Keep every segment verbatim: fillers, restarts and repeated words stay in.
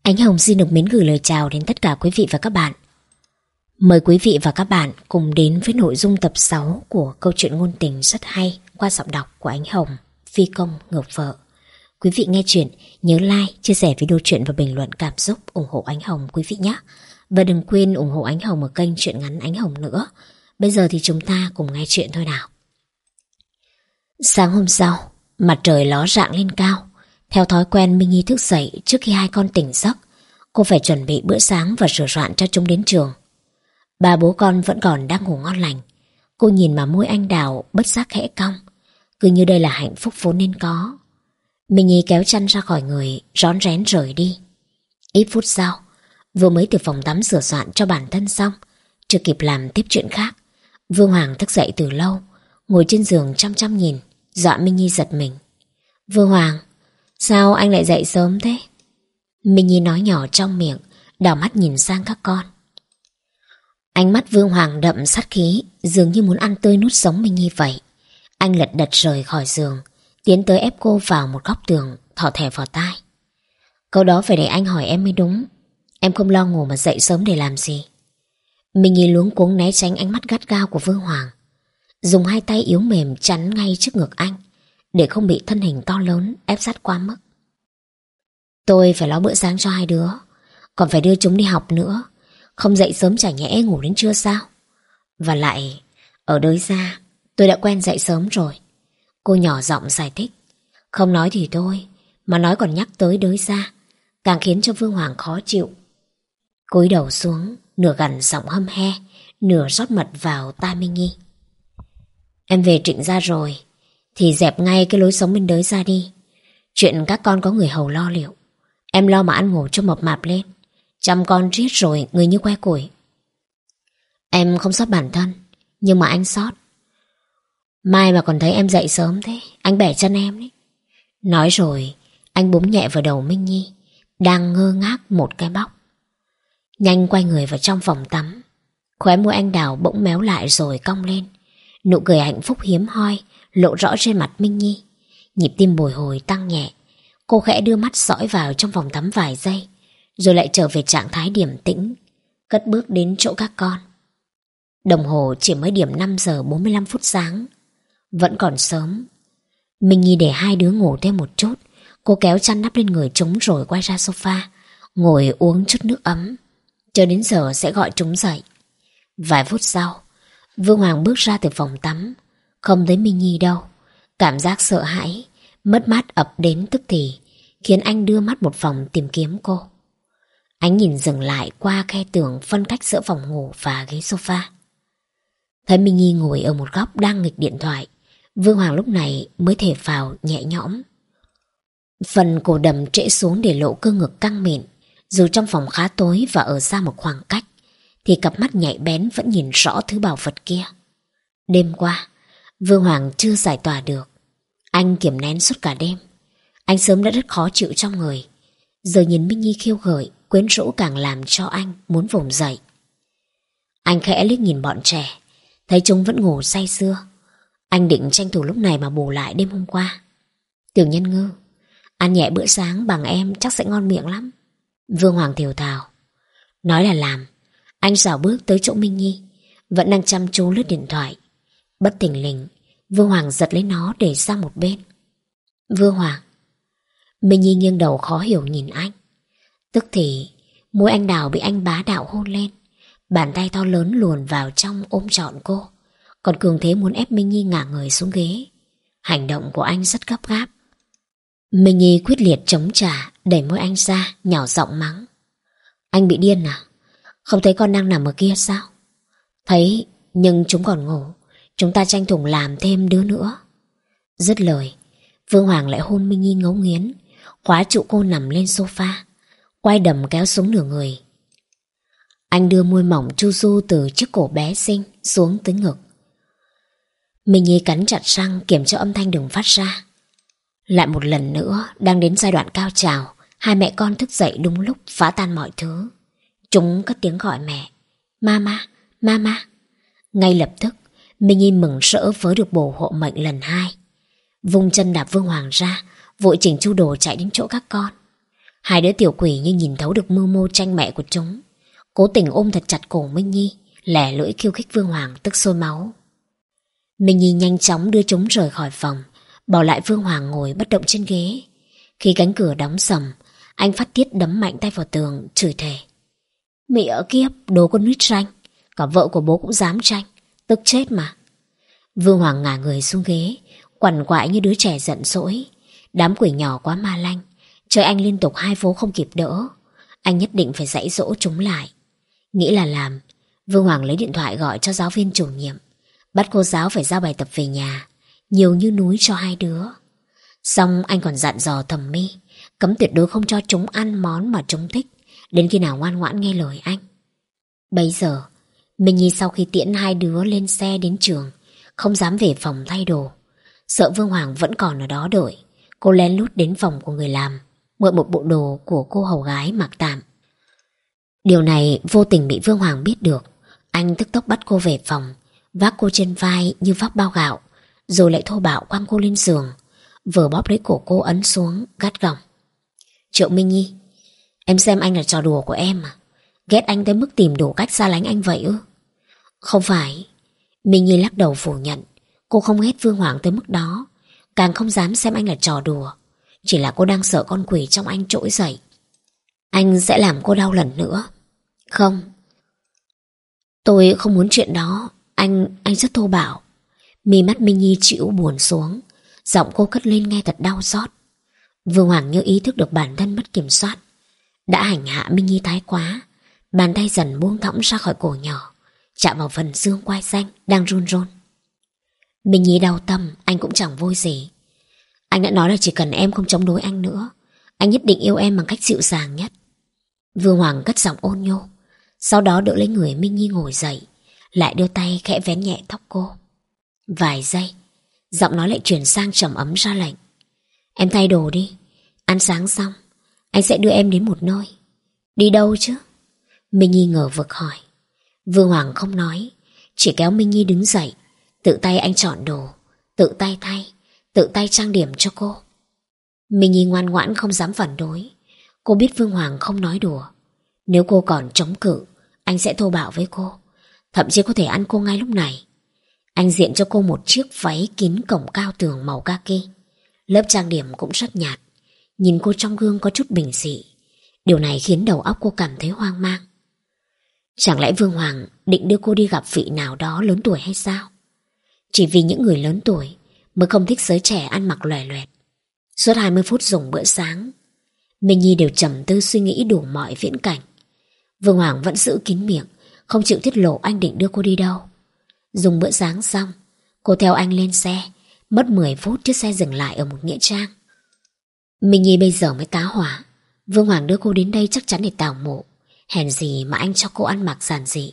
Ánh Hồng xin được mến gửi lời chào đến tất cả quý vị và các bạn. Mời quý vị và các bạn cùng đến với nội dung tập sáu của câu chuyện ngôn tình rất hay qua giọng đọc của Ánh Hồng, phi công ngược vợ. Quý vị nghe chuyện nhớ like, chia sẻ video chuyện và bình luận cảm xúc ủng hộ Ánh Hồng quý vị nhé. Và đừng quên ủng hộ Ánh Hồng ở kênh Chuyện Ngắn Ánh Hồng nữa. Bây giờ thì chúng ta cùng nghe chuyện thôi nào. Sáng hôm sau, mặt trời ló rạng lên cao. Theo thói quen, Minh Nhi thức dậy trước khi hai con tỉnh giấc. Cô phải chuẩn bị bữa sáng và sửa soạn cho chúng đến trường. Ba bố con vẫn còn đang ngủ ngon lành. Cô nhìn mà môi anh đào bất giác khẽ cong, cứ như đây là hạnh phúc vốn nên có. Minh Nhi kéo chăn ra khỏi người, rón rén rời đi. Ít phút sau, vừa mới từ phòng tắm sửa soạn cho bản thân xong, chưa kịp làm tiếp chuyện khác, Vương Hoàng thức dậy từ lâu, ngồi trên giường chăm chăm nhìn, dọa Minh Nhi giật mình. Vương Hoàng, sao anh lại dậy sớm thế? Minh Nhi nói nhỏ trong miệng, đảo mắt nhìn sang các con. Ánh mắt Vương Hoàng đậm sát khí, dường như muốn ăn tươi nuốt sống Minh Nhi vậy. Anh lật đật rời khỏi giường, tiến tới ép cô vào một góc tường, thỏ thẻ vào tai. Câu đó phải để anh hỏi em mới đúng. Em không lo ngủ mà dậy sớm để làm gì? Minh Nhi luống cuống né tránh ánh mắt gắt gao của Vương Hoàng, dùng hai tay yếu mềm chắn ngay trước ngực anh, để không bị thân hình to lớn ép sát quá mức. Tôi phải lo bữa sáng cho hai đứa, còn phải đưa chúng đi học nữa. Không dậy sớm chả nhẽ ngủ đến trưa sao? Và lại, ở đới ra, tôi đã quen dậy sớm rồi. Cô nhỏ giọng giải thích. Không nói thì thôi, mà nói còn nhắc tới đới ra, càng khiến cho Vương Hoàng khó chịu. Cúi đầu xuống, nửa gằn giọng hâm he, nửa rót mật vào tai Minh Nhi. Em về Trịnh gia rồi, thì dẹp ngay cái lối sống bên đới ra đi. Chuyện các con có người hầu lo liệu, em lo mà ăn ngủ cho mập mạp lên. Chăm con riết rồi người như que củi. Em không sót bản thân, nhưng mà anh sót. Mai mà còn thấy em dậy sớm thế, anh bẻ chân em đấy. Nói rồi, anh búm nhẹ vào đầu Minh Nhi, đang ngơ ngác một cái bóc. Nhanh quay người vào trong phòng tắm. Khóe môi anh đào bỗng méo lại rồi cong lên. Nụ cười hạnh phúc hiếm hoi lộ rõ trên mặt Minh Nhi. Nhịp tim bồi hồi tăng nhẹ. Cô khẽ đưa mắt dõi vào trong phòng tắm vài giây, rồi lại trở về trạng thái điềm tĩnh, cất bước đến chỗ các con. Đồng hồ chỉ mới điểm năm giờ bốn mươi lăm phút sáng, vẫn còn sớm. Minh Nhi để hai đứa ngủ thêm một chút. Cô kéo chăn đắp lên người chúng rồi quay ra sofa, ngồi uống chút nước ấm, chờ đến giờ sẽ gọi chúng dậy. Vài phút sau, Vương Hoàng bước ra từ phòng tắm, không thấy Minh Nhi đâu. Cảm giác sợ hãi, mất mát ập đến tức thì, khiến anh đưa mắt một vòng tìm kiếm cô. Anh nhìn dừng lại qua khe tường phân cách giữa phòng ngủ và ghế sofa. Thấy Minh Nhi ngồi ở một góc đang nghịch điện thoại, Vương Hoàng lúc này mới thở phào nhẹ nhõm. Phần cổ đầm trễ xuống để lộ cơ ngực căng mịn. Dù trong phòng khá tối và ở xa một khoảng cách, thì cặp mắt nhạy bén vẫn nhìn rõ thứ bảo vật kia. Đêm qua, Vương Hoàng chưa giải tỏa được. Anh kiềm nén suốt cả đêm. Anh sớm đã rất khó chịu trong người. Giờ nhìn Minh Nhi khiêu gợi, quyến rũ càng làm cho anh muốn vùng dậy. Anh khẽ liếc nhìn bọn trẻ, thấy chúng vẫn ngủ say sưa. Anh định tranh thủ lúc này mà bù lại đêm hôm qua. Tiểu Nhân Ngư, ăn nhẹ bữa sáng bằng em chắc sẽ ngon miệng lắm. Vương Hoàng thều thào. Nói là làm. Anh rảo bước tới chỗ Minh Nhi, vẫn đang chăm chú lướt điện thoại. Bất thình lình, Vương Hoàng giật lấy nó để sang một bên. Vương Hoàng. Minh Nhi nghiêng đầu khó hiểu nhìn anh. Tức thì môi anh đào bị anh bá đạo hôn lên. Bàn tay to lớn luồn vào trong ôm trọn cô, còn cường thế muốn ép Minh Nhi ngả người xuống ghế. Hành động của anh rất gấp gáp. Minh Nhi quyết liệt chống trả, đẩy môi anh ra, nhỏ giọng mắng. Anh bị điên à? Không thấy con đang nằm ở kia sao? Thấy, nhưng chúng còn ngủ. Chúng ta tranh thủ làm thêm đứa nữa. Dứt lời, Vương Hoàng lại hôn Minh Nhi ngấu nghiến, khóa trụ cô nằm lên sofa, quay đầm kéo xuống nửa người. Anh đưa môi mỏng chu du từ chiếc cổ bé xinh xuống tới ngực. Minh Nhi cắn chặt răng kiểm cho âm thanh đừng phát ra. Lại một lần nữa, đang đến giai đoạn cao trào, hai mẹ con thức dậy đúng lúc phá tan mọi thứ. Chúng cất tiếng gọi mẹ. Mama, mama. Ngay lập tức, Minh Nhi mừng rỡ với được bổ hộ mệnh lần hai. Vung chân đạp Vương Hoàng ra, vội chỉnh chu đồ chạy đến chỗ các con. Hai đứa tiểu quỷ như nhìn thấu được mưu mô tranh mẹ của chúng, cố tình ôm thật chặt cổ Minh Nhi, lẻ lưỡi khiêu khích Vương Hoàng tức sôi máu. Minh Nhi nhanh chóng đưa chúng rời khỏi phòng, bỏ lại Vương Hoàng ngồi bất động trên ghế. Khi cánh cửa đóng sầm, anh phát tiết đấm mạnh tay vào tường, chửi thề: "Mẹ ở kiếp, đồ con nít ranh, cả vợ của bố cũng dám tranh, tức chết mà." Vương Hoàng ngả người xuống ghế, quằn quại như đứa trẻ giận dỗi. Đám quỷ nhỏ quá ma lanh, chơi anh liên tục hai vố không kịp đỡ. Anh nhất định phải dạy dỗ chúng lại. Nghĩ là làm, Vương Hoàng lấy điện thoại gọi cho giáo viên chủ nhiệm, bắt cô giáo phải giao bài tập về nhà, nhiều như núi cho hai đứa. Xong anh còn dặn dò Thẩm My cấm tuyệt đối không cho chúng ăn món mà chúng thích, đến khi nào ngoan ngoãn nghe lời anh. Bây giờ Minh Nhi sau khi tiễn hai đứa lên xe đến trường, không dám về phòng thay đồ. Sợ Vương Hoàng vẫn còn ở đó đợi, cô lén lút đến phòng của người làm, mượn một bộ đồ của cô hầu gái mặc tạm. Điều này vô tình bị Vương Hoàng biết được. Anh tức tốc bắt cô về phòng, vác cô trên vai như vác bao gạo, rồi lại thô bạo quăng cô lên giường, vừa bóp lấy cổ cô ấn xuống gắt gỏng: "Triệu Minh Nhi, em xem anh là trò đùa của em à? Ghét anh tới mức tìm đủ cách xa lánh anh vậy ư?" "Không phải." Minh Nhi lắc đầu phủ nhận. Cô không ghét Vương Hoàng tới mức đó, càng không dám xem anh là trò đùa. Chỉ là cô đang sợ con quỷ trong anh trỗi dậy. Anh sẽ làm cô đau lần nữa. "Không, tôi không muốn chuyện đó. Anh, anh rất thô bạo." Mi mắt Minh Nhi chịu buồn xuống, giọng cô cất lên nghe thật đau xót. Vương Hoàng như ý thức được bản thân mất kiểm soát, đã hành hạ Minh Nhi thái quá. Bàn tay dần buông thõng ra khỏi cổ nhỏ, chạm vào phần xương quai xanh đang run run. Minh Nhi đau tâm, anh cũng chẳng vui gì. Anh đã nói là chỉ cần em không chống đối anh nữa, anh nhất định yêu em bằng cách dịu dàng nhất. Vương Hoàng cất giọng ôn nhô, sau đó đỡ lấy người Minh Nhi ngồi dậy, lại đưa tay khẽ vén nhẹ tóc cô. Vài giây, giọng nói lại chuyển sang trầm ấm ra lệnh: "Em thay đồ đi, ăn sáng xong anh sẽ đưa em đến một nơi." "Đi đâu chứ?" Minh Nhi ngờ vực hỏi. Vương Hoàng không nói, chỉ kéo Minh Nhi đứng dậy. Tự tay anh chọn đồ, tự tay thay, tự tay trang điểm cho cô. Minh Nhi ngoan ngoãn không dám phản đối. Cô biết Vương Hoàng không nói đùa. Nếu cô còn chống cự, anh sẽ thô bạo với cô, thậm chí có thể ăn cô ngay lúc này. Anh diện cho cô một chiếc váy kín cổng cao tường màu kaki. Lớp trang điểm cũng rất nhạt, nhìn cô trong gương có chút bình dị. Điều này khiến đầu óc cô cảm thấy hoang mang. Chẳng lẽ Vương Hoàng định đưa cô đi gặp vị nào đó lớn tuổi hay sao? Chỉ vì những người lớn tuổi mới không thích giới trẻ ăn mặc lòe loẹt. Suốt hai mươi phút dùng bữa sáng, Minh Nhi đều trầm tư suy nghĩ đủ mọi viễn cảnh. Vương Hoàng vẫn giữ kín miệng, không chịu tiết lộ anh định đưa cô đi đâu. Dùng bữa sáng xong, cô theo anh lên xe. Mất mười phút chiếc xe dừng lại ở một nghĩa trang. Minh Nhi bây giờ mới tá hỏa. Vương Hoàng đưa cô đến đây chắc chắn để tảo mộ. Hèn gì mà anh cho cô ăn mặc giản dị.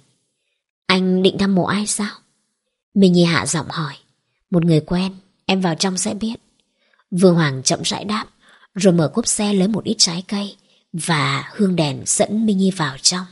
Anh định thăm mộ ai sao? Minh Nhi hạ giọng hỏi. Một người quen, em vào trong sẽ biết. Vương Hoàng chậm rãi đáp, rồi mở cốp xe lấy một ít trái cây và hương đèn dẫn Minh Nhi vào trong.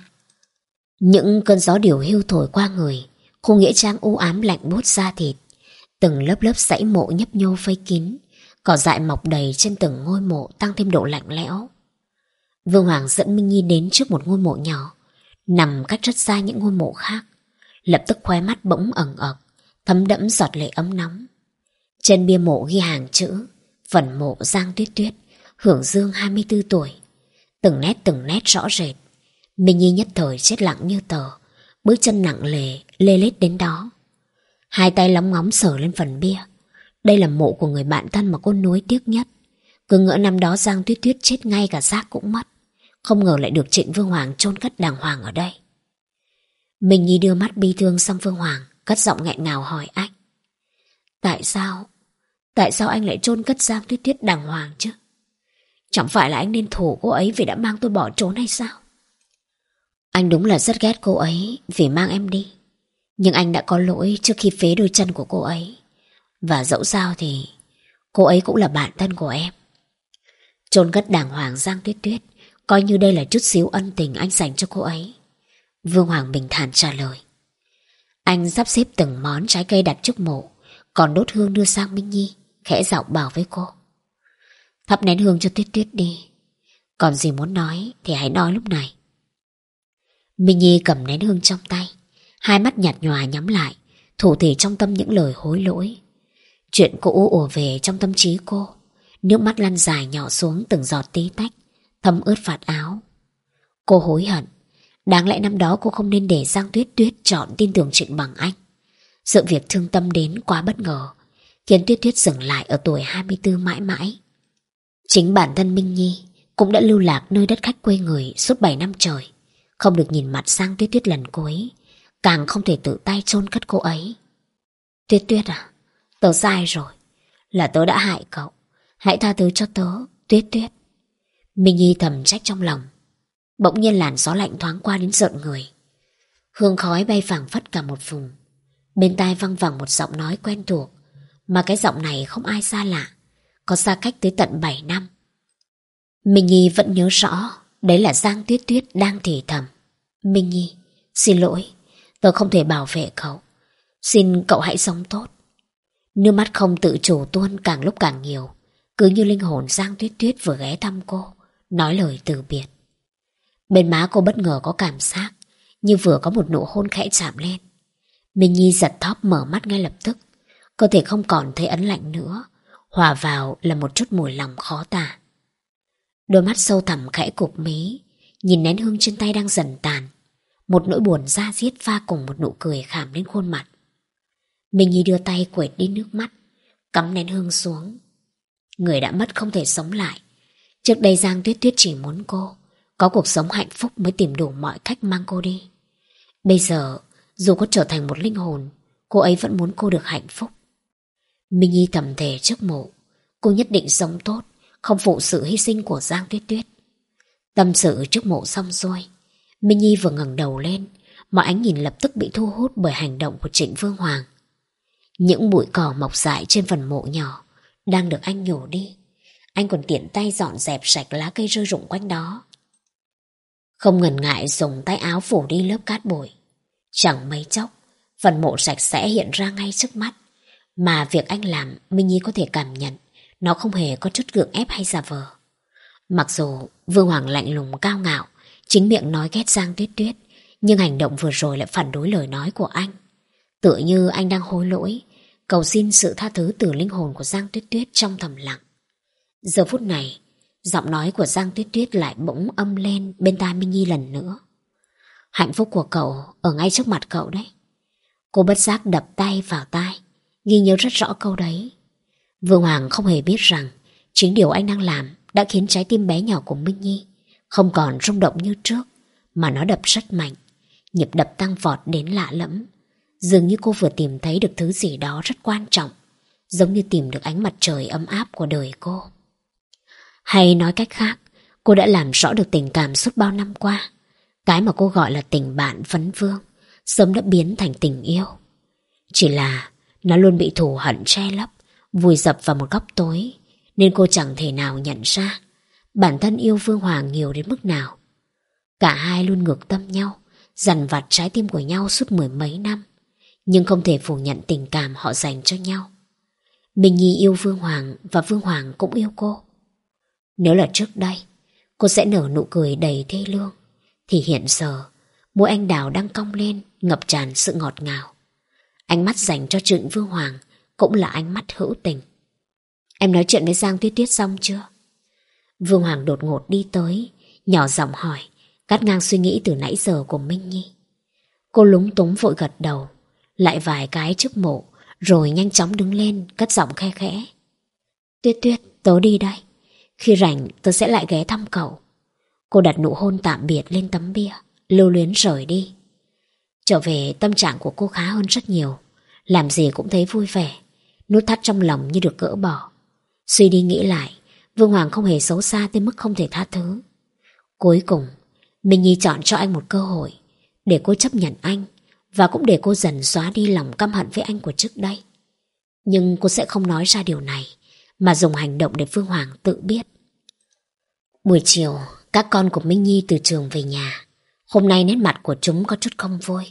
Những cơn gió điều hưu thổi qua người, khu nghĩa trang u ám lạnh buốt da thịt. Từng lớp lớp dãy mộ nhấp nhô vây kín, cỏ dại mọc đầy trên từng ngôi mộ tăng thêm độ lạnh lẽo. Vương Hoàng dẫn Minh Nhi đến trước một ngôi mộ nhỏ, nằm cách rất xa những ngôi mộ khác. Lập tức khóe mắt bỗng ẩn ực, thấm đẫm giọt lệ ấm nóng. Trên bia mộ ghi hàng chữ: phần mộ Giang Tuyết Tuyết, hưởng dương hai mươi tư tuổi. Từng nét từng nét rõ rệt. Minh Nhi nhất thời chết lặng như tờ, bước chân nặng lề lê lết đến đó. Hai tay lóng ngóng sờ lên phần bia. Đây là mộ của người bạn thân mà cô nuối tiếc nhất. Cứ ngỡ năm đó Giang Tuyết Tuyết chết ngay cả xác cũng mất, không ngờ lại được Trịnh Vương Hoàng chôn cất đàng hoàng ở đây. Minh Nhi đưa mắt bi thương sang Vương Hoàng, cất giọng nghẹn ngào hỏi anh: Tại sao? Tại sao anh lại chôn cất Giang Tuyết Tuyết đàng hoàng chứ? Chẳng phải là anh nên thù cô ấy vì đã mang tôi bỏ trốn hay sao? Anh đúng là rất ghét cô ấy vì mang em đi, nhưng anh đã có lỗi trước khi phế đôi chân của cô ấy. Và dẫu sao thì cô ấy cũng là bạn thân của em. Chôn cất đàng hoàng Giang Tuyết Tuyết, coi như đây là chút xíu ân tình anh dành cho cô ấy. Vương Hoàng bình thản trả lời. Anh sắp xếp từng món trái cây đặt trước mộ, còn đốt hương đưa sang Minh Nhi, khẽ giọng bảo với cô: Thắp nén hương cho Tuyết Tuyết đi. Còn gì muốn nói thì hãy nói lúc này. Minh Nhi cầm nén hương trong tay, hai mắt nhạt nhòa nhắm lại, thủ thỉ trong tâm những lời hối lỗi. Chuyện cũ ùa về trong tâm trí cô, nước mắt lăn dài nhỏ xuống từng giọt tí tách, thấm ướt vạt áo. Cô hối hận, đáng lẽ năm đó cô không nên để Giang Tuyết Tuyết chọn tin tưởng Trịnh Bằng Anh. Sự việc thương tâm đến quá bất ngờ, khiến Tuyết Tuyết dừng lại ở tuổi hai mươi tư mãi mãi. Chính bản thân Minh Nhi cũng đã lưu lạc nơi đất khách quê người suốt bảy năm trời, không được nhìn mặt Giang Tuyết Tuyết lần cuối, càng không thể tự tay chôn cất cô ấy. Tuyết Tuyết à, tớ sai rồi, là tớ đã hại cậu, hãy tha thứ cho tớ, Tuyết Tuyết. Minh Nhi thầm trách trong lòng. Bỗng nhiên làn gió lạnh thoáng qua đến rợn người, hương khói bay phảng phất cả một vùng. Bên tai văng vẳng một giọng nói quen thuộc, mà cái giọng này không ai xa lạ, có xa cách tới tận bảy năm. Minh Nhi vẫn nhớ rõ, đấy là Giang Tuyết Tuyết đang thì thầm. Minh Nhi, xin lỗi, tớ không thể bảo vệ cậu, xin cậu hãy sống tốt. Nước mắt không tự chủ tuôn càng lúc càng nhiều, cứ như linh hồn Giang Tuyết Tuyết vừa ghé thăm cô, nói lời từ biệt. Bên má cô bất ngờ có cảm giác như vừa có một nụ hôn khẽ chạm lên. Minh Nhi giật thóp mở mắt ngay lập tức, cơ thể không còn thấy ấn lạnh nữa, hòa vào là một chút mùi lòng khó tả. Đôi mắt sâu thẳm khẽ cụp mí, nhìn nén hương trên tay đang dần tàn, một nỗi buồn da diết pha cùng một nụ cười khảm lên khuôn mặt. Minh Nhi đưa tay quệt đi nước mắt, cắm nén hương xuống. Người đã mất không thể sống lại. Trước đây Giang Tuyết Tuyết chỉ muốn cô có cuộc sống hạnh phúc mới tìm đủ mọi cách mang cô đi. Bây giờ, dù có trở thành một linh hồn, cô ấy vẫn muốn cô được hạnh phúc. Minh Nhi thầm thề trước mộ, cô nhất định sống tốt, không phụ sự hy sinh của Giang Tuyết Tuyết. Tâm sự trước mộ xong xuôi, Minh Nhi vừa ngẩng đầu lên, mọi ánh nhìn lập tức bị thu hút bởi hành động của Trịnh Vương Hoàng. Những bụi cỏ mọc dại trên phần mộ nhỏ đang được anh nhổ đi. Anh còn tiện tay dọn dẹp sạch lá cây rơi rụng quanh đó, không ngần ngại dùng tay áo phủ đi lớp cát bụi. Chẳng mấy chốc, phần mộ sạch sẽ hiện ra ngay trước mắt, mà việc anh làm Minh Nhi có thể cảm nhận nó không hề có chút gượng ép hay giả vờ. Mặc dù Vương Hoàng lạnh lùng cao ngạo, chính miệng nói ghét Giang Tuyết Tuyết, nhưng hành động vừa rồi lại phản đối lời nói của anh. Tựa như anh đang hối lỗi, cầu xin sự tha thứ từ linh hồn của Giang Tuyết Tuyết trong thầm lặng. Giờ phút này, giọng nói của Giang Tuyết Tuyết lại bỗng âm lên bên tai Minh Nhi lần nữa. Hạnh phúc của cậu ở ngay trước mặt cậu đấy. Cô bất giác đập tay vào tai, ghi nhớ rất rõ câu đấy. Vương Hoàng không hề biết rằng chính điều anh đang làm đã khiến trái tim bé nhỏ của Minh Nhi không còn rung động như trước, mà nó đập rất mạnh, nhịp đập tăng vọt đến lạ lẫm. Dường như cô vừa tìm thấy được thứ gì đó rất quan trọng, giống như tìm được ánh mặt trời ấm áp của đời cô. Hay nói cách khác, cô đã làm rõ được tình cảm suốt bao năm qua. Cái mà cô gọi là tình bạn vấn vương sớm đã biến thành tình yêu. Chỉ là nó luôn bị thù hận che lấp, vùi dập vào một góc tối, nên cô chẳng thể nào nhận ra bản thân yêu Vương Hoàng nhiều đến mức nào. Cả hai luôn ngược tâm nhau, dằn vặt trái tim của nhau suốt mười mấy năm, nhưng không thể phủ nhận tình cảm họ dành cho nhau. Minh Nhi yêu Vương Hoàng và Vương Hoàng cũng yêu cô. Nếu là trước đây cô sẽ nở nụ cười đầy thê lương, thì hiện giờ môi anh đào đang cong lên, ngập tràn sự ngọt ngào. Ánh mắt dành cho Trịnh Vương Hoàng cũng là ánh mắt hữu tình. Em nói chuyện với Giang Tuyết Tuyết xong chưa? Vương Hoàng đột ngột đi tới, nhỏ giọng hỏi, cắt ngang suy nghĩ từ nãy giờ của Minh Nhi. Cô lúng túng vội gật đầu, lại vài cái trước mộ, rồi nhanh chóng đứng lên, cất giọng khe khẽ. Tuyết Tuyết, tớ đi đây. Khi rảnh tớ sẽ lại ghé thăm cậu. Cô đặt nụ hôn tạm biệt lên tấm bia, lưu luyến rời đi. Trở về tâm trạng của cô khá hơn rất nhiều, làm gì cũng thấy vui vẻ, nút thắt trong lòng như được gỡ bỏ. Suy đi nghĩ lại, Vương Hoàng không hề xấu xa tới mức không thể tha thứ. Cuối cùng, Minh Nhi chọn cho anh một cơ hội để cô chấp nhận anh, và cũng để cô dần xóa đi lòng căm hận với anh của trước đây. Nhưng cô sẽ không nói ra điều này, mà dùng hành động để Vương Hoàng tự biết. Buổi chiều, các con của Minh Nhi từ trường về nhà. Hôm nay nét mặt của chúng có chút không vui.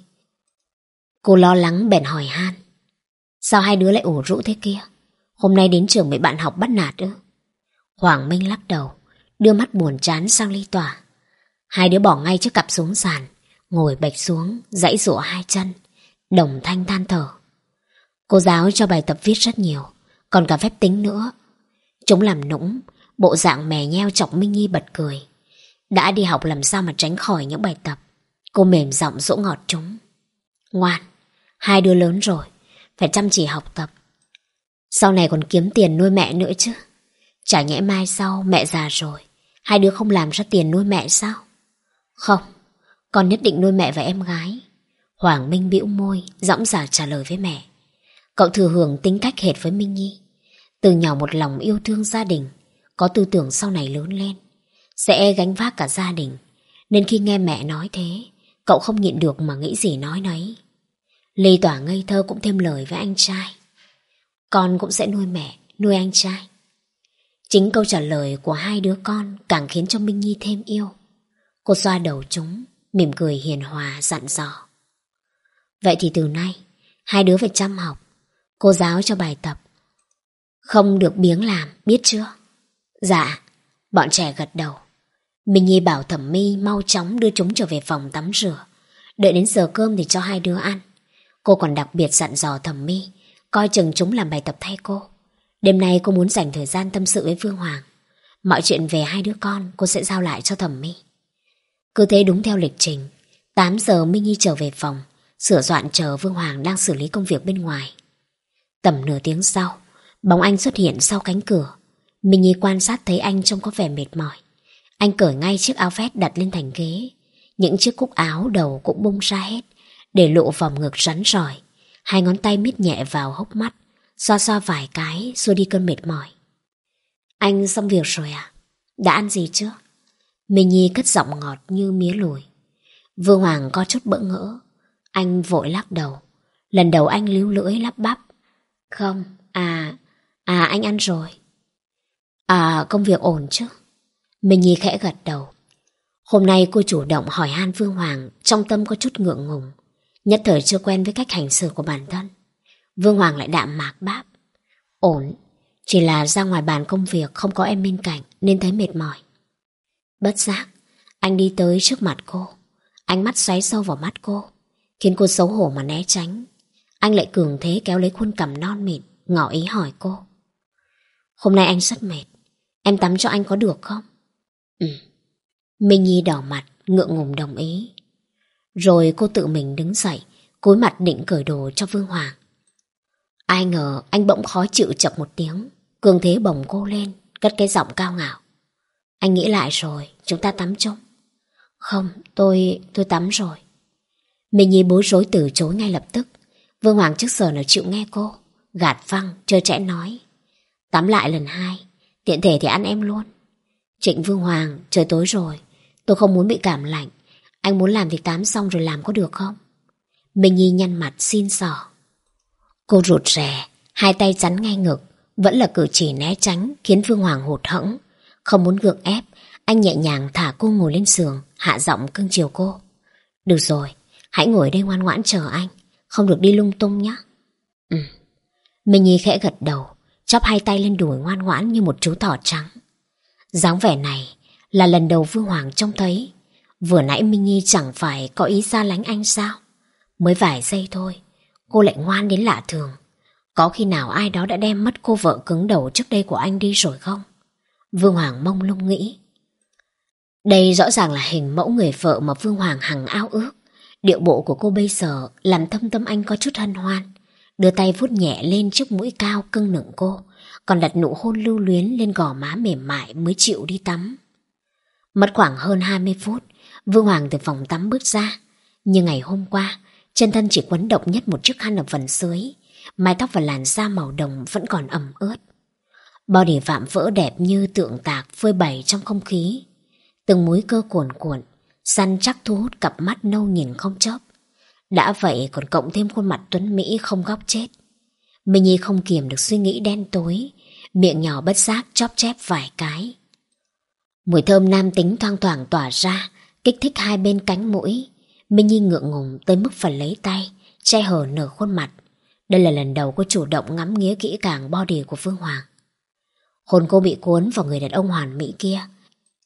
Cô lo lắng bèn hỏi han. Sao hai đứa lại ủ rũ thế kia? Hôm nay đến trường mấy bạn học bắt nạt ư? Hoàng Minh lắc đầu, đưa mắt buồn chán sang Ly Tỏa. Hai đứa bỏ ngay chiếc cặp xuống sàn, ngồi bệch xuống, giãy giụa hai chân, đồng thanh than thở. Cô giáo cho bài tập viết rất nhiều, còn cả phép tính nữa. Chúng làm nũng, bộ dạng mè nheo chọc Minh Nhi bật cười. Đã đi học làm sao mà tránh khỏi những bài tập. Cô mềm giọng dỗ ngọt chúng. Ngoan, hai đứa lớn rồi, phải chăm chỉ học tập. Sau này còn kiếm tiền nuôi mẹ nữa chứ. Chả nhẽ mai sau mẹ già rồi, hai đứa không làm ra tiền nuôi mẹ sao? Không, con nhất định nuôi mẹ và em gái. Hoàng Minh bĩu môi, dõng dạc trả lời với mẹ. Cậu thừa hưởng tính cách hệt với Minh Nhi. Từ nhỏ một lòng yêu thương gia đình, có tư tưởng sau này lớn lên sẽ gánh vác cả gia đình. Nên khi nghe mẹ nói thế, cậu không nhịn được mà nghĩ gì nói nấy. Ly Tỏa ngây thơ cũng thêm lời với anh trai. Con cũng sẽ nuôi mẹ, nuôi anh trai. Chính câu trả lời của hai đứa con càng khiến cho Minh Nhi thêm yêu. Cô xoa đầu chúng, mỉm cười hiền hòa dặn dò. Vậy thì từ nay hai đứa phải chăm học. Cô giáo cho bài tập, không được biếng làm, biết chưa? Dạ. Bọn trẻ gật đầu. Minh Nhi bảo Thẩm My mau chóng đưa chúng trở về phòng tắm rửa. Đợi đến giờ cơm thì cho hai đứa ăn. Cô còn đặc biệt dặn dò Thẩm My coi chừng chúng làm bài tập thay cô. Đêm nay cô muốn dành thời gian tâm sự với Vương Hoàng. Mọi chuyện về hai đứa con cô sẽ giao lại cho Thẩm My. Cứ thế đúng theo lịch trình, tám giờ Minh Nhi trở về phòng, sửa soạn chờ Vương Hoàng đang xử lý công việc bên ngoài. Tầm nửa tiếng sau, bóng anh xuất hiện sau cánh cửa. Minh Nhi quan sát thấy anh trông có vẻ mệt mỏi. Anh cởi ngay chiếc áo vest đặt lên thành ghế. Những chiếc cúc áo đầu cũng bung ra hết, để lộ vòng ngực rắn rỏi. Hai ngón tay mít nhẹ vào hốc mắt, xoa xoa vài cái xua đi cơn mệt mỏi. Anh xong việc rồi à? Đã ăn gì chưa? Minh Nhi cất giọng ngọt như mía lùi. Vương Hoàng có chút bỡ ngỡ. Anh vội lắc đầu. Lần đầu anh líu lưỡi lắp bắp. Không, à, à anh ăn rồi. À, công việc ổn chứ? Minh Nhi khẽ gật đầu. Hôm nay cô chủ động hỏi han Vương Hoàng, trong tâm có chút ngượng ngùng. Nhất thời chưa quen với cách hành xử của bản thân. Vương Hoàng lại đạm mạc đáp. Ổn, chỉ là ra ngoài bàn công việc không có em bên cạnh nên thấy mệt mỏi. Bất giác, anh đi tới trước mặt cô. Ánh mắt xoáy sâu vào mắt cô, khiến cô xấu hổ mà né tránh. Anh lại cường thế kéo lấy khuôn cằm non mịn, ngỏ ý hỏi cô. Hôm nay anh rất mệt, em tắm cho anh có được không? Ừ. Minh Nhi đỏ mặt, ngượng ngùng đồng ý. Rồi cô tự mình đứng dậy, cúi mặt định cởi đồ cho Vương Hoàng. Ai ngờ anh bỗng khó chịu chậm một tiếng, cường thế bồng cô lên, cất cái giọng cao ngạo. Anh nghĩ lại rồi, chúng ta tắm chung. Không, tôi, tôi tắm rồi. Minh Nhi bối rối từ chối ngay lập tức. Vương Hoàng trước giờ nào chịu nghe cô, gạt phăng, trơ trẽn nói. Tắm lại lần hai, tiện thể thì ăn em luôn. Trịnh Vương Hoàng, trời tối rồi, tôi không muốn bị cảm lạnh. Anh muốn làm thì tắm xong rồi làm có được không? Minh Nhi nhăn mặt xin xỏ. Cô rụt rè, hai tay chắn ngay ngực, vẫn là cử chỉ né tránh khiến Vương Hoàng hụt hẫng. Không muốn gượng ép, anh nhẹ nhàng thả cô ngồi lên giường, hạ giọng cưng chiều cô. Được rồi, hãy ngồi đây ngoan ngoãn chờ anh, không được đi lung tung nhé. Ừ. Minh Nhi khẽ gật đầu, chóp hai tay lên đùi ngoan ngoãn như một chú thỏ trắng. Dáng vẻ này là lần đầu Vương Hoàng trông thấy. Vừa nãy Minh Nhi chẳng phải có ý xa lánh anh sao? Mới vài giây thôi, cô lại ngoan đến lạ thường. Có khi nào ai đó đã đem mất cô vợ cứng đầu trước đây của anh đi rồi không? Vương Hoàng mông lung nghĩ. Đây rõ ràng là hình mẫu người vợ mà Vương Hoàng hằng ao ước. Điệu bộ của cô bây giờ làm thâm tâm anh có chút hân hoan. Đưa tay vuốt nhẹ lên chiếc mũi cao cưng nựng cô, còn đặt nụ hôn lưu luyến lên gò má mềm mại mới chịu đi tắm. Mất khoảng hơn hai mươi phút, Vương Hoàng từ phòng tắm bước ra. Như ngày hôm qua, trên thân chỉ quấn độc nhất một chiếc khăn ở phần dưới. Mái tóc và làn da màu đồng vẫn còn ẩm ướt. Body vạm vỡ đẹp như tượng tạc phơi bày trong không khí. Từng múi cơ cuồn cuộn, săn chắc thu hút cặp mắt nâu nhìn không chớp. Đã vậy còn cộng thêm khuôn mặt tuấn mỹ không góc chết. Minh Nhi không kiềm được suy nghĩ đen tối, miệng nhỏ bất giác chóp chép vài cái. Mùi thơm nam tính thoang thoảng tỏa ra, kích thích hai bên cánh mũi. Minh Nhi ngượng ngùng tới mức phải lấy tay che hở nửa khuôn mặt. Đây là lần đầu cô chủ động ngắm nghía kỹ càng body của Vương Hoàng. Hồn cô bị cuốn vào người đàn ông hoàn mỹ kia,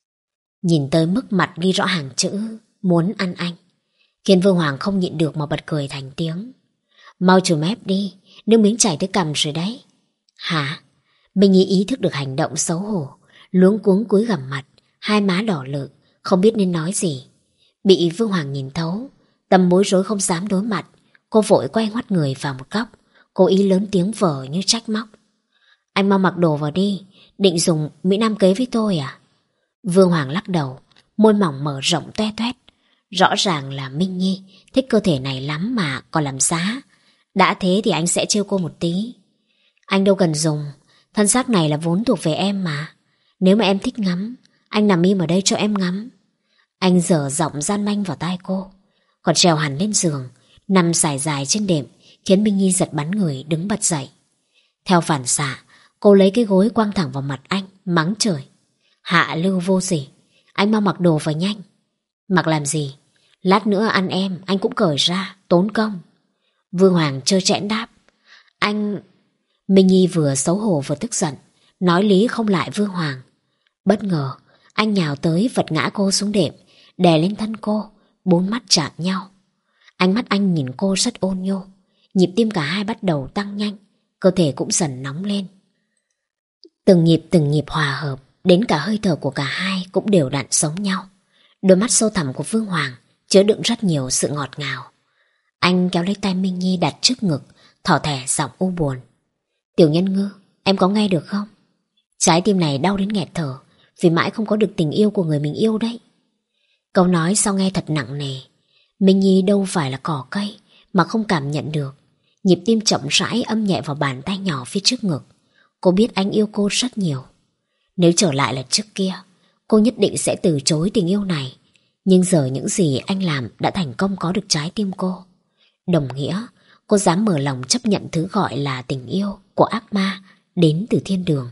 Nhìn tới mức mặt ghi rõ hàng chữ muốn ăn anh, khiến Vương Hoàng không nhịn được mà bật cười thành tiếng. Mau chùm ép đi, nước miếng chảy tới cằm rồi đấy. Hả? Minh Nhi ý thức được hành động xấu hổ, luống cuống cúi gằm mặt, hai má đỏ lự, không biết nên nói gì. Bị Vương Hoàng nhìn thấu, tâm bối rối không dám đối mặt, cô vội quay ngoắt người vào một góc, cố ý lớn tiếng vờ như trách móc. Anh mau mặc đồ vào đi, định dùng Mỹ Nam kế với tôi à? Vương Hoàng lắc đầu, môi mỏng mở rộng toe toét. Rõ ràng là Minh Nhi thích cơ thể này lắm mà còn làm giá. Đã thế thì anh sẽ trêu cô một tí. Anh đâu cần dùng, thân xác này là vốn thuộc về em mà. Nếu mà em thích ngắm, anh nằm im ở đây cho em ngắm. Anh dở giọng gian manh vào tai cô, còn trèo hẳn lên giường, nằm dài dài trên đệm, khiến Minh Nhi giật bắn người đứng bật dậy. Theo phản xạ, cô lấy cái gối quăng thẳng vào mặt anh, mắng trời. Hạ lưu vô sỉ, anh mau mặc đồ vào nhanh. Mặc làm gì? Lát nữa ăn em, anh cũng cởi ra, tốn công. Vương Hoàng trơ trẽn đáp. Anh... Minh Nhi vừa xấu hổ vừa tức giận, nói lý không lại Vương Hoàng. Bất ngờ, anh nhào tới vật ngã cô xuống đệm, đè lên thân cô, bốn mắt chạm nhau. Ánh mắt anh nhìn cô rất ôn nhô, nhịp tim cả hai bắt đầu tăng nhanh, cơ thể cũng dần nóng lên. Từng nhịp từng nhịp hòa hợp, đến cả hơi thở của cả hai cũng đều đặn giống nhau. Đôi mắt sâu thẳm của Vương Hoàng chứa đựng rất nhiều sự ngọt ngào. Anh kéo lấy tay Minh Nhi đặt trước ngực, thỏ thẻ giọng u buồn. Tiểu Nhân Ngư, em có nghe được không? Trái tim này đau đến nghẹt thở, vì mãi không có được tình yêu của người mình yêu đấy. Câu nói sao nghe thật nặng nề. Minh Nhi đâu phải là cỏ cây mà không cảm nhận được. Nhịp tim chậm rãi âm nhẹ vào bàn tay nhỏ phía trước ngực. Cô biết anh yêu cô rất nhiều. Nếu trở lại là trước kia, cô nhất định sẽ từ chối tình yêu này. Nhưng giờ những gì anh làm đã thành công có được trái tim cô. Đồng nghĩa, cô dám mở lòng chấp nhận thứ gọi là tình yêu của ác ma đến từ thiên đường.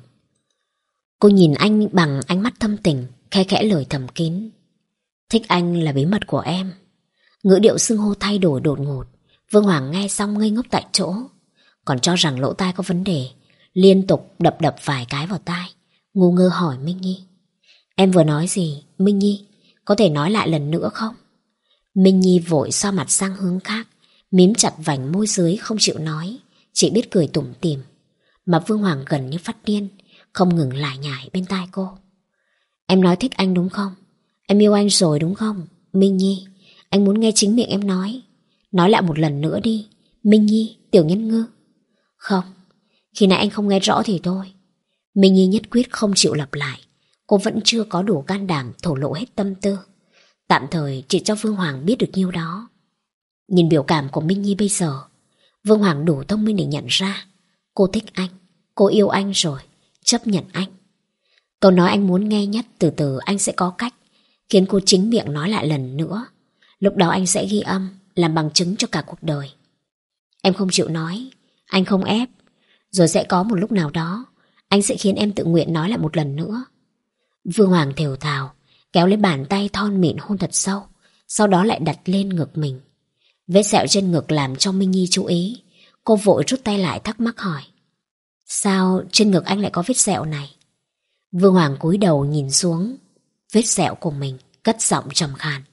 Cô nhìn anh bằng ánh mắt thâm tình, khe khẽ lời thầm kín. Thích anh là bí mật của em. Ngữ điệu xưng hô thay đổi đột ngột. Vương Hoàng nghe xong ngây ngốc tại chỗ, còn cho rằng lỗ tai có vấn đề, liên tục đập đập vài cái vào tai, ngu ngơ hỏi Minh Nhi. Em vừa nói gì, Minh Nhi? Có thể nói lại lần nữa không? Minh Nhi vội xoa mặt sang hướng khác, mím chặt vành môi dưới không chịu nói, chỉ biết cười tủm tỉm. Mà Vương Hoàng gần như phát điên, không ngừng lải nhải bên tai cô. Em nói thích anh đúng không? Em yêu anh rồi đúng không? Minh Nhi, anh muốn nghe chính miệng em nói. Nói lại một lần nữa đi, Minh Nhi, Tiểu Nhân Ngư. Không, khi nãy anh không nghe rõ thì thôi. Minh Nhi nhất quyết không chịu lặp lại. Cô vẫn chưa có đủ can đảm thổ lộ hết tâm tư. Tạm thời chỉ cho Vương Hoàng biết được nhiêu đó. Nhìn biểu cảm của Minh Nhi bây giờ, Vương Hoàng đủ thông minh để nhận ra cô thích anh, cô yêu anh rồi, chấp nhận anh. Câu nói anh muốn nghe nhất từ từ anh sẽ có cách khiến cô chính miệng nói lại lần nữa. Lúc đó anh sẽ ghi âm, làm bằng chứng cho cả cuộc đời. Em không chịu nói, anh không ép. Rồi sẽ có một lúc nào đó anh sẽ khiến em tự nguyện nói lại một lần nữa. Vương Hoàng thều thào kéo lấy bàn tay thon mịn hôn thật sâu, sau đó lại đặt lên ngực mình. Vết sẹo trên ngực làm cho Minh Nhi chú ý. Cô vội rút tay lại thắc mắc hỏi. Sao trên ngực anh lại có vết sẹo này? Vương Hoàng cúi đầu nhìn xuống vết sẹo của mình, cất giọng trầm khàn.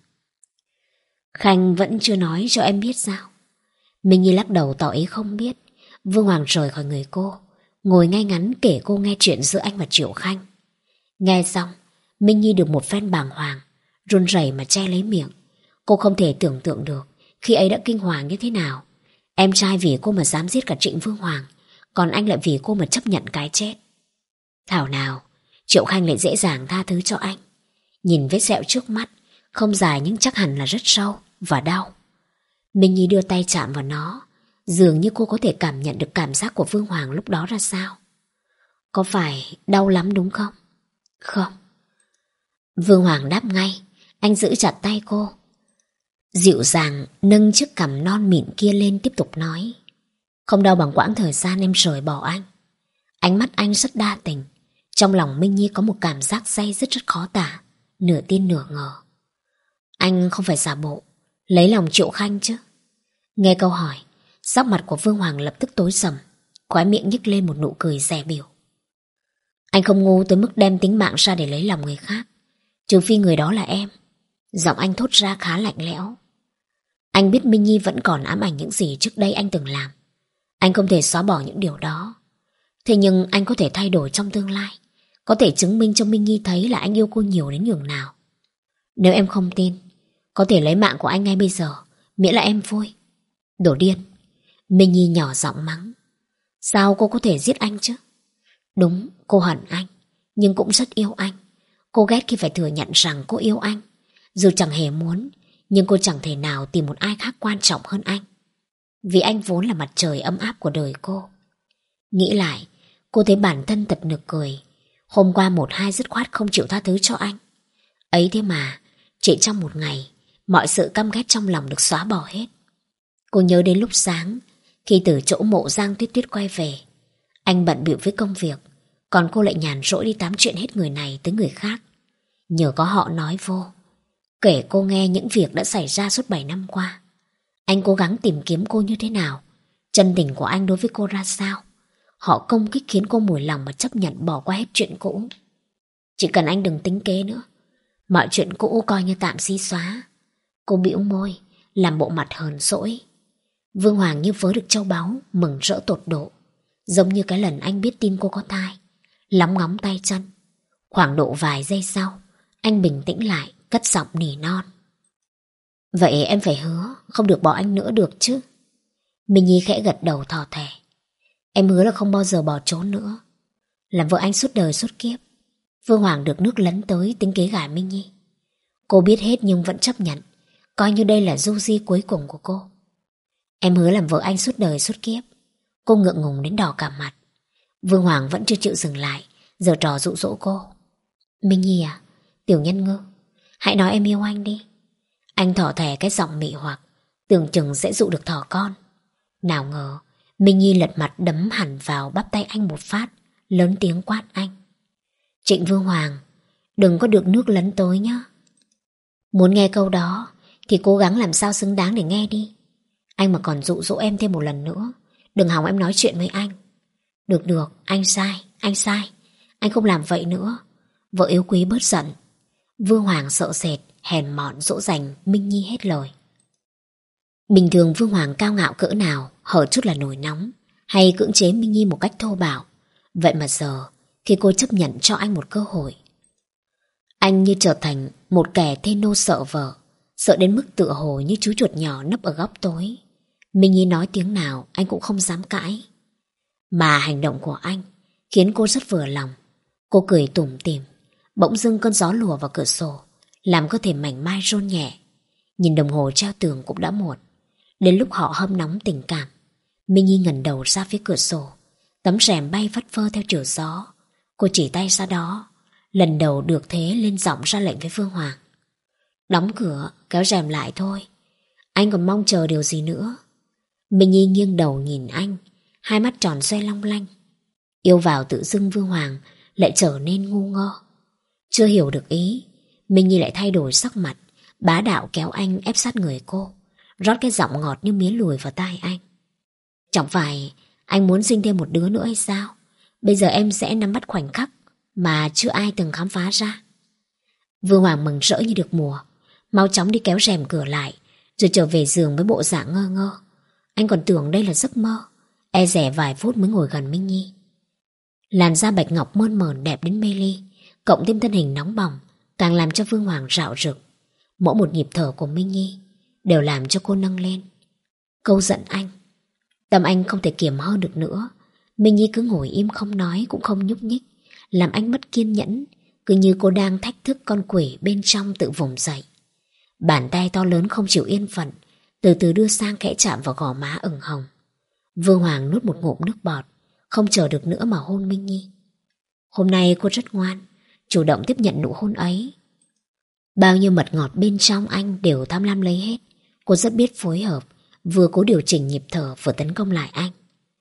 Khanh vẫn chưa nói cho em biết sao? Minh Nhi lắc đầu tỏ ý không biết. Vương Hoàng rời khỏi người cô, ngồi ngay ngắn kể cô nghe chuyện giữa anh và Triệu Khanh. Nghe xong, Minh Nhi được một phen bàng hoàng, run rẩy mà che lấy miệng. Cô không thể tưởng tượng được khi ấy đã kinh hoàng như thế nào. Em trai vì cô mà dám giết cả Trịnh Vương Hoàng, còn anh lại vì cô mà chấp nhận cái chết. Thảo nào Triệu Khanh lại dễ dàng tha thứ cho anh. Nhìn vết sẹo trước mắt, không dài nhưng chắc hẳn là rất sâu và đau. Minh Nhi đưa tay chạm vào nó, dường như cô có thể cảm nhận được cảm giác của Vương Hoàng lúc đó ra sao. Có phải đau lắm đúng không? Không. Vương Hoàng đáp ngay. Anh giữ chặt tay cô, dịu dàng nâng chiếc cằm non mịn kia lên, tiếp tục nói. Không đau bằng quãng thời gian em rời bỏ anh. Ánh mắt anh rất đa tình. Trong lòng Minh Nhi có một cảm giác day dứt rất khó tả, nửa tin nửa ngờ. Anh không phải giả bộ lấy lòng Triệu Khanh chứ? Nghe câu hỏi, sắc mặt của Vương Hoàng lập tức tối sầm, khóe miệng nhếch lên một nụ cười dè bỉu. Anh không ngu tới mức đem tính mạng ra để lấy lòng người khác. Trừ phi người đó là em. Giọng anh thốt ra khá lạnh lẽo. Anh biết Minh Nhi vẫn còn ám ảnh những gì trước đây anh từng làm. Anh không thể xóa bỏ những điều đó. Thế nhưng anh có thể thay đổi trong tương lai. Có thể chứng minh cho Minh Nhi thấy là anh yêu cô nhiều đến nhường nào. Nếu em không tin, có thể lấy mạng của anh ngay bây giờ, miễn là em vui. Đồ điên. Minh Nhi nhỏ giọng mắng. Sao cô có thể giết anh chứ? Đúng, cô hận anh, nhưng cũng rất yêu anh. Cô ghét khi phải thừa nhận rằng cô yêu anh. Dù chẳng hề muốn, nhưng cô chẳng thể nào tìm một ai khác quan trọng hơn anh. Vì anh vốn là mặt trời ấm áp của đời cô. Nghĩ lại, cô thấy bản thân thật nực cười. Hôm qua một hai dứt khoát không chịu tha thứ cho anh. Ấy thế mà, chỉ trong một ngày, mọi sự căm ghét trong lòng được xóa bỏ hết. Cô nhớ đến lúc sáng, khi từ chỗ mộ Giang Tuyết Tuyết quay về. Anh bận bịu với công việc, còn cô lại nhàn rỗi đi tám chuyện hết người này tới người khác. Nhờ có họ nói vô, kể cô nghe những việc đã xảy ra suốt bảy năm qua. Anh cố gắng tìm kiếm cô như thế nào, chân tình của anh đối với cô ra sao. Họ công kích khiến cô mùi lòng mà chấp nhận bỏ qua hết chuyện cũ. Chỉ cần anh đừng tính kế nữa, mọi chuyện cũ coi như tạm xí xóa. Cô bĩu môi, làm bộ mặt hờn dỗi. Vương Hoàng như vớ được châu báu, mừng rỡ tột độ. Giống như cái lần anh biết tin cô có thai, lóng ngóng tay chân. Khoảng độ vài giây sau, anh bình tĩnh lại, cất giọng nỉ non. Vậy em phải hứa không được bỏ anh nữa được chứ? Minh Nhi khẽ gật đầu thò thẻ. Em hứa là không bao giờ bỏ trốn nữa, làm vợ anh suốt đời suốt kiếp. Vương Hoàng được nước lấn tới tính kế gả Minh Nhi. Cô biết hết nhưng vẫn chấp nhận, coi như đây là du di cuối cùng của cô. Em hứa làm vợ anh suốt đời suốt kiếp. Cô ngượng ngùng đến đỏ cả mặt. Vương Hoàng vẫn chưa chịu dừng lại, giở trò dụ dỗ cô. Minh Nhi à, tiểu nhân ngư, hãy nói em yêu anh đi. Anh thỏ thẻ cái giọng mị hoặc, tưởng chừng sẽ dụ được thỏ con. Nào ngờ Minh Nhi lật mặt đấm hẳn vào bắp tay anh một phát, lớn tiếng quát anh. Trịnh Vương Hoàng, đừng có được nước lấn tới nhá. Muốn nghe câu đó thì cố gắng làm sao xứng đáng để nghe đi. Anh mà còn dụ dỗ em thêm một lần nữa, đừng hòng em nói chuyện với anh. Được được, anh sai, anh sai. Anh không làm vậy nữa. Vợ yêu quý bớt giận. Vương Hoàng sợ sệt, hèn mọn dỗ dành Minh Nhi hết lời. Bình thường Vương Hoàng cao ngạo cỡ nào, hở chút là nổi nóng, hay cưỡng chế Minh Nhi một cách thô bạo. Vậy mà giờ, khi cô chấp nhận cho anh một cơ hội, anh như trở thành một kẻ thê nô sợ vợ, sợ đến mức tựa hồ như chú chuột nhỏ nấp ở góc tối. Minh Nhi nói tiếng nào anh cũng không dám cãi. Mà hành động của anh khiến cô rất vừa lòng. Cô cười tủm tỉm. Bỗng dưng cơn gió lùa vào cửa sổ, làm cơ thể mảnh mai run nhẹ. Nhìn đồng hồ treo tường cũng đã muộn, đến lúc họ hâm nóng tình cảm. Minh Nhi ngẩng đầu ra phía cửa sổ. Tấm rèm bay phất phơ theo chiều gió. Cô chỉ tay ra đó, lần đầu được thế lên giọng ra lệnh với Vương Hoàng. Đóng cửa, kéo rèm lại thôi. Anh còn mong chờ điều gì nữa? Minh Nhi nghiêng đầu nhìn anh, hai mắt tròn xoe long lanh. Yêu vào tự dưng Vương Hoàng lại trở nên ngu ngơ. Chưa hiểu được ý, Minh Nhi lại thay đổi sắc mặt, bá đạo kéo anh ép sát người cô, rót cái giọng ngọt như mía lùi vào tai anh. Chẳng phải anh muốn sinh thêm một đứa nữa hay sao? Bây giờ em sẽ nắm bắt khoảnh khắc mà chưa ai từng khám phá ra. Vương Hoàng mừng rỡ như được mùa, mau chóng đi kéo rèm cửa lại, rồi trở về giường với bộ dạng ngơ ngơ. Anh còn tưởng đây là giấc mơ, e dè vài phút mới ngồi gần Minh Nhi. Làn da bạch ngọc mơn mởn đẹp đến mê ly, cộng thêm thân hình nóng bỏng, càng làm cho Vương Hoàng rạo rực. Mỗi một nhịp thở của Minh Nhi đều làm cho cô nâng lên. Câu giận anh, tâm anh không thể kiềm hơn được nữa. Minh Nhi cứ ngồi im không nói cũng không nhúc nhích, làm anh mất kiên nhẫn, cứ như cô đang thách thức con quỷ bên trong tự vùng dậy. Bàn tay to lớn không chịu yên phận, từ từ đưa sang khẽ chạm vào gò má ửng hồng. Vương Hoàng nuốt một ngụm nước bọt, không chờ được nữa mà hôn Minh Nhi. Hôm nay cô rất ngoan, chủ động tiếp nhận nụ hôn ấy. Bao nhiêu mật ngọt bên trong anh đều tham lam lấy hết. Cô rất biết phối hợp, vừa cố điều chỉnh nhịp thở vừa tấn công lại anh.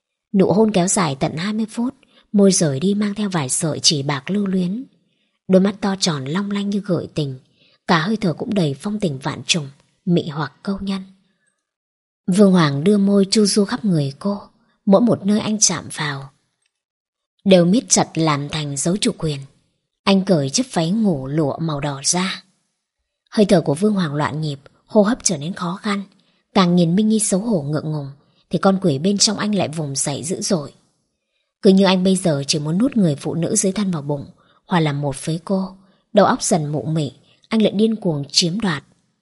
Nụ hôn kéo dài tận hai mươi phút, môi rời đi mang theo vài sợi chỉ bạc lưu luyến. Đôi mắt to tròn long lanh như gợi tình, cả hơi thở cũng đầy phong tình vạn trùng, mị hoặc câu nhân. Vương Hoàng đưa môi chu du khắp người cô, mỗi một nơi anh chạm vào đều miết chặt làm thành dấu chủ quyền. Anh cởi chiếc váy ngủ lụa màu đỏ ra. Hơi thở của Vương Hoàng loạn nhịp, hô hấp trở nên khó khăn. Càng nhìn Minh Nhi xấu hổ ngượng ngùng thì con quỷ bên trong anh lại vùng dậy dữ dội. Cứ như anh bây giờ chỉ muốn nuốt người phụ nữ dưới thân vào bụng, hòa làm một với cô. Đầu óc dần mụ mị, anh lại điên cuồng chiếm đoạt.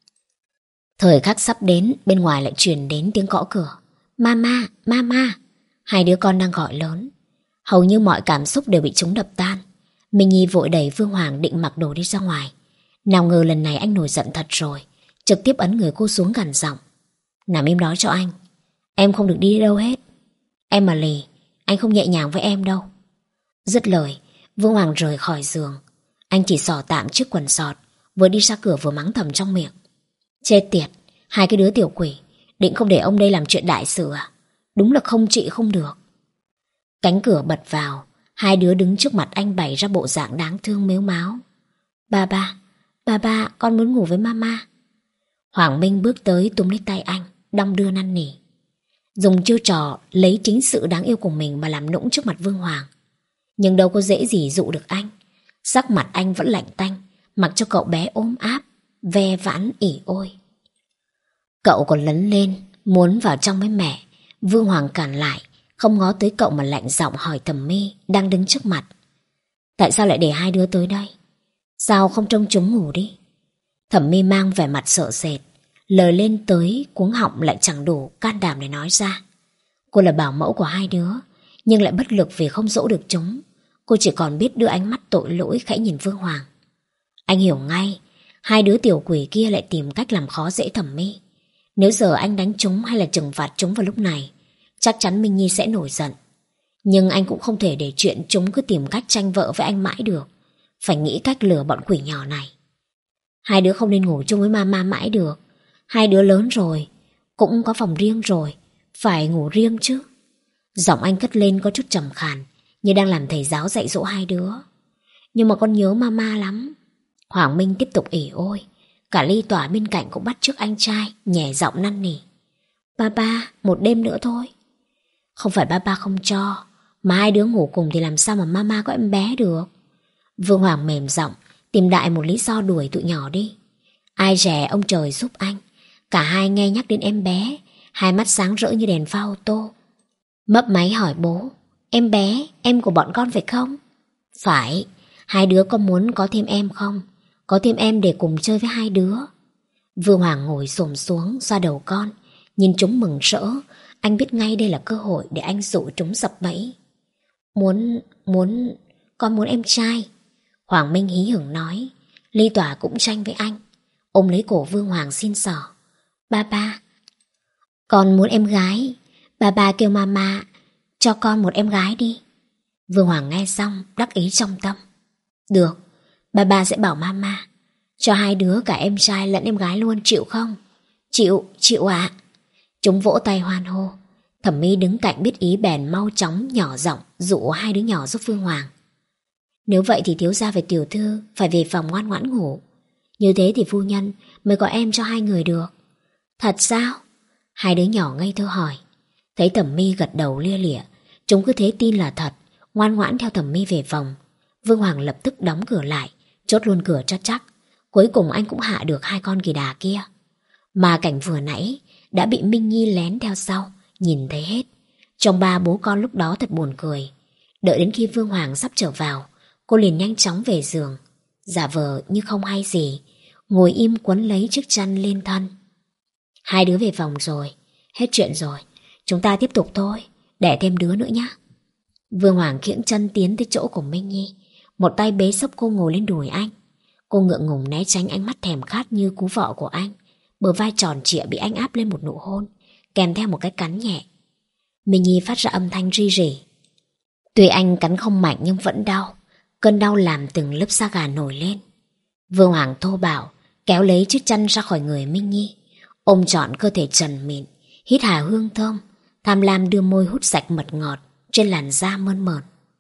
Thời khắc sắp đến, bên ngoài lại truyền đến tiếng gõ cửa. Mama, mama. Hai đứa con đang gọi lớn. Hầu như mọi cảm xúc đều bị chúng đập tan. Minh Nhi vội đẩy Vương Hoàng định mặc đồ đi ra ngoài. Nào ngờ lần này anh nổi giận thật rồi, trực tiếp ấn người cô xuống gằn giọng. Nằm im đó cho anh. Em không được đi đâu hết. Em mà lì, anh không nhẹ nhàng với em đâu. Dứt lời, Vương Hoàng rời khỏi giường. Anh chỉ xỏ tạm chiếc quần sọt, vừa đi ra cửa vừa mắng thầm trong miệng. Chết tiệt, hai cái đứa tiểu quỷ, định không để ông đây làm chuyện đại sự à? Đúng là không trị không được. Cánh cửa bật vào, hai đứa đứng trước mặt anh bày ra bộ dạng đáng thương mếu máo. Ba ba, ba ba, con muốn ngủ với mama. Hoàng Minh bước tới túm lấy tay anh, đong đưa năn nỉ. Dùng chiêu trò lấy chính sự đáng yêu của mình mà làm nũng trước mặt Vương Hoàng. Nhưng đâu có dễ gì dụ được anh. Sắc mặt anh vẫn lạnh tanh, mặc cho cậu bé ôm áp, ve vãn ỉ ôi. Cậu còn lấn lên, muốn vào trong với mẹ. Vương Hoàng cản lại, không ngó tới cậu mà lạnh giọng hỏi Thẩm My đang đứng trước mặt. Tại sao lại để hai đứa tới đây? Sao không trông chúng ngủ đi? Thẩm My mang vẻ mặt sợ sệt, lời lên tới cuống họng lại chẳng đủ can đảm để nói ra. Cô là bảo mẫu của hai đứa, nhưng lại bất lực vì không dỗ được chúng. Cô chỉ còn biết đưa ánh mắt tội lỗi khẽ nhìn Vương Hoàng. Anh hiểu ngay, hai đứa tiểu quỷ kia lại tìm cách làm khó dễ Thẩm My. Nếu giờ anh đánh chúng hay là trừng phạt chúng vào lúc này, chắc chắn Minh Nhi sẽ nổi giận. Nhưng anh cũng không thể để chuyện chúng cứ tìm cách tranh vợ với anh mãi được. Phải nghĩ cách lừa bọn quỷ nhỏ này. Hai đứa không nên ngủ chung với mama mãi được. Hai đứa lớn rồi, cũng có phòng riêng rồi, phải ngủ riêng chứ. Giọng anh cất lên có chút trầm khàn, như đang làm thầy giáo dạy dỗ hai đứa. Nhưng mà con nhớ mama lắm. Hoàng Minh tiếp tục ỉ ôi. Cả Ly Tỏa bên cạnh cũng bắt chước anh trai, nhẹ giọng năn nỉ. Ba ba, một đêm nữa thôi. Không phải ba ba không cho, mà hai đứa ngủ cùng thì làm sao mà mama có em bé được. Vương Hoàng mềm giọng, tìm đại một lý do đuổi tụi nhỏ đi. Ai dè ông trời giúp anh. Cả hai nghe nhắc đến em bé, hai mắt sáng rỡ như đèn pha ô tô. Mấp máy hỏi bố. Em bé, em của bọn con phải không? Phải. Hai đứa có muốn có thêm em không? Có thêm em để cùng chơi với hai đứa. Vương Hoàng ngồi xổm xuống xoa đầu con, nhìn chúng mừng rỡ. Anh biết ngay đây là cơ hội để anh dụ chúng sập bẫy. Muốn, muốn, con muốn em trai. Hoàng Minh hí hửng nói. Ly Tỏa cũng tranh với anh, ôm lấy cổ Vương Hoàng xin xỏ. Ba ba, con muốn em gái. Ba ba kêu mama cho con một em gái đi. Vương Hoàng nghe xong đắc ý trong tâm. Được, ba ba sẽ bảo mama cho hai đứa cả em trai lẫn em gái luôn, chịu không? Chịu, chịu ạ. Chúng vỗ tay hoan hô. Thẩm My đứng cạnh biết ý bèn mau chóng nhỏ giọng dụ hai đứa nhỏ giúp Vương Hoàng. Nếu vậy thì thiếu gia và tiểu thư phải về phòng ngoan ngoãn ngủ. Như thế thì phu nhân mới có em cho hai người được. Thật sao? Hai đứa nhỏ ngây thơ hỏi. Thấy Thẩm My gật đầu lia lịa, chúng cứ thế tin là thật, ngoan ngoãn theo Thẩm My về phòng. Vương Hoàng lập tức đóng cửa lại, chốt luôn cửa cho chắc. Cuối cùng anh cũng hạ được hai con kỳ đà kia. Mà cảnh vừa nãy đã bị Minh Nhi lén theo sau, nhìn thấy hết. Trong ba bố con lúc đó thật buồn cười. Đợi đến khi Vương Hoàng sắp trở vào, cô liền nhanh chóng về giường, giả vờ như không hay gì, ngồi im quấn lấy chiếc chăn lên thân. Hai đứa về phòng rồi, hết chuyện rồi, chúng ta tiếp tục thôi, đẻ thêm đứa nữa nhé. Vương Hoàng kiễng chân tiến tới chỗ của Minh Nhi, một tay bế xốc cô ngồi lên đùi anh. Cô ngượng ngùng né tránh ánh mắt thèm khát như cú vợ của anh. Bờ vai tròn trịa bị anh áp lên một nụ hôn, kèm theo một cái cắn nhẹ. Minh Nhi phát ra âm thanh ri rỉ. Tuy anh cắn không mạnh nhưng vẫn đau. Cơn đau làm từng lớp da gà nổi lên. Vương Hoàng thô bạo kéo lấy chiếc chăn ra khỏi người Minh Nhi, ôm trọn cơ thể trần mịn, hít hà hương thơm, tham lam đưa môi hút sạch mật ngọt trên làn da mơn mởn.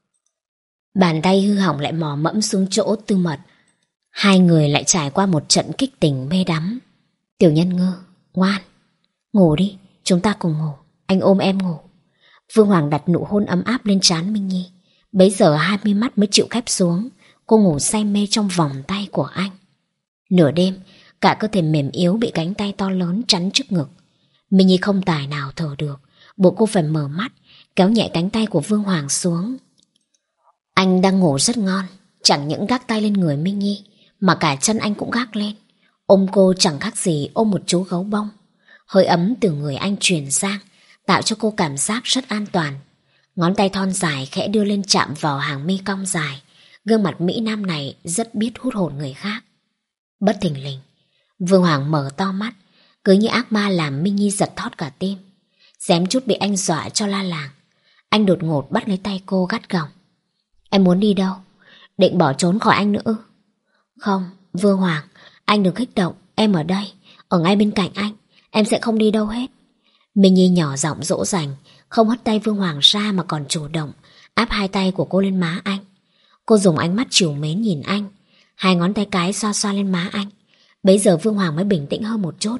Bàn tay hư hỏng lại mò mẫm xuống chỗ tư mật. Hai người lại trải qua một trận kích tình mê đắm. Tiểu Nhân Ngư, ngoan, ngủ đi, chúng ta cùng ngủ, anh ôm em ngủ. Vương Hoàng đặt nụ hôn ấm áp lên trán Minh Nhi. Bấy giờ hai mươi mắt mới chịu khép xuống, cô ngủ say mê trong vòng tay của anh. Nửa đêm, cả cơ thể mềm yếu bị cánh tay to lớn chắn trước ngực. Minh Nhi không tài nào thở được, buộc cô phải mở mắt, kéo nhẹ cánh tay của Vương Hoàng xuống. Anh đang ngủ rất ngon, chẳng những gác tay lên người Minh Nhi, mà cả chân anh cũng gác lên. Ôm cô chẳng khác gì ôm một chú gấu bông. Hơi ấm từ người anh truyền sang, tạo cho cô cảm giác rất an toàn. Ngón tay thon dài khẽ đưa lên chạm vào hàng mi cong dài. Gương mặt Mỹ Nam này rất biết hút hồn người khác. Bất thình lình, Vương Hoàng mở to mắt, cứ như ác ma làm Minh Nhi giật thót cả tim. Xém chút bị anh dọa cho la làng. Anh đột ngột bắt lấy tay cô gắt gỏng. Em muốn đi đâu? Định bỏ trốn khỏi anh nữa ư? Không, Vương Hoàng, anh đừng kích động, em ở đây, ở ngay bên cạnh anh, em sẽ không đi đâu hết. Minh Nhi nhỏ giọng dỗ dành, không hất tay Vương Hoàng ra mà còn chủ động áp hai tay của cô lên má anh. Cô dùng ánh mắt trìu mến nhìn anh, hai ngón tay cái xoa xoa lên má anh. Bấy giờ Vương Hoàng mới bình tĩnh hơn một chút.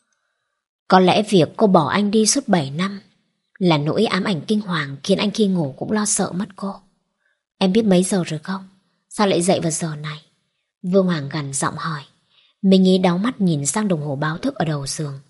Có lẽ việc cô bỏ anh đi suốt bảy năm là nỗi ám ảnh kinh hoàng khiến anh khi ngủ cũng lo sợ mất cô. Em biết mấy giờ rồi không? Sao lại dậy vào giờ này? Vương Hoàng gằn giọng hỏi. Minh Nhi đau mắt nhìn sang đồng hồ báo thức ở đầu giường.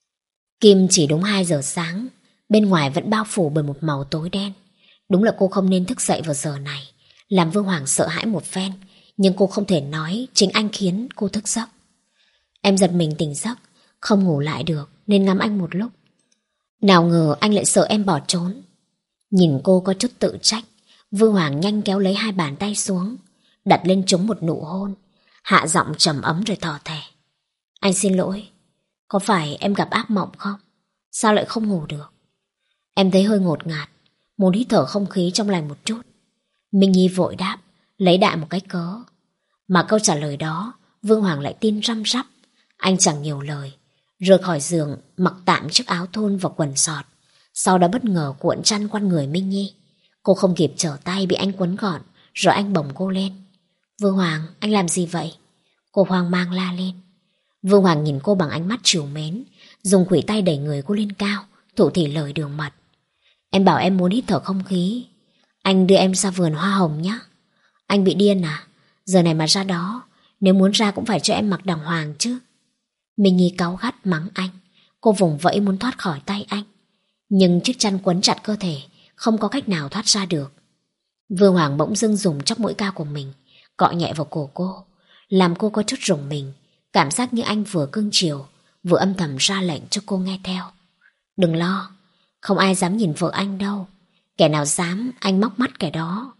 Kim chỉ đúng hai giờ sáng, bên ngoài vẫn bao phủ bởi một màu tối đen. Đúng là cô không nên thức dậy vào giờ này, làm Vương Hoàng sợ hãi một phen, nhưng cô không thể nói chính anh khiến cô thức giấc. Em giật mình tỉnh giấc, không ngủ lại được nên ngắm anh một lúc. Nào ngờ anh lại sợ em bỏ trốn. Nhìn cô có chút tự trách, Vương Hoàng nhanh kéo lấy hai bàn tay xuống, đặt lên chúng một nụ hôn, hạ giọng trầm ấm rồi thỏ thẻ. Anh xin lỗi, có phải em gặp ác mộng không? Sao lại không ngủ được? Em thấy hơi ngột ngạt, muốn hít thở không khí trong lành một chút. Minh Nhi vội đáp, lấy đại một cái cớ. Mà câu trả lời đó Vương Hoàng lại tin răm rắp. Anh chẳng nhiều lời, rời khỏi giường, mặc tạm chiếc áo thun và quần sọt, sau đó bất ngờ cuộn chăn quanh người Minh Nhi. Cô không kịp trở tay bị anh quấn gọn, rồi anh bồng cô lên. Vương Hoàng, anh làm gì vậy? Cô hoang mang la lên. Vương Hoàng nhìn cô bằng ánh mắt trìu mến, dùng khuỷu tay đẩy người cô lên cao, thủ thỉ lời đường mật. Em bảo em muốn hít thở không khí, anh đưa em ra vườn hoa hồng nhé. Anh bị điên à? Giờ này mà ra đó, nếu muốn ra cũng phải cho em mặc đàng hoàng chứ. Minh Nhi cáu gắt mắng anh. Cô vùng vẫy muốn thoát khỏi tay anh, nhưng chiếc chăn quấn chặt cơ thể, không có cách nào thoát ra được. Vương Hoàng bỗng dưng dùng chóp mũi cao của mình cọ nhẹ vào cổ cô, làm cô có chút rùng mình, cảm giác như anh vừa cưng chiều, vừa âm thầm ra lệnh cho cô nghe theo. Đừng lo, không ai dám nhìn vợ anh đâu. Kẻ nào dám anh móc mắt kẻ đó.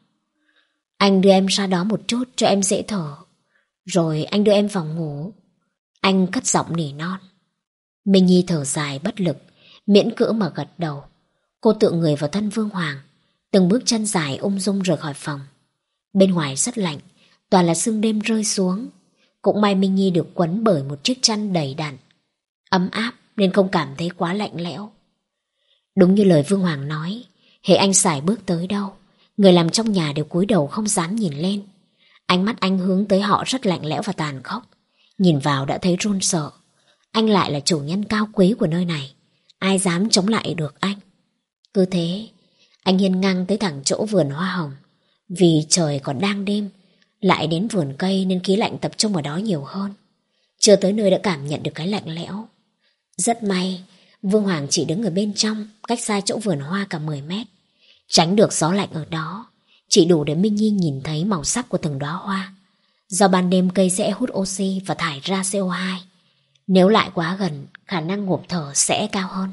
Anh đưa em ra đó một chút cho em dễ thở, rồi anh đưa em vào ngủ. Anh cất giọng nỉ non. Minh Nhi thở dài bất lực, miễn cưỡng mà gật đầu. Cô tựa người vào thân Vương Hoàng, từng bước chân dài ung dung rời khỏi phòng. Bên ngoài rất lạnh, toàn là sương đêm rơi xuống. Cũng may Minh Nhi được quấn bởi một chiếc chăn đầy đặn, ấm áp nên không cảm thấy quá lạnh lẽo. Đúng như lời Vương Hoàng nói, hễ anh sải bước tới đâu, người làm trong nhà đều cúi đầu không dám nhìn lên. Ánh mắt anh hướng tới họ rất lạnh lẽo và tàn khốc, nhìn vào đã thấy run sợ. Anh lại là chủ nhân cao quý của nơi này, ai dám chống lại được anh. Cứ thế, anh hiên ngang tới thẳng chỗ vườn hoa hồng. Vì trời còn đang đêm, lại đến vườn cây nên khí lạnh tập trung ở đó nhiều hơn. Chưa tới nơi đã cảm nhận được cái lạnh lẽo. Rất may, Vương Hoàng chỉ đứng ở bên trong, cách xa chỗ vườn hoa cả mười mét. Tránh được gió lạnh ở đó, chỉ đủ để Minh Nhi nhìn thấy màu sắc của từng đóa hoa. Do ban đêm cây sẽ hút oxy và thải ra xê o hai. Nếu lại quá gần, khả năng ngộp thở sẽ cao hơn.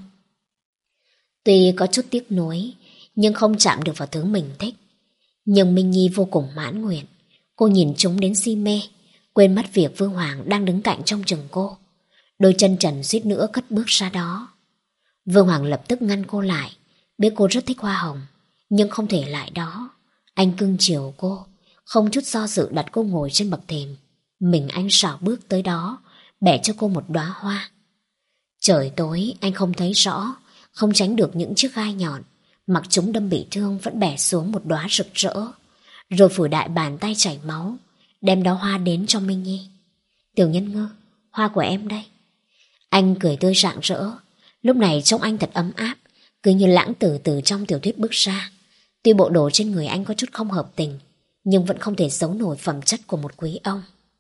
Tuy có chút tiếc nuối, nhưng không chạm được vào thứ mình thích. Nhưng Minh Nhi vô cùng mãn nguyện. Cô nhìn chúng đến si mê, quên mất việc Vương Hoàng đang đứng cạnh trông chừng cô. Đôi chân trần suýt nữa cất bước ra đó. Vương Hoàng lập tức ngăn cô lại, biết cô rất thích hoa hồng, nhưng không thể lại đó. Anh cưng chiều cô, không chút do dự đặt cô ngồi trên bậc thềm. Mình anh xảo bước tới đó, bẻ cho cô một đóa hoa. Trời tối anh không thấy rõ, không tránh được những chiếc gai nhọn, mặc chúng đâm bị thương vẫn bẻ xuống một đóa rực rỡ, rồi phủi đại bàn tay chảy máu, đem đóa hoa đến cho Minh Nhi. Tiểu Nhân Ngư, hoa của em đây. Anh cười tươi rạng rỡ. Lúc này trông anh thật ấm áp, cứ như lãng tử từ trong tiểu thuyết bước ra. Tuy bộ đồ trên người anh có chút không hợp tình, nhưng vẫn không thể giấu nổi phẩm chất của một quý ông.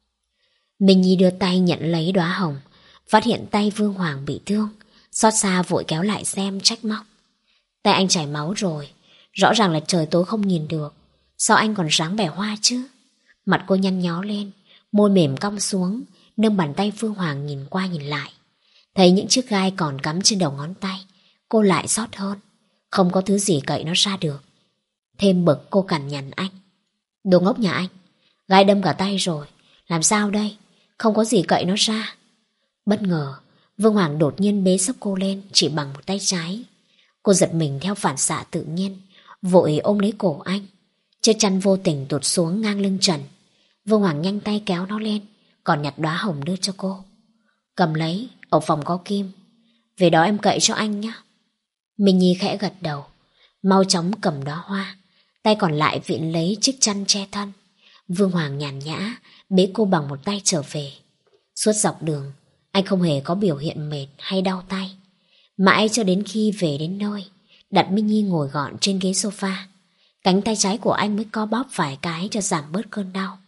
Minh Nhi đưa tay nhận lấy đóa hồng, phát hiện tay Vương Hoàng bị thương, xót xa vội kéo lại xem, trách móc. Tay anh chảy máu rồi, rõ ràng là trời tối không nhìn được, sao anh còn dáng bẻ hoa chứ? Mặt cô nhăn nhó lên, môi mềm cong xuống, nâng bàn tay Vương Hoàng nhìn qua nhìn lại. Thấy những chiếc gai còn cắm trên đầu ngón tay, cô lại xót hơn, không có thứ gì cậy nó ra được. Thêm bực cô cằn nhằn anh. Đồ ngốc nhà anh, gai đâm cả tay rồi, làm sao đây? Không có gì cậy nó ra. Bất ngờ, Vương Hoàng đột nhiên bế xốc cô lên chỉ bằng một tay trái. Cô giật mình theo phản xạ tự nhiên, vội ôm lấy cổ anh. Chiếc chăn vô tình tụt xuống ngang lưng trần. Vương Hoàng nhanh tay kéo nó lên, còn nhặt đóa hồng đưa cho cô. Cầm lấy, ở phòng có kim, về đó em cậy cho anh nhé. Minh Nhi khẽ gật đầu, mau chóng cầm đóa hoa, tay còn lại vịn lấy chiếc chăn che thân. Vương Hoàng nhàn nhã bế cô bằng một tay trở về. Suốt dọc đường, anh không hề có biểu hiện mệt hay đau tay. Mãi cho đến khi về đến nơi, đặt Minh Nhi ngồi gọn trên ghế sofa, cánh tay trái của anh mới co bóp vài cái cho giảm bớt cơn đau.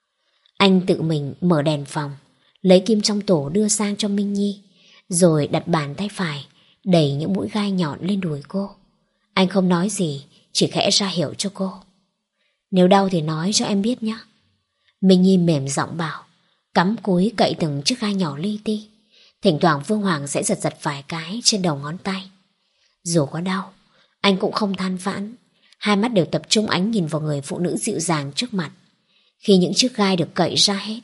Anh tự mình mở đèn phòng, lấy kim trong tủ đưa sang cho Minh Nhi, rồi đặt bàn tay phải đẩy những mũi gai nhọn lên đùi cô. Anh không nói gì, chỉ khẽ ra hiệu cho cô. Nếu đau thì nói cho em biết nhé. Minh Nhi mềm giọng bảo, cắm cúi cậy từng chiếc gai nhỏ li ti. Thỉnh thoảng Vương Hoàng sẽ giật giật vài cái trên đầu ngón tay. Dù có đau, anh cũng không than vãn, hai mắt đều tập trung ánh nhìn vào người phụ nữ dịu dàng trước mặt. Khi những chiếc gai được cậy ra hết,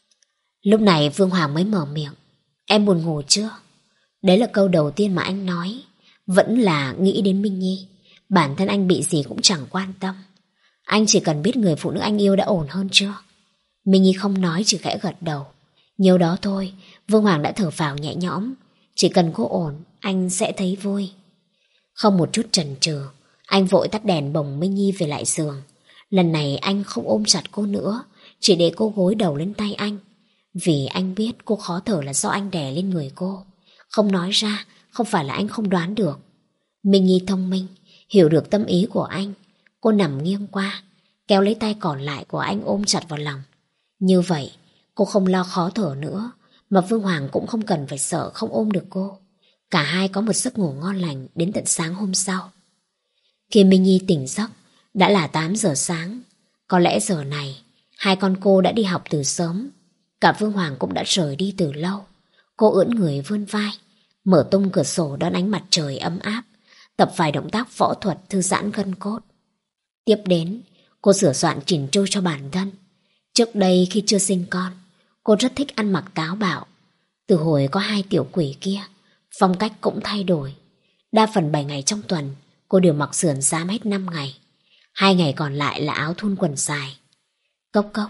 lúc này Vương Hoàng mới mở miệng. Em buồn ngủ chưa? Đấy là câu đầu tiên mà anh nói. Vẫn là nghĩ đến Minh Nhi. Bản thân anh bị gì cũng chẳng quan tâm. Anh chỉ cần biết người phụ nữ anh yêu đã ổn hơn chưa. Minh Nhi không nói, chỉ khẽ gật đầu. Nhiều đó thôi, Vương Hoàng đã thở phào nhẹ nhõm. Chỉ cần cô ổn, anh sẽ thấy vui. Không một chút chần chừ, anh vội tắt đèn bồng Minh Nhi về lại giường. Lần này anh không ôm chặt cô nữa, chỉ để cô gối đầu lên tay anh. Vì anh biết cô khó thở là do anh đè lên người cô. Không nói ra, không phải là anh không đoán được. Minh Nhi thông minh, hiểu được tâm ý của anh. Cô nằm nghiêng qua, kéo lấy tay còn lại của anh ôm chặt vào lòng. Như vậy, cô không lo khó thở nữa, mà Vương Hoàng cũng không cần phải sợ không ôm được cô. Cả hai có một giấc ngủ ngon lành đến tận sáng hôm sau. Khi Minh Nhi tỉnh giấc, đã là tám giờ sáng. Có lẽ giờ này, hai con cô đã đi học từ sớm. Cả Vương Hoàng cũng đã rời đi từ lâu. Cô ưỡn người vươn vai, mở tung cửa sổ đón ánh mặt trời ấm áp, tập vài động tác võ thuật thư giãn gân cốt. Tiếp đến, cô sửa soạn chỉnh chu cho bản thân. Trước đây khi chưa sinh con, cô rất thích ăn mặc táo bạo. Từ hồi có hai tiểu quỷ kia, phong cách cũng thay đổi. Đa phần bảy ngày trong tuần, cô đều mặc sườn xám hết năm ngày. Hai ngày còn lại là áo thun quần dài. Cốc cốc.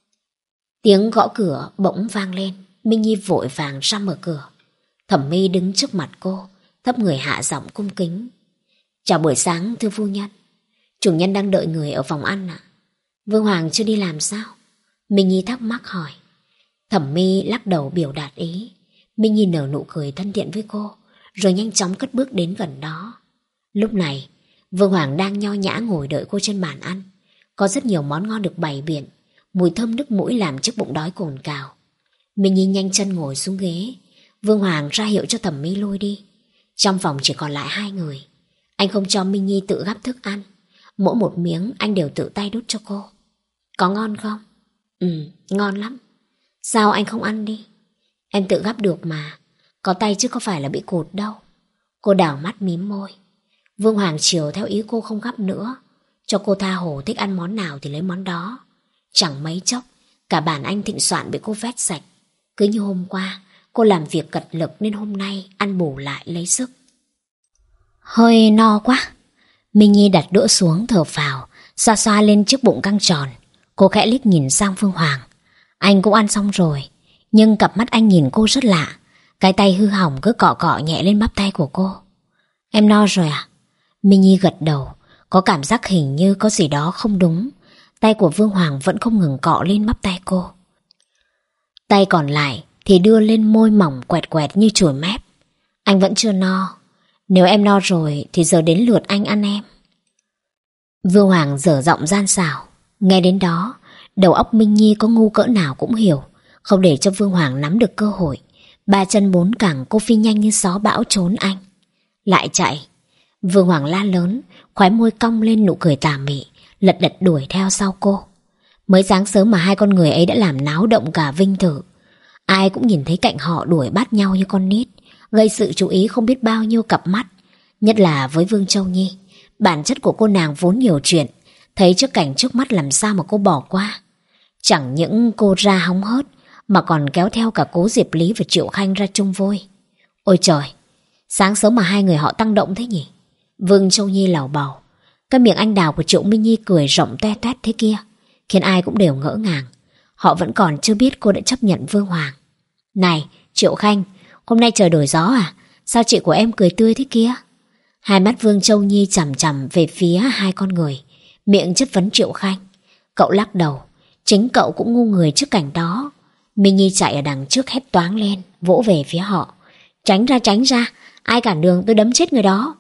Tiếng gõ cửa bỗng vang lên. Minh Nhi vội vàng ra mở cửa. Thẩm My đứng trước mặt cô, thấp người hạ giọng cung kính. Chào buổi sáng thưa phu nhân. Chủ nhân đang đợi người ở phòng ăn ạ. Vương Hoàng chưa đi làm sao? Minh Nhi thắc mắc hỏi. Thẩm My lắc đầu biểu đạt ý. Minh Nhi nở nụ cười thân thiện với cô, rồi nhanh chóng cất bước đến gần đó. Lúc này, Vương Hoàng đang nho nhã ngồi đợi cô trên bàn ăn. Có rất nhiều món ngon được bày biện, mùi thơm nước mũi làm chiếc bụng đói cồn cào. Minh Nhi nhanh chân ngồi xuống ghế. Vương Hoàng ra hiệu cho Thẩm My lôi đi. Trong phòng chỉ còn lại hai người. Anh không cho Minh Nhi tự gắp thức ăn. Mỗi một miếng anh đều tự tay đút cho cô. Có ngon không? Ừ, ngon lắm. Sao anh không ăn đi? Em tự gắp được mà. Có tay chứ có phải là bị cụt đâu. Cô đảo mắt mím môi. Vương Hoàng chiều theo ý cô không gắp nữa, cho cô tha hồ thích ăn món nào thì lấy món đó. Chẳng mấy chốc, cả bàn anh thịnh soạn bị cô vét sạch. Cứ như hôm qua, cô làm việc cật lực nên hôm nay ăn bù lại lấy sức. Hơi no quá. Minh Nhi đặt đũa xuống thở phào, xoa xoa lên chiếc bụng căng tròn. Cô khẽ liếc nhìn sang Vương Hoàng. Anh cũng ăn xong rồi, nhưng cặp mắt anh nhìn cô rất lạ. Cái tay hư hỏng cứ cọ cọ nhẹ lên bắp tay của cô. Em no rồi à? Minh Nhi gật đầu, có cảm giác hình như có gì đó không đúng. Tay của Vương Hoàng vẫn không ngừng cọ lên bắp tay cô. Tay còn lại thì đưa lên môi mỏng quẹt quẹt như chổi mép. Anh vẫn chưa no. Nếu em no rồi thì giờ đến lượt anh ăn em. Vương Hoàng dở giọng gian xảo. Nghe đến đó, đầu óc Minh Nhi có ngu cỡ nào cũng hiểu. Không để cho Vương Hoàng nắm được cơ hội, ba chân bốn cẳng cô phi nhanh như gió bão trốn anh. Lại chạy. Vương Hoàng la lớn, khóe môi cong lên nụ cười tà mị, lật đật đuổi theo sau cô. Mới sáng sớm mà hai con người ấy đã làm náo động cả Vinh Thự. Ai cũng nhìn thấy cạnh họ đuổi bắt nhau như con nít, gây sự chú ý không biết bao nhiêu cặp mắt. Nhất là với Vương Châu Nhi, bản chất của cô nàng vốn nhiều chuyện, thấy trước cảnh trước mắt làm sao mà cô bỏ qua. Chẳng những cô ra hóng hớt, mà còn kéo theo cả Cố Diệp Lý và Triệu Khanh ra chung vui. Ôi trời, sáng sớm mà hai người họ tăng động thế nhỉ? Vương Châu Nhi lảo bảo. Cái miệng anh đào của Triệu Minh Nhi cười rộng toe toét thế kia, khiến ai cũng đều ngỡ ngàng. Họ vẫn còn chưa biết cô đã chấp nhận Vương Hoàng. Này, Triệu Khanh, hôm nay trời đổi gió à? Sao chị của em cười tươi thế kia? Hai mắt Vương Châu Nhi chằm chằm về phía hai con người, miệng chất vấn Triệu Khanh. Cậu lắc đầu, chính cậu cũng ngu người trước cảnh đó. Minh Nhi chạy ở đằng trước hét toáng lên, vỗ về phía họ. Tránh ra, tránh ra, ai cản đường tôi đấm chết người đó.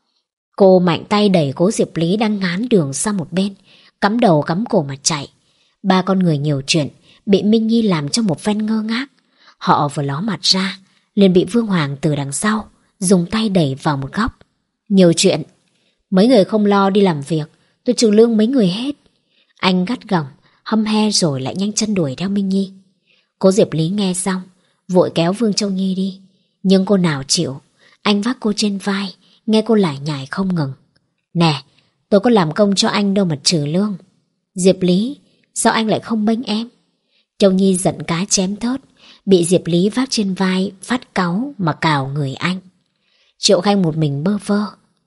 Cô mạnh tay đẩy Cố Diệp Lý đang ngán đường sang một bên, cắm đầu cắm cổ mà chạy. Ba con người nhiều chuyện, bị Minh Nhi làm cho một phen ngơ ngác. Họ vừa ló mặt ra, liền bị Vương Hoàng từ đằng sau dùng tay đẩy vào một góc. Nhiều chuyện, mấy người không lo đi làm việc, tôi trừ lương mấy người hết. Anh gắt gỏng, hăm he rồi lại nhanh chân đuổi theo Minh Nhi. Cố Diệp Lý nghe xong, vội kéo Vương Châu Nhi đi. Nhưng cô nào chịu, anh vác cô trên vai, nghe cô lải nhải không ngừng. Nè, tôi có làm công cho anh đâu mà trừ lương. Diệp Lý, sao anh lại không bênh em? Châu Nhi giận cá chém thớt, bị Diệp Lý vác trên vai, phát cáu mà cào người anh. Triệu Khanh một mình bơ vơ.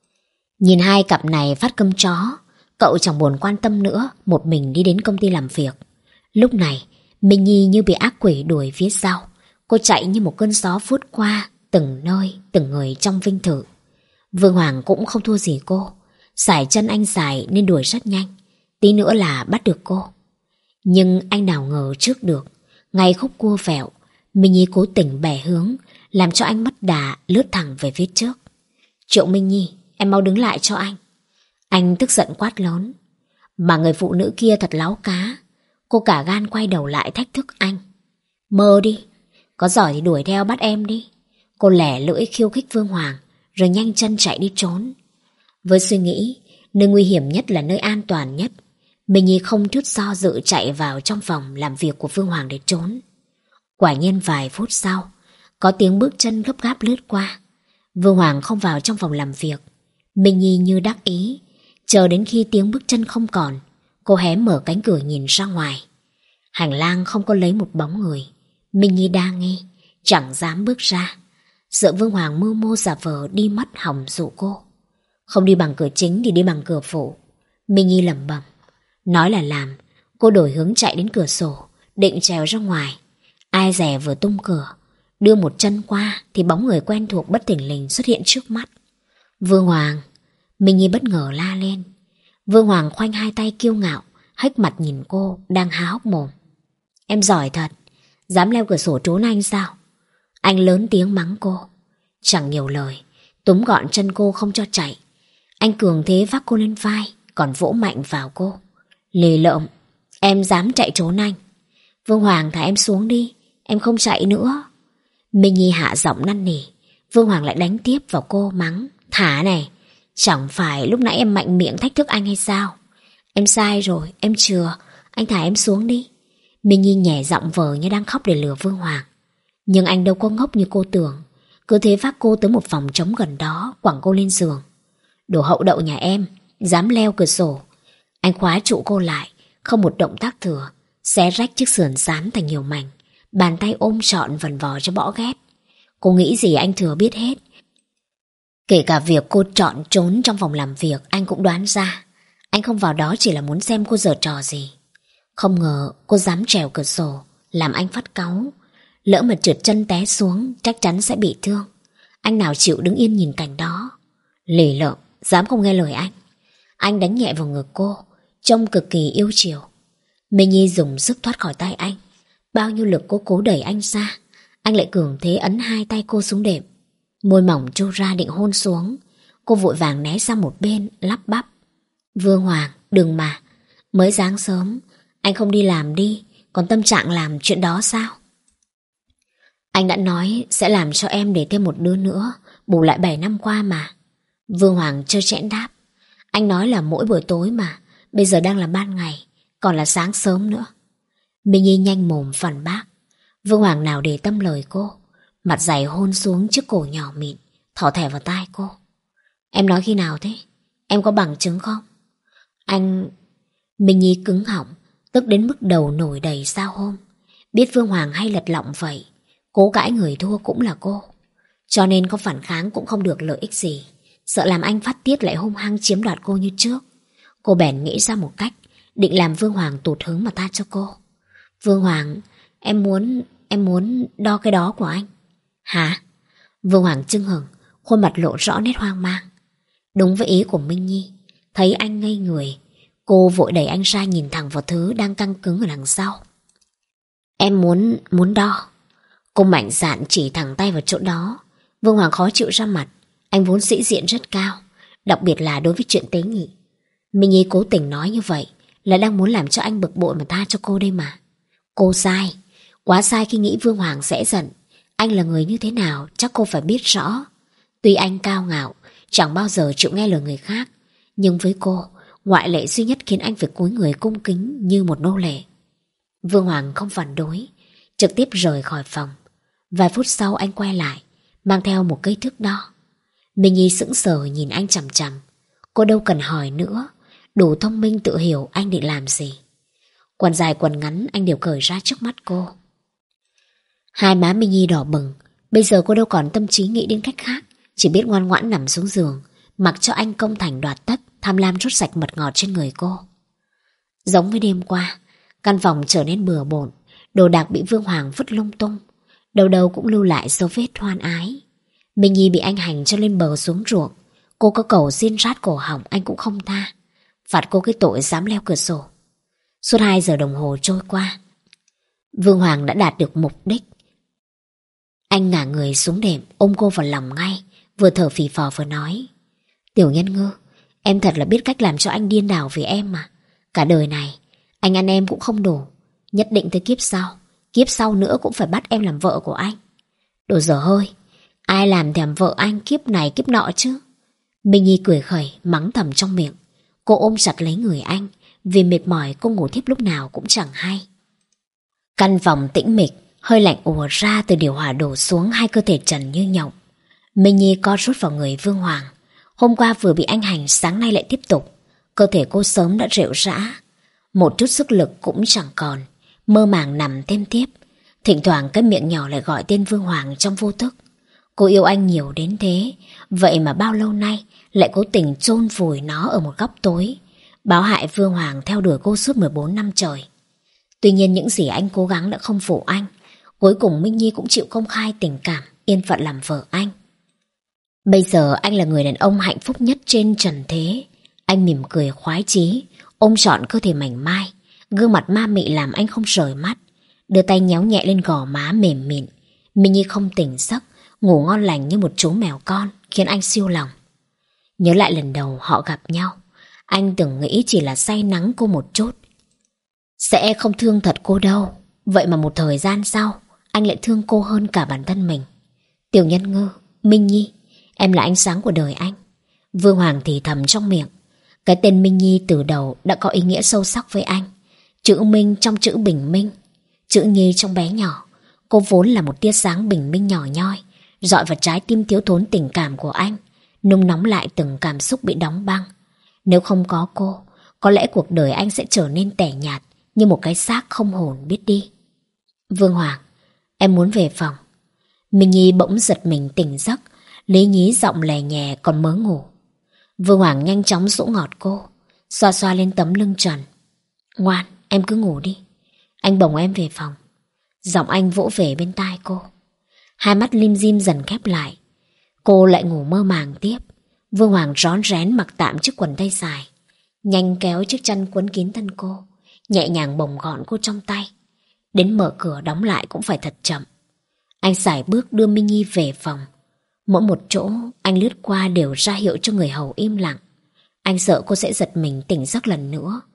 Nhìn hai cặp này phát cơm chó, cậu chẳng buồn quan tâm nữa, một mình đi đến công ty làm việc. Lúc này, Minh Nhi như bị ác quỷ đuổi phía sau. Cô chạy như một cơn gió vút qua từng nơi, từng người trong Vinh Thự. Vương Hoàng cũng không thua gì cô. Sải chân anh dài nên đuổi rất nhanh, tí nữa là bắt được cô. Nhưng anh nào ngờ trước được, ngay khúc cua vẹo, Minh Nhi cố tình bẻ hướng, làm cho anh mất đà lướt thẳng về phía trước. Triệu Minh Nhi, em mau đứng lại cho anh. Anh tức giận quát lớn. Mà người phụ nữ kia thật láo cá. Cô cả gan quay đầu lại thách thức anh. Mơ đi, có giỏi thì đuổi theo bắt em đi. Cô lẻ lưỡi khiêu khích Vương Hoàng, rồi nhanh chân chạy đi trốn. Với suy nghĩ, nơi nguy hiểm nhất là nơi an toàn nhất, Minh Nhi không chút do dự chạy vào trong phòng làm việc của Vương Hoàng để trốn. Quả nhiên vài phút sau, có tiếng bước chân gấp gáp lướt qua. Vương Hoàng không vào trong phòng làm việc. Minh Nhi như đắc ý, chờ đến khi tiếng bước chân không còn, cô hé mở cánh cửa nhìn ra ngoài. Hành lang không có lấy một bóng người. Minh Nhi đa nghi, chẳng dám bước ra, sợ Vương Hoàng mưu mô giả vờ đi mất hỏng dụ cô. Không đi bằng cửa chính thì đi bằng cửa phụ. Minh Nhi lẩm bẩm. Nói là làm, cô đổi hướng chạy đến cửa sổ, định trèo ra ngoài. Ai dè vừa tung cửa, đưa một chân qua thì bóng người quen thuộc bất thình lình xuất hiện trước mắt. Vương Hoàng. Minh Nhi bất ngờ la lên. Vương Hoàng khoanh hai tay kiêu ngạo, hếch mặt nhìn cô đang há hốc mồm. Em giỏi thật, dám leo cửa sổ trốn anh sao? Anh lớn tiếng mắng cô. Chẳng nhiều lời, túm gọn chân cô không cho chạy. Anh cường thế vác cô lên vai, còn vỗ mạnh vào cô. Lì lợm, em dám chạy trốn anh. Vương Hoàng thả em xuống đi, em không chạy nữa. Minh Nhi hạ giọng năn nỉ. Vương Hoàng lại đánh tiếp vào cô mắng. Thả này, chẳng phải lúc nãy em mạnh miệng thách thức anh hay sao? Em sai rồi, em chừa, anh thả em xuống đi. Minh Nhi nhẹ giọng vờ như đang khóc để lừa Vương Hoàng. Nhưng anh đâu có ngốc như cô tưởng. Cứ thế vác cô tới một phòng trống gần đó, quẳng cô lên giường. Đồ hậu đậu nhà em, dám leo cửa sổ. Anh khóa trụ cô lại, không một động tác thừa, xé rách chiếc sườn xám thành nhiều mảnh, bàn tay ôm trọn vần vò cho bỏ ghét. Cô nghĩ gì anh thừa biết hết. Kể cả việc cô chọn trốn trong phòng làm việc, anh cũng đoán ra. Anh không vào đó chỉ là muốn xem cô giở trò gì. Không ngờ cô dám trèo cửa sổ, làm anh phát cáu. Lỡ mà trượt chân té xuống, chắc chắn sẽ bị thương. Anh nào chịu đứng yên nhìn cảnh đó. Lì lợm, dám không nghe lời anh. Anh đánh nhẹ vào ngực cô, trông cực kỳ yêu chiều. Minh Nhi dùng sức thoát khỏi tay anh. Bao nhiêu lực cô cố đẩy anh ra, anh lại cường thế ấn hai tay cô xuống đệm. Môi mỏng trô ra định hôn xuống. Cô vội vàng né sang một bên, lắp bắp. Vương Hoàng, đừng mà. Mới sáng sớm, anh không đi làm đi, còn tâm trạng làm chuyện đó sao? Anh đã nói sẽ làm cho em để thêm một đứa nữa, bù lại bảy năm qua mà. Vương Hoàng trơ trẽn đáp. Anh nói là mỗi buổi tối mà, bây giờ đang là ban ngày, còn là sáng sớm nữa. Minh Nhi nhanh mồm phản bác. Vương Hoàng nào để tâm lời cô, mặt dày hôn xuống chiếc cổ nhỏ mịn, thỏ thẻ vào tai cô. Em nói khi nào thế? Em có bằng chứng không? Anh... Minh Nhi cứng họng, tức đến mức đầu nổi đầy sao hôm. Biết Vương Hoàng hay lật lọng vậy, cố cãi người thua cũng là cô, cho nên có phản kháng cũng không được lợi ích gì. Sợ làm anh phát tiết lại hung hăng chiếm đoạt cô như trước, cô bèn nghĩ ra một cách, định làm Vương Hoàng tụt hứng mà tha cho cô. Vương Hoàng, em muốn... Em muốn đo cái đó của anh. Hả? Vương Hoàng chưng hửng, khuôn mặt lộ rõ nét hoang mang. Đúng với ý của Minh Nhi. Thấy anh ngây người, cô vội đẩy anh ra nhìn thẳng vào thứ đang căng cứng ở đằng sau. Em muốn... muốn đo. Cô mạnh dạn chỉ thẳng tay vào chỗ đó. Vương Hoàng khó chịu ra mặt. Anh vốn sĩ diện rất cao, đặc biệt là đối với chuyện tế nhị. Minh Nhi cố tình nói như vậy là đang muốn làm cho anh bực bội mà tha cho cô đây mà. Cô sai, quá sai khi nghĩ Vương Hoàng sẽ giận. Anh là người như thế nào chắc cô phải biết rõ. Tuy anh cao ngạo, chẳng bao giờ chịu nghe lời người khác, nhưng với cô, ngoại lệ duy nhất khiến anh phải cúi người cung kính như một nô lệ. Vương Hoàng không phản đối, trực tiếp rời khỏi phòng. Vài phút sau anh quay lại, mang theo một cây thước đo. Minh Nhi sững sờ nhìn anh chằm chằm. Cô đâu cần hỏi nữa, đủ thông minh tự hiểu anh định làm gì. Quần dài quần ngắn anh đều cởi ra trước mắt cô. Hai má Minh Nhi đỏ bừng. Bây giờ cô đâu còn tâm trí nghĩ đến cách khác, chỉ biết ngoan ngoãn nằm xuống giường, mặc cho anh công thành đoạt tất, tham lam rút sạch mật ngọt trên người cô. Giống với đêm qua, căn phòng trở nên bừa bộn, đồ đạc bị Vương Hoàng vứt lung tung, đầu đầu cũng lưu lại dấu vết hoan ái. Minh Nhi bị anh hành cho lên bờ xuống ruộng. Cô có cầu xin rát cổ họng anh cũng không tha, phạt cô cái tội dám leo cửa sổ. Suốt hai giờ đồng hồ trôi qua, Vương Hoàng đã đạt được mục đích. Anh ngả người xuống đệm, ôm cô vào lòng ngay, vừa thở phì phò vừa nói: Tiểu Nhân Ngư, em thật là biết cách làm cho anh điên đảo vì em mà. Cả đời này anh ăn em cũng không đủ, nhất định tới kiếp sau, kiếp sau nữa cũng phải bắt em làm vợ của anh. Đồ dở hơi, ai làm thèm vợ anh kiếp này kiếp nọ chứ. Minh Nhi cười khẩy, mắng thầm trong miệng. Cô ôm chặt lấy người anh, vì mệt mỏi cô ngủ thiếp lúc nào cũng chẳng hay. Căn phòng tĩnh mịch, hơi lạnh ùa ra từ điều hòa đổ xuống hai cơ thể trần như nhộng. Minh Nhi co rút vào người Vương Hoàng. Hôm qua vừa bị anh hành, sáng nay lại tiếp tục. Cơ thể cô sớm đã rệu rã, một chút sức lực cũng chẳng còn, mơ màng nằm thêm tiếp. Thỉnh thoảng cái miệng nhỏ lại gọi tên Vương Hoàng trong vô thức. Cô yêu anh nhiều đến thế, vậy mà bao lâu nay lại cố tình chôn vùi nó ở một góc tối, báo hại Vương Hoàng theo đuổi cô suốt mười bốn năm trời. Tuy nhiên những gì anh cố gắng đã không phụ anh. Cuối cùng Minh Nhi cũng chịu công khai tình cảm, yên phận làm vợ anh. Bây giờ anh là người đàn ông hạnh phúc nhất trên trần thế. Anh mỉm cười khoái chí, ôm trọn cơ thể mảnh mai, gương mặt ma mị làm anh không rời mắt, đưa tay nhéo nhẹ lên gò má mềm mịn. Minh Nhi không tỉnh giấc, ngủ ngon lành như một chú mèo con, khiến anh siêu lòng. Nhớ lại lần đầu họ gặp nhau, anh từng nghĩ chỉ là say nắng cô một chút, sẽ không thương thật cô đâu. Vậy mà một thời gian sau, anh lại thương cô hơn cả bản thân mình. Tiểu Nhân Ngư, Minh Nhi, em là ánh sáng của đời anh. Vương Hoàng thì thầm trong miệng. Cái tên Minh Nhi từ đầu đã có ý nghĩa sâu sắc với anh. Chữ Minh trong chữ bình minh, chữ Nhi trong bé nhỏ. Cô vốn là một tia sáng bình minh nhỏ nhoi, dọi vào trái tim thiếu thốn tình cảm của anh, nung nóng lại từng cảm xúc bị đóng băng. Nếu không có cô, có lẽ cuộc đời anh sẽ trở nên tẻ nhạt, như một cái xác không hồn biết đi. Vương Hoàng, em muốn về phòng. Minh Nhi bỗng giật mình tỉnh giấc, lý nhí giọng lè nhè còn mớ ngủ. Vương Hoàng nhanh chóng dỗ ngọt cô, xoa xoa lên tấm lưng trần. Ngoan, em cứ ngủ đi, anh bồng em về phòng. Giọng anh vỗ về bên tai cô. Hai mắt lim dim dần khép lại, cô lại ngủ mơ màng tiếp. Vương Hoàng rón rén mặc tạm chiếc quần tây dài, nhanh kéo chiếc chăn quấn kín thân cô, nhẹ nhàng bồng gọn cô trong tay. Đến mở cửa đóng lại cũng phải thật chậm. Anh sải bước đưa Minh Nhi về phòng. Mỗi một chỗ anh lướt qua đều ra hiệu cho người hầu im lặng. Anh sợ cô sẽ giật mình tỉnh giấc lần nữa.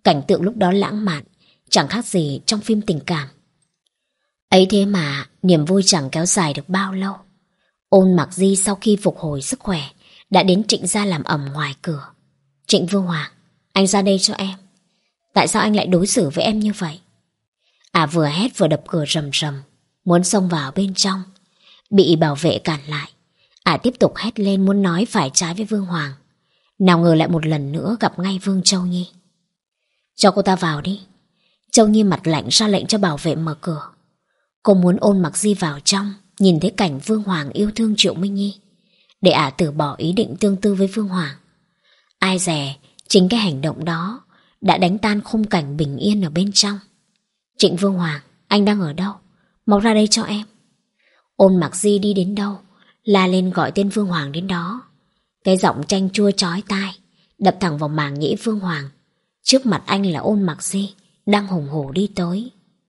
Cảnh tượng lúc đó lãng mạn, chẳng khác gì trong phim tình cảm. Ấy thế mà niềm vui chẳng kéo dài được bao lâu. Ôn Mặc Di sau khi phục hồi sức khỏe đã đến Trịnh gia làm ầm ngoài cửa. Trịnh Vương Hoàng, anh ra đây cho em. Tại sao anh lại đối xử với em như vậy? À vừa hét vừa đập cửa rầm rầm, muốn xông vào bên trong, bị bảo vệ cản lại. À tiếp tục hét lên muốn nói phải trái với Vương Hoàng. Nào ngờ lại một lần nữa gặp ngay Vương Châu Nhi. Cho cô ta vào đi. Châu Nhi mặt lạnh ra lệnh cho bảo vệ mở cửa. Cô muốn Ôn Mặc Di vào trong, nhìn thấy cảnh Vương Hoàng yêu thương Triệu Minh Nhi, để ả từ bỏ ý định tương tư với Vương Hoàng. Ai dè chính cái hành động đó đã đánh tan khung cảnh bình yên ở bên trong. Trịnh Vương Hoàng, anh đang ở đâu? Mau ra đây cho em. Ôn Mặc Di đi đến đâu, la lên gọi tên Vương Hoàng đến đó. Cái giọng chanh chua chói tai đập thẳng vào màng nhĩ Vương Hoàng. Trước mặt anh là Ôn Mặc Di đang hùng hổ đi tới.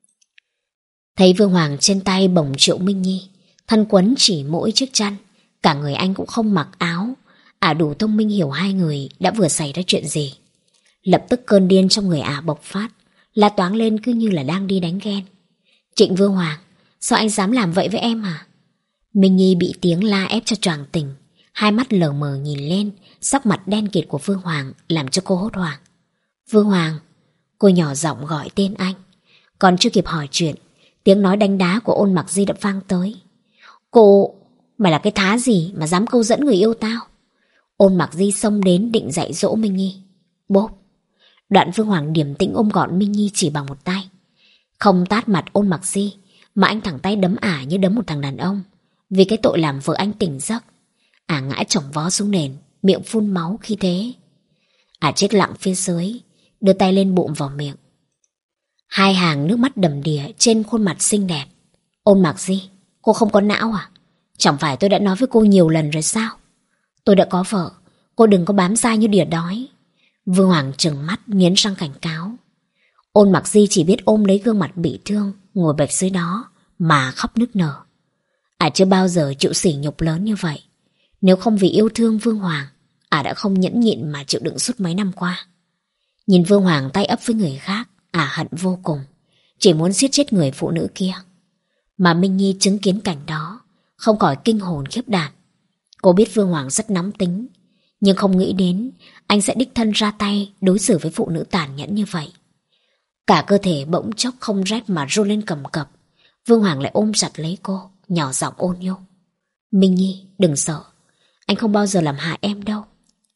Thấy Vương Hoàng trên tay bồng Triệu Minh Nhi, thân quấn chỉ mỗi chiếc chăn, cả người anh cũng không mặc áo. Ả đủ thông minh hiểu hai người đã vừa xảy ra chuyện gì. Lập tức cơn điên trong người ả bộc phát, la toáng lên cứ như là đang đi đánh ghen. Trịnh Vương Hoàng, sao anh dám làm vậy với em hả? Minh Nhi bị tiếng la ép cho choàng tỉnh, hai mắt lờ mờ nhìn lên, sắc mặt đen kịt của Vương Hoàng làm cho cô hốt hoảng. Vương Hoàng, cô nhỏ giọng gọi tên anh. Còn chưa kịp hỏi chuyện, tiếng nói đánh đá của Ôn Mặc Di đã vang tới. Cô, mày là cái thá gì mà dám câu dẫn người yêu tao? Ôn Mặc Di xông đến định dạy dỗ Minh Nhi. Bốp! Đoạn Vương Hoàng điềm tĩnh ôm gọn Minh Nhi chỉ bằng một tay. Không tát mặt Ôn Mặc Di, mà anh thẳng tay đấm ả như đấm một thằng đàn ông, vì cái tội làm vợ anh tỉnh giấc. Ả ngã chồng vó xuống nền, miệng phun máu khi thế. Ả chết lặng phía dưới, đưa tay lên bụng vào miệng. Hai hàng nước mắt đầm đìa trên khuôn mặt xinh đẹp. Ôn Mặc Di, cô không có não à? Chẳng phải tôi đã nói với cô nhiều lần rồi sao? Tôi đã có vợ, cô đừng có bám dai như đỉa đói. Vương Hoàng trừng mắt nghiến răng cảnh cáo. Ôn Mặc Di chỉ biết ôm lấy gương mặt bị thương, ngồi bệt dưới đó mà khóc nức nở. Ả chưa bao giờ chịu sỉ nhục lớn như vậy. Nếu không vì yêu thương Vương Hoàng, Ả đã không nhẫn nhịn mà chịu đựng suốt mấy năm qua. Nhìn Vương Hoàng tay ấp với người khác, Ả hận vô cùng, chỉ muốn giết chết người phụ nữ kia. Mà Minh Nhi chứng kiến cảnh đó, không khỏi kinh hồn khiếp đảm. Cô biết Vương Hoàng rất nóng tính, nhưng không nghĩ đến anh sẽ đích thân ra tay đối xử với phụ nữ tàn nhẫn như vậy. Cả cơ thể bỗng chốc không rét mà run lên cầm cập. Vương Hoàng lại ôm chặt lấy cô, nhỏ giọng ôn nhu. Minh Nhi, đừng sợ, anh không bao giờ làm hại em đâu.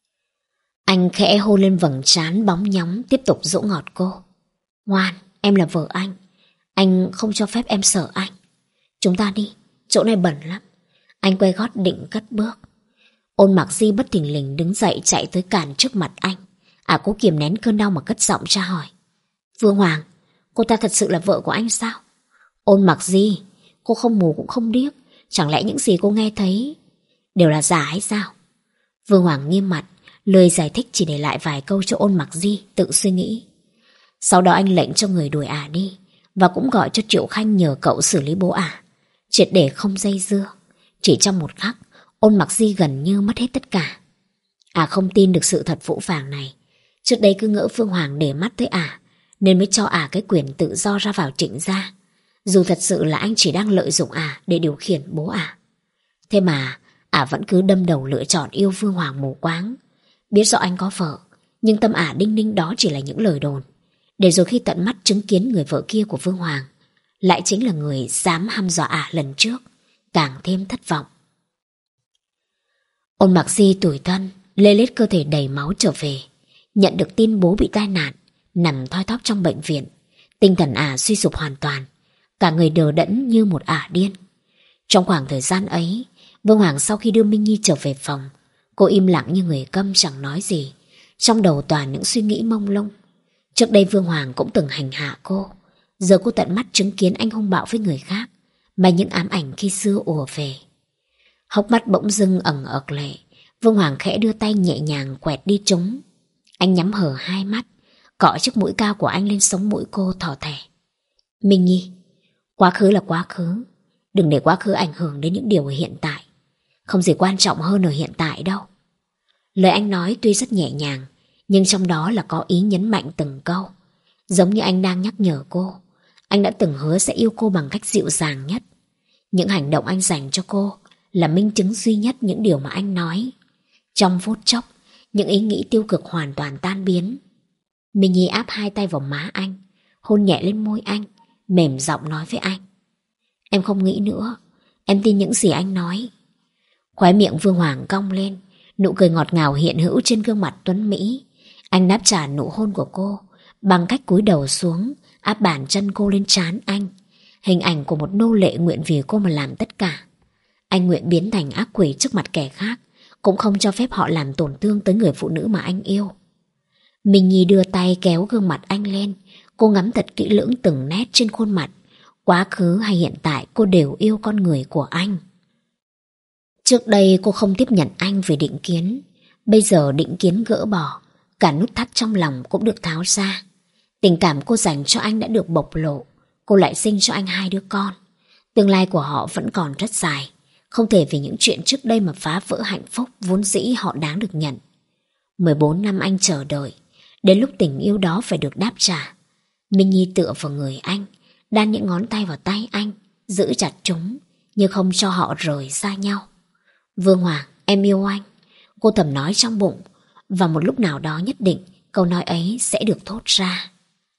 Anh khẽ hôn lên vầng trán bóng nhóng, tiếp tục dỗ ngọt cô. Ngoan, em là vợ anh, anh không cho phép em sợ anh. Chúng ta đi, chỗ này bẩn lắm. Anh quay gót định cất bước. Ôn Mặc Di bất thình lình đứng dậy chạy tới cản trước mặt anh. À cố kiềm nén cơn đau mà cất giọng tra hỏi. Vương Hoàng, cô ta thật sự là vợ của anh sao? Ôn Mặc Di, cô không mù cũng không điếc, chẳng lẽ những gì cô nghe thấy đều là giả hay sao? Vương Hoàng nghiêm mặt, lời giải thích chỉ để lại vài câu cho Ôn Mặc Di tự suy nghĩ. Sau đó anh lệnh cho người đuổi ả đi, và cũng gọi cho Triệu Khanh nhờ cậu xử lý bố ả, triệt để không dây dưa. Chỉ trong một khắc, Ôn Mặc Di gần như mất hết tất cả. Ả không tin được sự thật phũ phàng này. Trước đây cứ ngỡ Vương Hoàng để mắt tới ả, nên mới cho ả cái quyền tự do ra vào Trịnh gia, dù thật sự là anh chỉ đang lợi dụng ả để điều khiển bố ả. Thế mà ả vẫn cứ đâm đầu lựa chọn yêu Vương Hoàng mù quáng. Biết rõ anh có vợ, nhưng tâm ả đinh ninh đó chỉ là những lời đồn. Để rồi khi tận mắt chứng kiến người vợ kia của Vương Hoàng lại chính là người dám hăm dọa ả lần trước, càng thêm thất vọng. Ôn Mặc Di tủi thân, lê lết cơ thể đầy máu trở về, nhận được tin bố bị tai nạn, nằm thoi thóp trong bệnh viện. Tinh thần ả suy sụp hoàn toàn, cả người đờ đẫn như một ả điên. Trong khoảng thời gian ấy, Vương Hoàng sau khi đưa Minh Nhi trở về phòng, cô im lặng như người câm chẳng nói gì, trong đầu toàn những suy nghĩ mông lung. Trước đây Vương Hoàng cũng từng hành hạ cô, giờ cô tận mắt chứng kiến anh hung bạo với người khác, mà những ám ảnh khi xưa ùa về. Hốc mắt bỗng dưng ẩn ực lệ, Vương Hoàng khẽ đưa tay nhẹ nhàng quẹt đi chúng. Anh nhắm hờ hai mắt, cọ chiếc mũi cao của anh lên sống mũi cô thỏ thẻ. Minh Nhi, quá khứ là quá khứ, đừng để quá khứ ảnh hưởng đến những điều ở hiện tại. Không gì quan trọng hơn ở hiện tại đâu. Lời anh nói tuy rất nhẹ nhàng, nhưng trong đó là có ý nhấn mạnh từng câu. Giống như anh đang nhắc nhở cô. Anh đã từng hứa sẽ yêu cô bằng cách dịu dàng nhất. Những hành động anh dành cho cô là minh chứng duy nhất những điều mà anh nói. Trong phút chốc, những ý nghĩ tiêu cực hoàn toàn tan biến. Minh Nhi áp hai tay vào má anh, hôn nhẹ lên môi anh, mềm giọng nói với anh. Em không nghĩ nữa, em tin những gì anh nói. Khóe miệng Vương Hoàng cong lên, nụ cười ngọt ngào hiện hữu trên gương mặt tuấn mỹ. Anh đáp trả nụ hôn của cô bằng cách cúi đầu xuống, áp bàn chân cô lên trán anh. Hình ảnh của một nô lệ nguyện vì cô mà làm tất cả. Anh nguyện biến thành ác quỷ trước mặt kẻ khác, cũng không cho phép họ làm tổn thương tới người phụ nữ mà anh yêu. Minh Nhi đưa tay kéo gương mặt anh lên. Cô ngắm thật kỹ lưỡng từng nét trên khuôn mặt. Quá khứ hay hiện tại cô đều yêu con người của anh. Trước đây cô không tiếp nhận anh vì định kiến. Bây giờ định kiến gỡ bỏ, cả nút thắt trong lòng cũng được tháo ra. Tình cảm cô dành cho anh đã được bộc lộ. Cô lại sinh cho anh hai đứa con. Tương lai của họ vẫn còn rất dài. Không thể vì những chuyện trước đây mà phá vỡ hạnh phúc vốn dĩ họ đáng được nhận. mười bốn năm anh chờ đợi. Đến lúc tình yêu đó phải được đáp trả. Minh Nhi tựa vào người anh, đan những ngón tay vào tay anh, giữ chặt chúng, nhưng không cho họ rời xa nhau. Vương Hoàng, em yêu anh. Cô thầm nói trong bụng. Và một lúc nào đó nhất định câu nói ấy sẽ được thốt ra.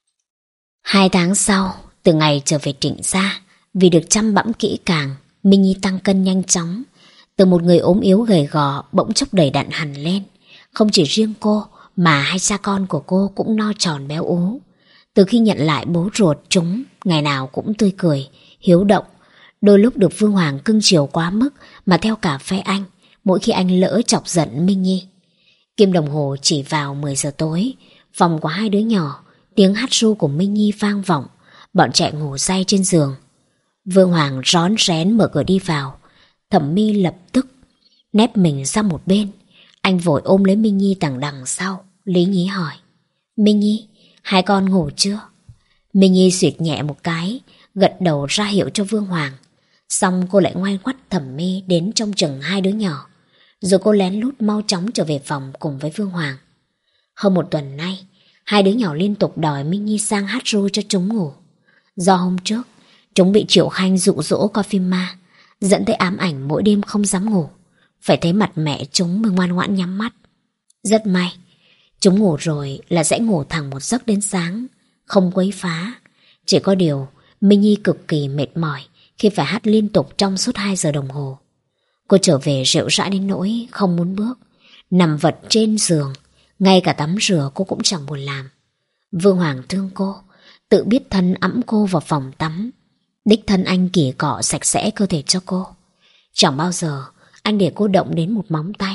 Hai tháng sau, từ ngày trở về Trịnh gia, vì được chăm bẵm kỹ càng, Minh Nhi tăng cân nhanh chóng. Từ một người ốm yếu gầy gò bỗng chốc đầy đặn hẳn lên. Không chỉ riêng cô mà hai cha con của cô cũng no tròn béo ú. Từ khi nhận lại bố ruột chúng, ngày nào cũng tươi cười, hiếu động. Đôi lúc được Vương Hoàng cưng chiều quá mức mà theo cả phe anh mỗi khi anh lỡ chọc giận Minh Nhi. Kim đồng hồ chỉ vào mười giờ tối. Phòng của hai đứa nhỏ, tiếng hát ru của Minh Nhi vang vọng. Bọn trẻ ngủ say trên giường. Vương Hoàng rón rén mở cửa đi vào. Thẩm My lập tức nép mình ra một bên. Anh vội ôm lấy Minh Nhi đằng đằng sau, lý nhí hỏi: Minh Nhi, hai con ngủ chưa? Minh Nhi xuyệt nhẹ một cái, gật đầu ra hiệu cho Vương Hoàng. Xong cô lại ngoan ngoắt Thẩm My đến trông chừng hai đứa nhỏ. Rồi cô lén lút mau chóng trở về phòng cùng với Vương Hoàng. Hơn một tuần nay, hai đứa nhỏ liên tục đòi Minh Nhi sang hát ru cho chúng ngủ. Do hôm trước chúng bị Triệu Khanh dụ dỗ coi phim ma, dẫn tới ám ảnh mỗi đêm không dám ngủ. Phải thấy mặt mẹ chúng mới ngoan ngoãn nhắm mắt. Rất may, chúng ngủ rồi là sẽ ngủ thẳng một giấc đến sáng, không quấy phá. Chỉ có điều Minh Nhi cực kỳ mệt mỏi khi phải hát liên tục trong suốt hai giờ đồng hồ. Cô trở về rệu rã đến nỗi không muốn bước, nằm vật trên giường. Ngay cả tắm rửa cô cũng chẳng buồn làm. Vương Hoàng thương cô, tự biết thân ẵm cô vào phòng tắm. Đích thân anh kỉ cọ sạch sẽ cơ thể cho cô. Chẳng bao giờ anh để cô động đến một móng tay.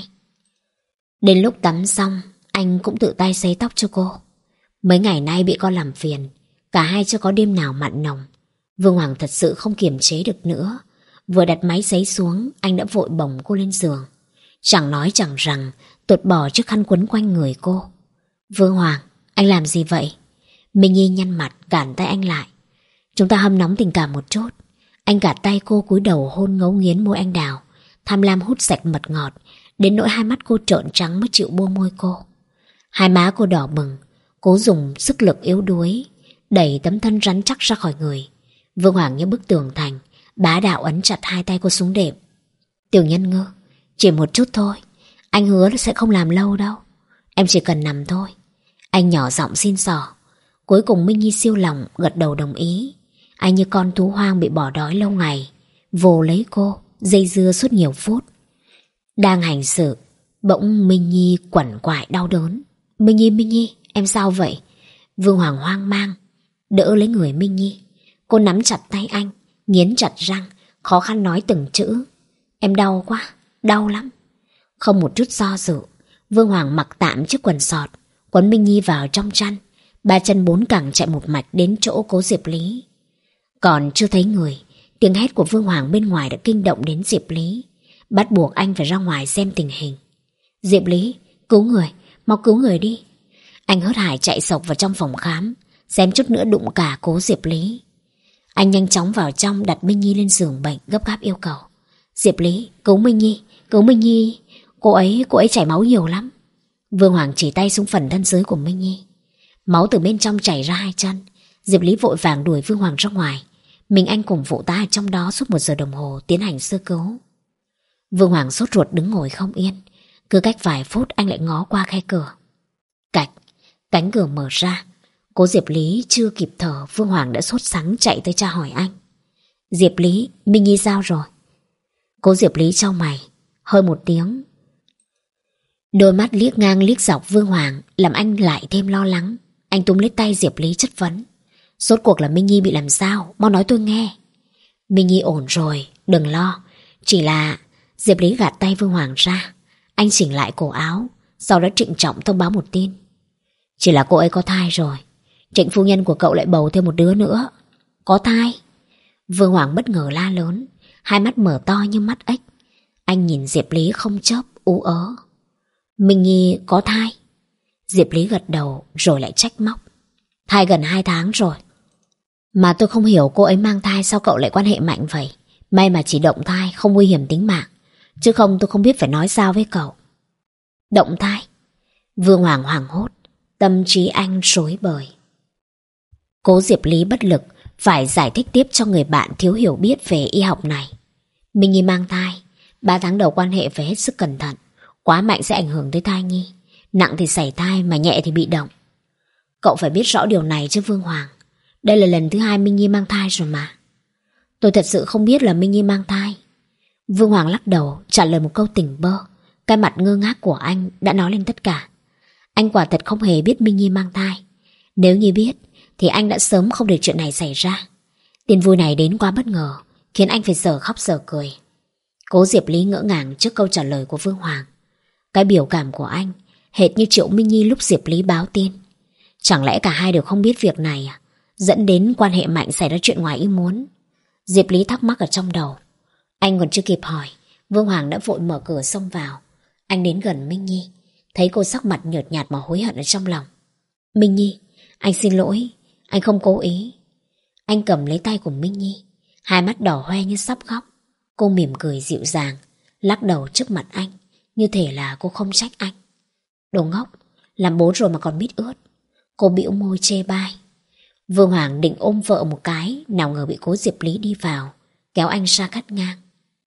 Đến lúc tắm xong, anh cũng tự tay sấy tóc cho cô. Mấy ngày nay bị con làm phiền, cả hai chưa có đêm nào mặn nồng. Vương Hoàng thật sự không kiềm chế được nữa. Vừa đặt máy sấy xuống, anh đã vội bồng cô lên giường. Chẳng nói chẳng rằng, tuột bỏ chiếc khăn quấn quanh người cô. Vương Hoàng, anh làm gì vậy? Minh Nhi nhăn mặt cản tay anh lại. Chúng ta hâm nóng tình cảm một chút. Anh gạt tay cô cúi đầu hôn ngấu nghiến môi anh đào, tham lam hút sạch mật ngọt, đến nỗi hai mắt cô trợn trắng mới chịu buông môi cô. Hai má cô đỏ bừng, cố dùng sức lực yếu đuối đẩy tấm thân rắn chắc ra khỏi người. Vương Hoàng như bức tường thành, bá đạo ấn chặt hai tay cô xuống đệm. Tiểu Nhân Ngư, chỉ một chút thôi, anh hứa là sẽ không làm lâu đâu. Em chỉ cần nằm thôi. Anh nhỏ giọng xin xỏ. Cuối cùng Minh Nhi siêu lòng gật đầu đồng ý. Anh như con thú hoang bị bỏ đói lâu ngày, vồ lấy cô, dây dưa suốt nhiều phút. Đang hành sự, bỗng Minh Nhi quằn quại đau đớn. Minh Nhi, Minh Nhi, em sao vậy? Vương Hoàng hoang mang đỡ lấy người Minh Nhi. Cô nắm chặt tay anh, nghiến chặt răng, khó khăn nói từng chữ. Em đau quá, đau lắm. Không một chút do dự, Vương Hoàng mặc tạm chiếc quần sọt, quấn Minh Nhi vào trong chăn, ba chân bốn cẳng chạy một mạch đến chỗ Cố Diệp Lý. Còn chưa thấy người, tiếng hét của Vương Hoàng bên ngoài đã kinh động đến Diệp Lý, bắt buộc anh phải ra ngoài xem tình hình. Diệp Lý, cứu người, mau cứu người đi. Anh hớt hải chạy sộc vào trong phòng khám, xem chút nữa đụng cả Cố Diệp Lý. Anh nhanh chóng vào trong đặt Minh Nhi lên giường bệnh, gấp gáp yêu cầu. Diệp Lý, cứu Minh Nhi, cứu Minh Nhi, cô ấy, cô ấy chảy máu nhiều lắm. Vương Hoàng chỉ tay xuống phần thân dưới của Minh Nhi. Máu từ bên trong chảy ra hai chân. Diệp Lý vội vàng đuổi Vương Hoàng ra ngoài. Mình anh cùng phụ tá ở trong đó suốt một giờ đồng hồ tiến hành sơ cứu. Vương Hoàng sốt ruột đứng ngồi không yên. Cứ cách vài phút anh lại ngó qua khe cửa. Cạch, cánh cửa mở ra. Cố Diệp Lý chưa kịp thở, Vương Hoàng đã sốt sắng chạy tới tra hỏi anh. Diệp Lý, Minh Nhi sao rồi? Cố Diệp Lý chau mày, hơi một tiếng. Đôi mắt liếc ngang liếc dọc Vương Hoàng làm anh lại thêm lo lắng. Anh túm lấy tay Diệp Lý chất vấn. Rốt cuộc là Minh Nhi bị làm sao? Mau nói tôi nghe. Minh Nhi ổn rồi, đừng lo. Chỉ là... Diệp Lý gạt tay Vương Hoàng ra. Anh chỉnh lại cổ áo, sau đó trịnh trọng thông báo một tin. Chỉ là cô ấy có thai rồi. Trịnh phu nhân của cậu lại bầu thêm một đứa nữa. Có thai? Vương Hoàng bất ngờ la lớn, hai mắt mở to như mắt ếch. Anh nhìn Diệp Lý không chớp, ú ớ. Minh Nhi có thai? Diệp Lý gật đầu rồi lại trách móc. Thai gần hai tháng rồi. Mà tôi không hiểu cô ấy mang thai sao cậu lại quan hệ mạnh vậy. May mà chỉ động thai, không nguy hiểm tính mạng. Chứ không tôi không biết phải nói sao với cậu. Động thai? Vương Hoàng hoảng hốt, tâm trí anh rối bời. Cố Diệp Lý bất lực phải giải thích tiếp cho người bạn thiếu hiểu biết về y học này. Minh Nhi mang thai, ba tháng đầu quan hệ phải hết sức cẩn thận. Quá mạnh sẽ ảnh hưởng tới thai nhi. Nặng thì sảy thai, mà nhẹ thì bị động. Cậu phải biết rõ điều này chứ Vương Hoàng. Đây là lần thứ hai Minh Nhi mang thai rồi mà. Tôi thật sự không biết là Minh Nhi mang thai. Vương Hoàng lắc đầu trả lời một câu tỉnh bơ. Cái mặt ngơ ngác của anh đã nói lên tất cả. Anh quả thật không hề biết Minh Nhi mang thai. Nếu như biết thì anh đã sớm không để chuyện này xảy ra. Tin vui này đến quá bất ngờ, khiến anh phải giờ khóc giờ cười. Cố Diệp Lý ngỡ ngàng trước câu trả lời của Vương Hoàng. Cái biểu cảm của anh hệt như Triệu Minh Nhi lúc Diệp Lý báo tin. Chẳng lẽ cả hai đều không biết việc này à? Dẫn đến quan hệ mạnh xảy ra chuyện ngoài ý muốn. Diệp Lý thắc mắc ở trong đầu. Anh còn chưa kịp hỏi, Vương Hoàng đã vội mở cửa xông vào. Anh đến gần Minh Nhi, thấy cô sắc mặt nhợt nhạt mà hối hận ở trong lòng. Minh Nhi, anh xin lỗi, anh không cố ý. Anh cầm lấy tay của Minh Nhi, hai mắt đỏ hoe như sắp khóc. Cô mỉm cười dịu dàng, lắc đầu trước mặt anh, như thể là cô không trách anh. Đồ ngốc, làm bố rồi mà còn biết ướt. Cô bĩu môi chê bai. Vương Hoàng định ôm vợ một cái, nào ngờ bị Cố Diệp Lý đi vào, kéo anh ra cắt ngang.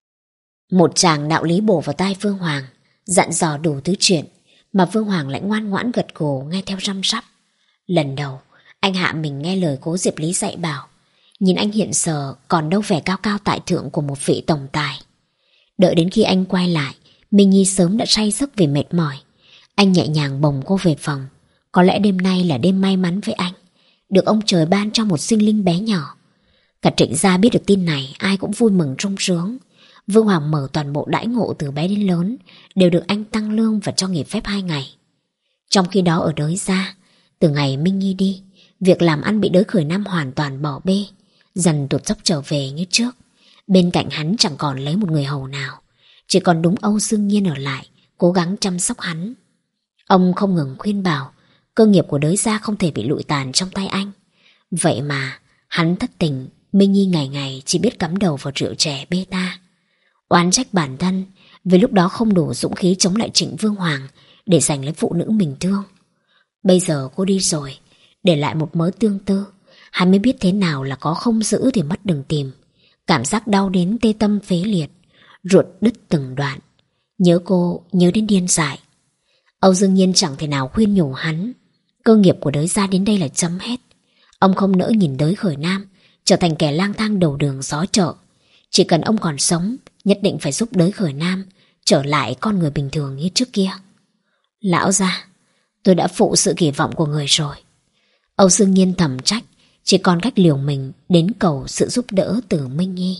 Một tràng đạo lý bổ vào tai Vương Hoàng, dặn dò đủ thứ chuyện, mà Vương Hoàng lại ngoan ngoãn gật gù nghe theo răm rắp. Lần đầu, anh hạ mình nghe lời Cố Diệp Lý dạy bảo. Nhìn anh hiện giờ còn đâu vẻ cao cao tại thượng của một vị tổng tài. Đợi đến khi anh quay lại, Minh Nhi sớm đã say giấc vì mệt mỏi. Anh nhẹ nhàng bồng cô về phòng. Có lẽ đêm nay là đêm may mắn với anh, được ông trời ban cho một sinh linh bé nhỏ. Cả Trịnh gia biết được tin này, ai cũng vui mừng rung sướng. Vương Hoàng mở toàn bộ đãi ngộ từ bé đến lớn, đều được anh tăng lương và cho nghỉ phép hai ngày. Trong khi đó ở Đới gia, từ ngày Minh Nhi đi, việc làm ăn bị Đới Khởi Nam hoàn toàn bỏ bê, dần tụt dốc trở về như trước. Bên cạnh hắn chẳng còn lấy một người hầu nào, chỉ còn đúng Âu Dương Nhiên ở lại, cố gắng chăm sóc hắn. Ông không ngừng khuyên bảo, cơ nghiệp của Đới gia không thể bị lụi tàn trong tay anh. Vậy mà, hắn thất tình, Minh Nhi ngày ngày chỉ biết cắm đầu vào rượu chè bê ta. Oán trách bản thân, vì lúc đó không đủ dũng khí chống lại Trịnh Vương Hoàng để giành lấy phụ nữ mình thương. Bây giờ cô đi rồi, để lại một mớ tương tư. Hắn mới biết thế nào là có không giữ thì mất đừng tìm. Cảm giác đau đến tê tâm phế liệt, ruột đứt từng đoạn. Nhớ cô, nhớ đến điên dại. Âu Dương Nhiên chẳng thể nào khuyên nhủ hắn. Cơ nghiệp của Đới gia đến đây là chấm hết. Ông không nỡ nhìn Đới Khởi Nam trở thành kẻ lang thang đầu đường xó chợ. Chỉ cần ông còn sống, nhất định phải giúp Đới Khởi Nam trở lại con người bình thường như trước kia. Lão gia, tôi đã phụ sự kỳ vọng của người rồi. Âu Dương Nhiên thầm trách, chỉ còn cách liều mình đến cầu sự giúp đỡ từ Minh Nhi.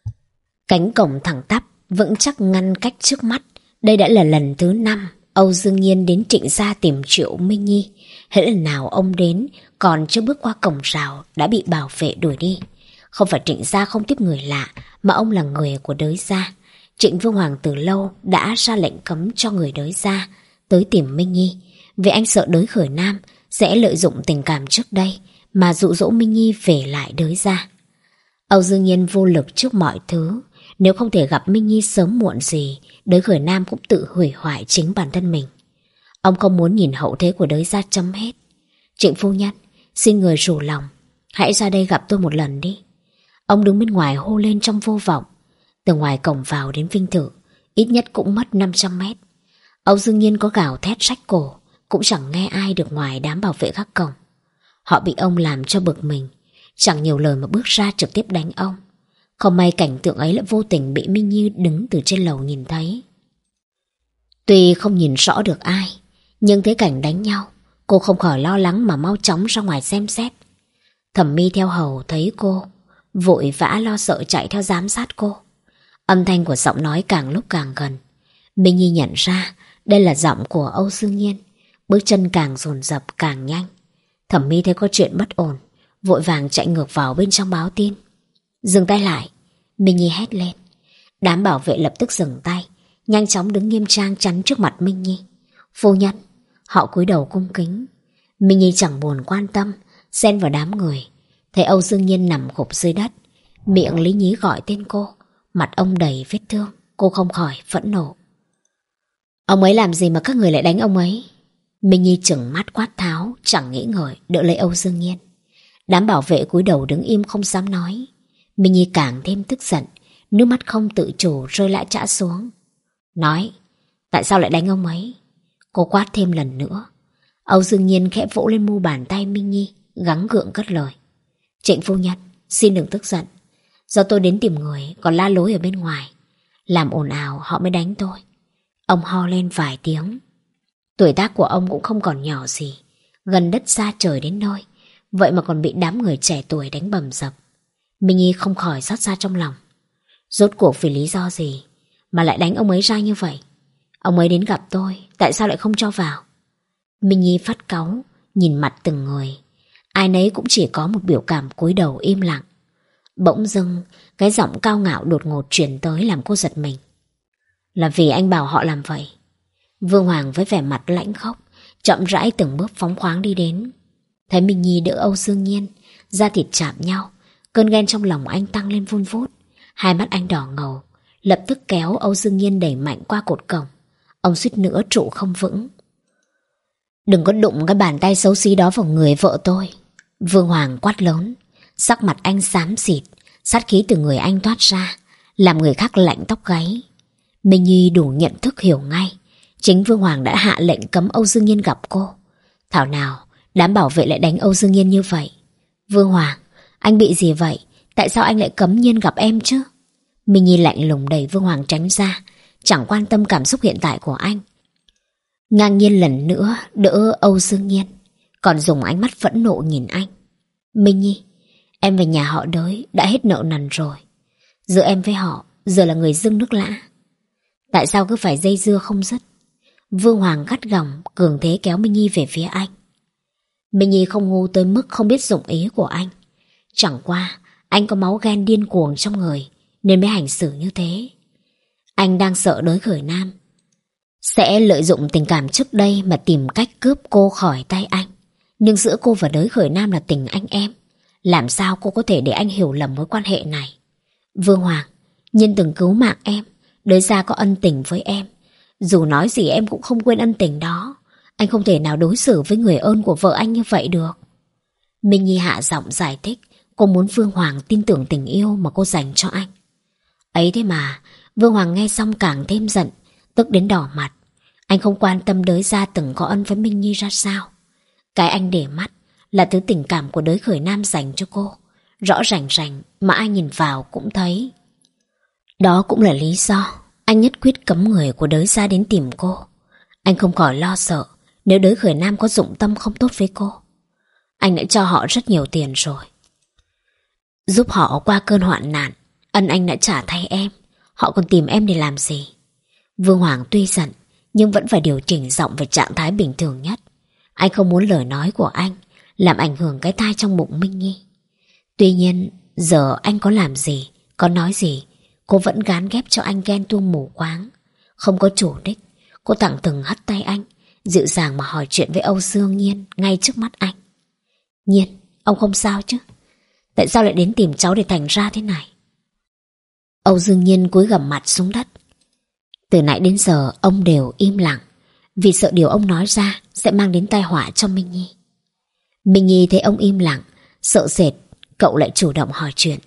Cánh cổng thẳng tắp, vững chắc ngăn cách trước mắt. Đây đã là lần thứ năm Âu Dương Nhiên đến Trịnh gia tìm Triệu Minh Nhi. Hễ lần nào ông đến, còn chưa bước qua cổng rào đã bị bảo vệ đuổi đi. Không phải Trịnh gia không tiếp người lạ, mà ông là người của Đới gia. Trịnh Vương Hoàng từ lâu đã ra lệnh cấm cho người Đới gia tới tìm Minh Nhi, vì anh sợ Đới Khởi Nam sẽ lợi dụng tình cảm trước đây mà dụ dỗ Minh Nhi về lại Đới gia. Âu Dương Nhiên vô lực trước mọi thứ. Nếu không thể gặp Minh Nhi sớm muộn gì, Đới Khởi Nam cũng tự hủy hoại chính bản thân mình. Ông không muốn nhìn hậu thế của Đới Gia chấm hết. Trịnh phu nhân, xin người rủ lòng, hãy ra đây gặp tôi một lần đi. Ông đứng bên ngoài hô lên trong vô vọng. Từ ngoài cổng vào đến Vinh Thự ít nhất cũng mất năm trăm mét. Âu Dương Nhiên có gào thét rách cổ cũng chẳng nghe ai được ngoài đám bảo vệ gác cổng. Họ bị ông làm cho bực mình, chẳng nhiều lời mà bước ra trực tiếp đánh ông. Không may cảnh tượng ấy lại vô tình bị Minh Nhi đứng từ trên lầu nhìn thấy. Tuy không nhìn rõ được ai, nhưng thấy cảnh đánh nhau, cô không khỏi lo lắng mà mau chóng ra ngoài xem xét. Thẩm Mi theo hầu thấy cô, vội vã lo sợ chạy theo giám sát cô. Âm thanh của giọng nói càng lúc càng gần. Minh Nhi nhận ra đây là giọng của Âu Dương Nhiên, bước chân càng dồn dập càng nhanh. Thẩm Mi thấy có chuyện bất ổn, vội vàng chạy ngược vào bên trong báo tin. Dừng tay lại, Minh Nhi hét lên. Đám bảo vệ lập tức dừng tay, nhanh chóng đứng nghiêm trang chắn trước mặt Minh Nhi. Phu nhân, họ cúi đầu cung kính. Minh Nhi chẳng buồn quan tâm, xen vào đám người. Thấy Âu Dương Nhiên nằm gục dưới đất, miệng lý nhí gọi tên cô, mặt ông đầy vết thương. Cô không khỏi phẫn nộ. Ông ấy làm gì mà các người lại đánh ông ấy? Minh Nhi trừng mắt quát tháo, chẳng nghĩ ngợi đỡ lấy Âu Dương Nhiên. Đám bảo vệ cúi đầu đứng im không dám nói. Minh Nhi càng thêm tức giận, nước mắt không tự chủ rơi lại trã xuống. Nói, tại sao lại đánh ông ấy? Cô quát thêm lần nữa. Âu Dương Nhiên khẽ vỗ lên mu bàn tay Minh Nhi, gắng gượng cất lời. Trịnh phu nhân, xin đừng tức giận. Do tôi đến tìm người còn la lối ở bên ngoài, làm ồn ào họ mới đánh tôi. Ông ho lên vài tiếng. Tuổi tác của ông cũng không còn nhỏ gì, gần đất xa trời đến nơi, vậy mà còn bị đám người trẻ tuổi đánh bầm dập. Minh Nhi không khỏi xót xa trong lòng. Rốt cuộc vì lý do gì mà lại đánh ông ấy ra như vậy? Ông ấy đến gặp tôi, tại sao lại không cho vào? Minh Nhi phát cáu, nhìn mặt từng người. Ai nấy cũng chỉ có một biểu cảm cúi đầu im lặng. Bỗng dưng, cái giọng cao ngạo đột ngột truyền tới làm cô giật mình. Là vì anh bảo họ làm vậy. Vương Hoàng với vẻ mặt lãnh khốc, chậm rãi từng bước phóng khoáng đi đến. Thấy Minh Nhi đỡ Âu Dương Nhiên, da thịt chạm nhau, cơn ghen trong lòng anh tăng lên vun vút. Hai mắt anh đỏ ngầu, lập tức kéo Âu Dương Nhiên đẩy mạnh qua cột cổng. Ông suýt nữa trụ không vững. Đừng có đụng cái bàn tay xấu xí đó vào người vợ tôi. Vương Hoàng quát lớn. Sắc mặt anh xám xịt, sát khí từ người anh toát ra, làm người khác lạnh tóc gáy. Minh Nhi đủ nhận thức hiểu ngay, chính Vương Hoàng đã hạ lệnh cấm Âu Dương Nhiên gặp cô. Thảo nào đám bảo vệ lại đánh Âu Dương Nhiên như vậy? Vương Hoàng, anh bị gì vậy? Tại sao anh lại cấm Nhiên gặp em chứ? Minh Nhi lạnh lùng đẩy Vương Hoàng tránh ra, chẳng quan tâm cảm xúc hiện tại của anh. Ngang nhiên lần nữa đỡ Âu Dương Nhiên, còn dùng ánh mắt phẫn nộ nhìn anh. Minh Nhi, em về nhà họ Đới đã hết nợ nần rồi. Giữa em với họ giờ là người dưng nước lã. Tại sao cứ phải dây dưa không dứt? Vương Hoàng gắt gỏng cường thế kéo Minh Nhi về phía anh. Minh Nhi không ngu tới mức không biết dụng ý của anh. Chẳng qua anh có máu ghen điên cuồng trong người nên mới hành xử như thế. Anh đang sợ Đới Khởi Nam sẽ lợi dụng tình cảm trước đây mà tìm cách cướp cô khỏi tay anh. Nhưng giữa cô và Đới Khởi Nam là tình anh em, làm sao cô có thể để anh hiểu lầm mối quan hệ này? Vương Hoàng, Nhiên từng cứu mạng em, Đới gia có ân tình với em. Dù nói gì em cũng không quên ân tình đó. Anh không thể nào đối xử với người ơn của vợ anh như vậy được. Minh Nhi hạ giọng giải thích. Cô muốn Vương Hoàng tin tưởng tình yêu mà cô dành cho anh. Ấy thế mà Vương Hoàng nghe xong càng thêm giận, tức đến đỏ mặt. Anh không quan tâm Đới gia từng có ân với Minh Nhi ra sao. Cái anh để mắt là thứ tình cảm của Đới Khởi Nam dành cho cô, rõ rành rành mà ai nhìn vào cũng thấy. Đó cũng là lý do anh nhất quyết cấm người của Đới gia đến tìm cô. Anh không khỏi lo sợ nếu Đới Khởi Nam có dụng tâm không tốt với cô. Anh đã cho họ rất nhiều tiền rồi, giúp họ qua cơn hoạn nạn. Ân anh đã trả thay em, họ còn tìm em để làm gì? Vương Hoàng tuy giận nhưng vẫn phải điều chỉnh giọng về trạng thái bình thường nhất. Anh không muốn lời nói của anh làm ảnh hưởng cái thai trong bụng Minh Nhi. Tuy nhiên giờ anh có làm gì, có nói gì, cô vẫn gán ghép cho anh ghen tuông mù quáng. Không có chủ đích, cô thẳng thừng hất tay anh, dịu dàng mà hỏi chuyện với Âu Dương Nhiên ngay trước mắt anh. Nhiên, ông không sao chứ? Tại sao lại đến tìm cháu để thành ra thế này? Âu Dương Nhiên cúi gằm mặt xuống đất. Từ nãy đến giờ ông đều im lặng. vì sợ điều ông nói ra sẽ mang đến tai họa cho Minh Nhi. Minh Nhi thấy ông im lặng, sợ sệt, cậu lại chủ động hỏi chuyện.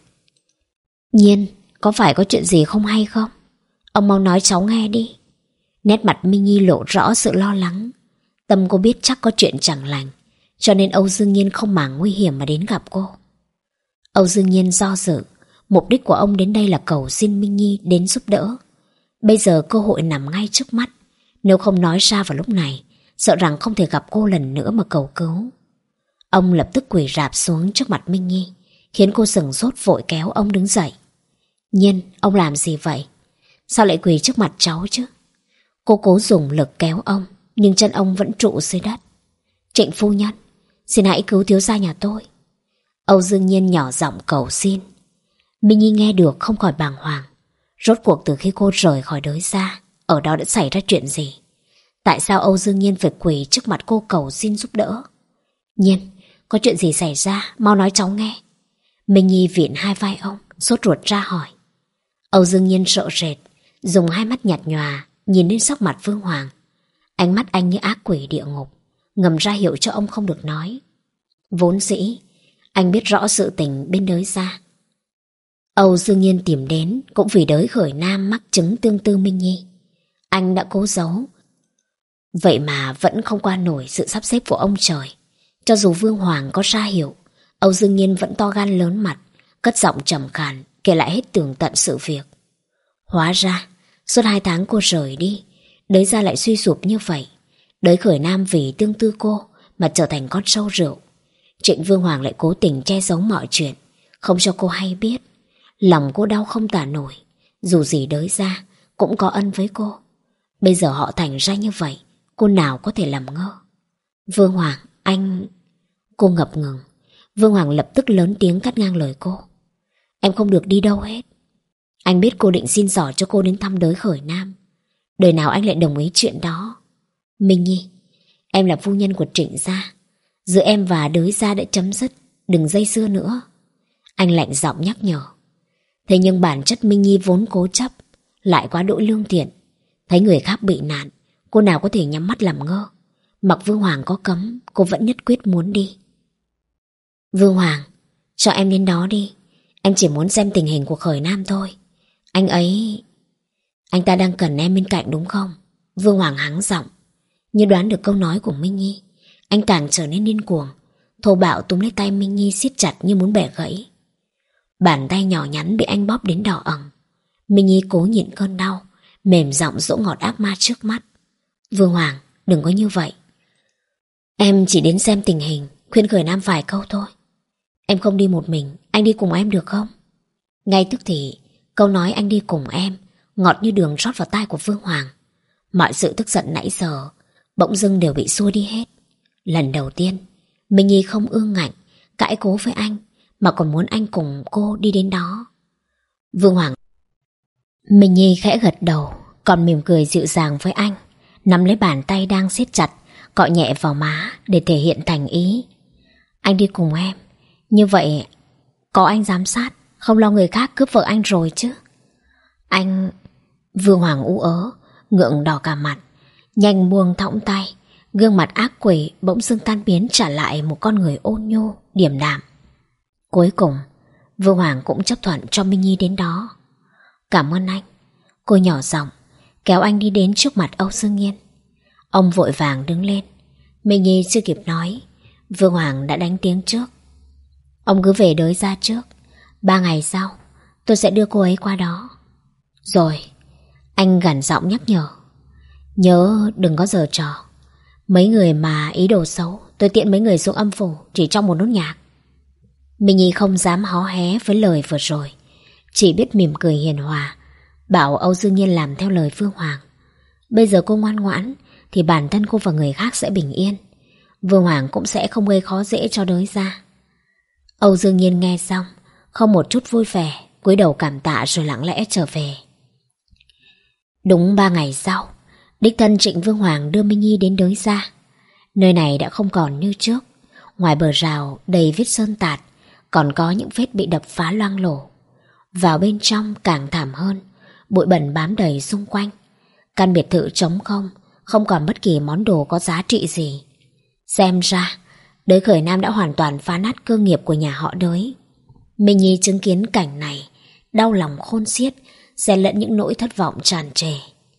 Nhiên, có phải có chuyện gì không hay không? Ông mau nói cháu nghe đi. Nét mặt Minh Nhi lộ rõ sự lo lắng. Tâm cô biết chắc có chuyện chẳng lành, cho nên Âu Dương Nhiên không màng nguy hiểm mà đến gặp cô. Âu Dương Nhiên do dự. Mục đích của ông đến đây là cầu xin Minh Nhi đến giúp đỡ. Bây giờ cơ hội nằm ngay trước mắt. Nếu không nói ra vào lúc này, sợ rằng không thể gặp cô lần nữa mà cầu cứu. Ông lập tức quỳ rạp xuống trước mặt Minh Nhi, khiến cô sửng sốt vội kéo ông đứng dậy. Nhiên, ông làm gì vậy? Sao lại quỳ trước mặt cháu chứ? Cô cố dùng lực kéo ông, nhưng chân ông vẫn trụ dưới đất. Trịnh phu nhân, xin hãy cứu thiếu gia nhà tôi. Âu Dương Nhiên nhỏ giọng cầu xin. Minh Nhi nghe được không khỏi bàng hoàng. Rốt cuộc từ khi cô rời khỏi đới ra, ở đó đã xảy ra chuyện gì? Tại sao Âu Dương Nhiên phải quỳ trước mặt cô cầu xin giúp đỡ? Nhiên, có chuyện gì xảy ra, mau nói cháu nghe. Minh Nhi vịn hai vai ông, sốt ruột ra hỏi. Âu Dương Nhiên sợ sệt, dùng hai mắt nhạt nhòa nhìn lên sắc mặt Vương Hoàng. Ánh mắt anh như ác quỷ địa ngục, ngầm ra hiệu cho ông không được nói. Vốn dĩ anh biết rõ sự tình bên đới ra. Âu Dương Nhiên tìm đến cũng vì đới khởi nam mắc chứng tương tư Minh Nhi. Anh đã cố giấu, vậy mà vẫn không qua nổi sự sắp xếp của ông trời. Cho dù Vương Hoàng có ra hiệu, Âu Dương Nhiên vẫn to gan lớn mặt, cất giọng trầm khàn kể lại hết tường tận sự việc. Hóa ra suốt hai tháng cô rời đi, đới ra lại suy sụp như vậy. Đới khởi nam vì tương tư cô mà trở thành con sâu rượu. Trịnh Vương Hoàng lại cố tình che giấu mọi chuyện, không cho cô hay biết. Lòng cô đau không tả nổi. Dù gì đới ra cũng có ân với cô. Bây giờ họ thành ra như vậy, cô nào có thể làm ngơ. Vương Hoàng, anh... Cô ngập ngừng. Vương Hoàng lập tức lớn tiếng cắt ngang lời cô. Em không được đi đâu hết. Anh biết cô định xin xỏ cho cô đến thăm đới khởi nam. Đời nào anh lại đồng ý chuyện đó. Minh Nhi, em là phu nhân của Trịnh gia. Giữa em và đới gia đã chấm dứt, đừng dây dưa nữa. Anh lạnh giọng nhắc nhở. Thế nhưng bản chất Minh Nhi vốn cố chấp, lại quá đỗi lương thiện. Thấy người khác bị nạn, cô nào có thể nhắm mắt làm ngơ. Mặc Vương Hoàng có cấm, cô vẫn nhất quyết muốn đi. Vương Hoàng, cho em đến đó đi. Em chỉ muốn xem tình hình của khởi nam thôi. Anh ấy... Anh ta đang cần em bên cạnh đúng không? Vương Hoàng hắng giọng. Như đoán được câu nói của Minh Nhi, anh càng trở nên điên cuồng, thô bạo túm lấy tay Minh Nhi siết chặt như muốn bẻ gãy. Bàn tay nhỏ nhắn bị anh bóp đến đỏ ửng. Minh Nhi cố nhịn cơn đau, mềm giọng dỗ ngọt ác ma trước mắt. Vương Hoàng, đừng có như vậy. Em chỉ đến xem tình hình, khuyên khởi nam vài câu thôi. Em không đi một mình, anh đi cùng em được không? Ngay tức thì câu nói anh đi cùng em ngọt như đường rót vào tai của Vương Hoàng. Mọi sự tức giận nãy giờ bỗng dưng đều bị xua đi hết. Lần đầu tiên Minh Nhi không ương ngạnh cãi cố với anh, mà còn muốn anh cùng cô đi đến đó. Vương Hoàng... Minh Nhi khẽ gật đầu, còn mỉm cười dịu dàng với anh, nắm lấy bàn tay đang siết chặt, cọ nhẹ vào má để thể hiện thành ý. Anh đi cùng em, như vậy có anh giám sát, không lo người khác cướp vợ anh rồi chứ. Anh... Vương Hoàng ú ớ, ngượng đỏ cả mặt, nhanh buông thõng tay, gương mặt ác quỷ bỗng dưng tan biến trả lại một con người ôn nhu, điềm đạm. Cuối cùng Vương Hoàng cũng chấp thuận cho Minh Nhi đến đó. Cảm ơn anh. Cô nhỏ giọng kéo anh đi đến trước mặt Âu Dương Nhiên. Ông vội vàng đứng lên. Minh Nhi chưa kịp nói, Vương Hoàng đã đánh tiếng trước. Ông cứ về đới ra trước, ba ngày sau tôi sẽ đưa cô ấy qua đó. Rồi. Anh gằn giọng nhắc nhở. Nhớ đừng có giở trò. Mấy người mà ý đồ xấu, tôi tiện mấy người xuống âm phủ chỉ trong một nốt nhạc. Minh Nhi không dám hó hé với lời vừa rồi, chỉ biết mỉm cười hiền hòa, bảo Âu Dương Nhiên làm theo lời Vương Hoàng. Bây giờ cô ngoan ngoãn thì bản thân cô và người khác sẽ bình yên, Vương Hoàng cũng sẽ không gây khó dễ cho đới ra. Âu Dương Nhiên nghe xong không một chút vui vẻ, cúi đầu cảm tạ rồi lặng lẽ trở về. Đúng ba ngày sau, đích thân Trịnh Vương Hoàng đưa Minh Nhi đến đới ra. Nơi này đã không còn như trước. Ngoài bờ rào đầy vết sơn tạt, còn có những vết bị đập phá loang lổ. Vào bên trong càng thảm hơn, bụi bẩn bám đầy xung quanh. Căn biệt thự trống không, không còn bất kỳ món đồ có giá trị gì. Xem ra, Đới Khởi Nam đã hoàn toàn phá nát cơ nghiệp của nhà họ Đới. Minh Nhi chứng kiến cảnh này, đau lòng khôn xiết, xen lẫn những nỗi thất vọng tràn trề.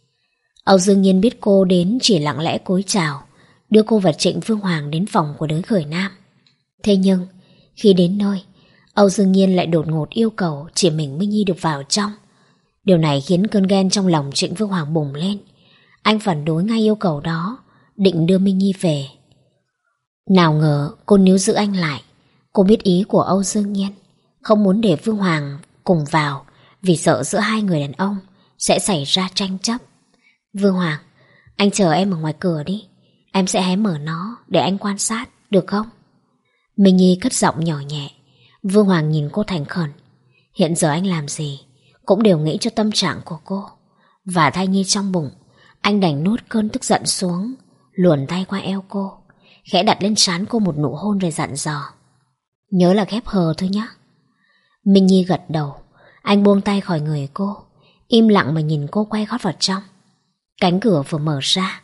Âu Dương Nhiên biết cô đến chỉ lặng lẽ cúi chào, đưa cô và Trịnh Vương Hoàng đến phòng của Đới Khởi Nam. Thế nhưng, khi đến nơi, Âu Dương Nhiên lại đột ngột yêu cầu chỉ mình Minh Nhi được vào trong. Điều này khiến cơn ghen trong lòng Trịnh Vương Hoàng bùng lên. Anh phản đối ngay yêu cầu đó, định đưa Minh Nhi về. Nào ngờ cô níu giữ anh lại. Cô biết ý của Âu Dương Nhiên, không muốn để Vương Hoàng cùng vào, vì sợ giữa hai người đàn ông sẽ xảy ra tranh chấp. Vương Hoàng, anh chờ em ở ngoài cửa đi, em sẽ hé mở nó để anh quan sát, được không? Minh Nhi cất giọng nhỏ nhẹ. Vương Hoàng nhìn cô thành khẩn. Hiện giờ anh làm gì cũng đều nghĩ cho tâm trạng của cô. Và thai nhi trong bụng, anh đành nuốt cơn tức giận xuống, luồn tay qua eo cô, khẽ đặt lên trán cô một nụ hôn rồi dặn dò. Nhớ là ghép hờ thôi nhé. Minh Nhi gật đầu. Anh buông tay khỏi người cô, im lặng mà nhìn cô quay gót vào trong. Cánh cửa vừa mở ra,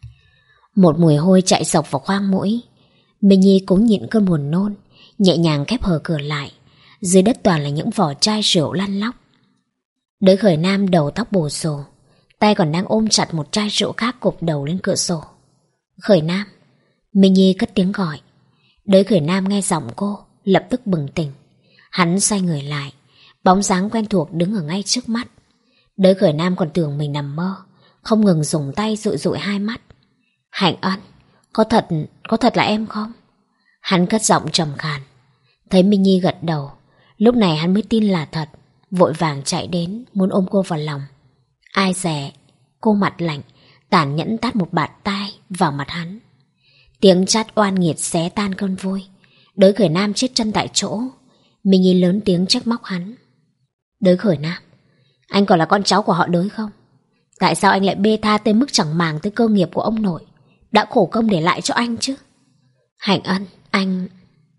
một mùi hôi chạy sộc vào khoang mũi. Minh Nhi cũng nhịn cơn buồn nôn, nhẹ nhàng khép hờ cửa lại. Dưới đất toàn là những vỏ chai rượu lăn lóc. Đới Khởi Nam đầu tóc bù xù, tay còn đang ôm chặt một chai rượu khác cụp đầu lên cửa sổ. Khởi Nam. Minh Nhi cất tiếng gọi. Đới Khởi Nam nghe giọng cô, lập tức bừng tỉnh. Hắn xoay người lại, bóng dáng quen thuộc đứng ở ngay trước mắt. Đới Khởi Nam còn tưởng mình nằm mơ, không ngừng dùng tay dụi dụi hai mắt. Hạnh Ân, có thật, có thật là em không? Hắn cất giọng trầm khàn. Thấy Minh Nhi gật đầu, lúc này hắn mới tin là thật, vội vàng chạy đến muốn ôm cô vào lòng. Ai dè, cô mặt lạnh, tàn nhẫn tát một bạt tai vào mặt hắn. Tiếng chát oan nghiệt xé tan cơn vui. Đới Khởi Nam chết chân tại chỗ. Minh Nhi lớn tiếng trách móc hắn. Đới Khởi Nam, anh còn là con cháu của họ Đới không? Tại sao anh lại bê tha tới mức chẳng màng tới cơ nghiệp của ông nội đã khổ công để lại cho anh chứ? Hạnh Ân, anh...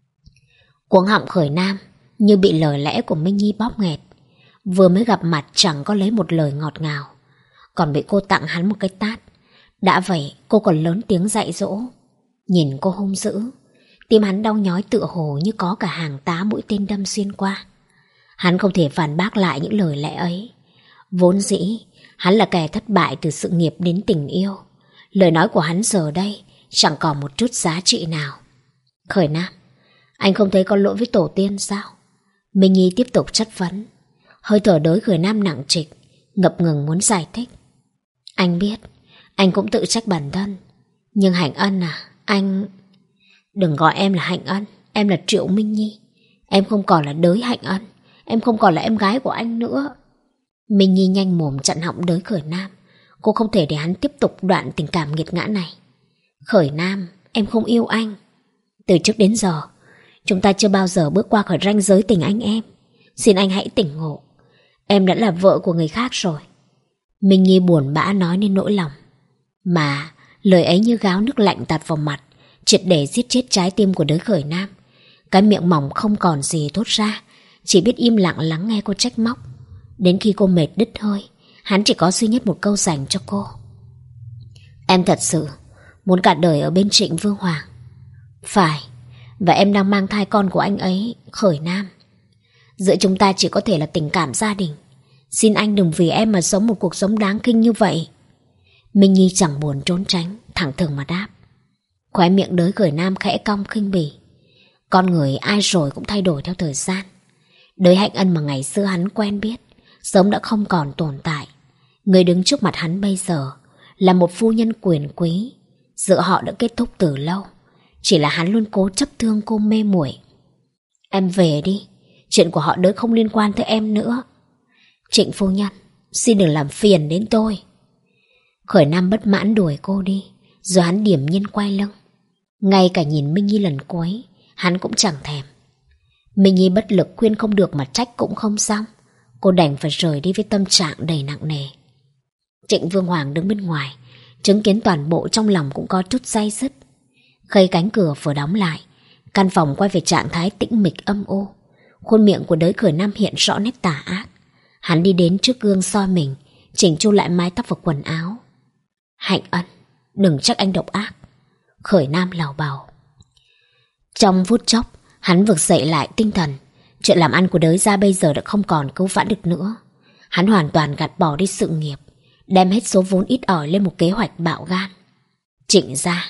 Cuống họng Khởi Nam như bị lời lẽ của Minh Nhi bóp nghẹt. Vừa mới gặp mặt chẳng có lấy một lời ngọt ngào, còn bị cô tặng hắn một cái tát. Đã vậy cô còn lớn tiếng dạy dỗ. Nhìn cô hung dữ, tim hắn đau nhói tựa hồ như có cả hàng tá mũi tên đâm xuyên qua. Hắn không thể phản bác lại những lời lẽ ấy. Vốn dĩ hắn là kẻ thất bại từ sự nghiệp đến tình yêu. Lời nói của hắn giờ đây chẳng còn một chút giá trị nào. Khởi Nam, anh không thấy có lỗi với tổ tiên sao? Minh Nhi tiếp tục chất vấn. Hơi thở Đới Khởi Nam nặng trịch, ngập ngừng muốn giải thích. Anh biết, anh cũng tự trách bản thân. Nhưng Hạnh Ân à, anh... Đừng gọi em là Hạnh Ân, em là Triệu Minh Nhi. Em không còn là Đới Hạnh Ân, em không còn là em gái của anh nữa. Minh Nhi nhanh mồm chặn họng Đới Khởi Nam. Cô không thể để hắn tiếp tục đoạn tình cảm nghiệt ngã này. Khởi Nam, em không yêu anh. Từ trước đến giờ, chúng ta chưa bao giờ bước qua khỏi ranh giới tình anh em. Xin anh hãy tỉnh ngộ. Em đã là vợ của người khác rồi. Minh Nhi buồn bã nói nên nỗi lòng. Mà lời ấy như gáo nước lạnh tạt vào mặt, triệt để giết chết trái tim của Đới Khởi Nam. Cái miệng mỏng không còn gì thốt ra, chỉ biết im lặng lắng nghe cô trách móc. Đến khi cô mệt đứt hơi, hắn chỉ có duy nhất một câu dành cho cô. Em thật sự muốn cả đời ở bên Trịnh Vương Hoàng. Phải, và em đang mang thai con của anh ấy, Khởi Nam. Giữa chúng ta chỉ có thể là tình cảm gia đình. Xin anh đừng vì em mà sống một cuộc sống đáng kinh như vậy. Minh Nhi chẳng buồn trốn tránh, thẳng thừng mà đáp. Khóe miệng Đới Khởi Nam khẽ cong khinh bỉ. Con người ai rồi cũng thay đổi theo thời gian. Đới Hạnh Ân mà ngày xưa hắn quen biết sớm đã không còn tồn tại. Người đứng trước mặt hắn bây giờ là một phu nhân quyền quý. Giữa họ đã kết thúc từ lâu. Chỉ là hắn luôn cố chấp thương cô mê muội. Em về đi, chuyện của họ Đới không liên quan tới em nữa. Trịnh phu nhân, xin đừng làm phiền đến tôi. Khởi Nam bất mãn đuổi cô đi, rồi hắn điềm nhiên quay lưng. Ngay cả nhìn Minh Nhi lần cuối, hắn cũng chẳng thèm. Minh Nhi bất lực khuyên không được mà trách cũng không xong. Cô đành phải rời đi với tâm trạng đầy nặng nề. Trịnh Vương Hoàng đứng bên ngoài, chứng kiến toàn bộ trong lòng cũng có chút day dứt. Khi cánh cửa vừa đóng lại, căn phòng quay về trạng thái tĩnh mịch âm u. Khuôn miệng của Đới Khởi Nam hiện rõ nét tà ác. Hắn đi đến trước gương soi mình, chỉnh chu lại mái tóc và quần áo. Hạnh Ân, đừng trách anh độc ác. Khởi Nam lào bào. Trong phút chốc, hắn vực dậy lại tinh thần. Chuyện làm ăn của Đới gia bây giờ đã không còn cứu vãn được nữa. Hắn hoàn toàn gạt bỏ đi sự nghiệp, đem hết số vốn ít ỏi lên một kế hoạch bạo gan. Trịnh gia.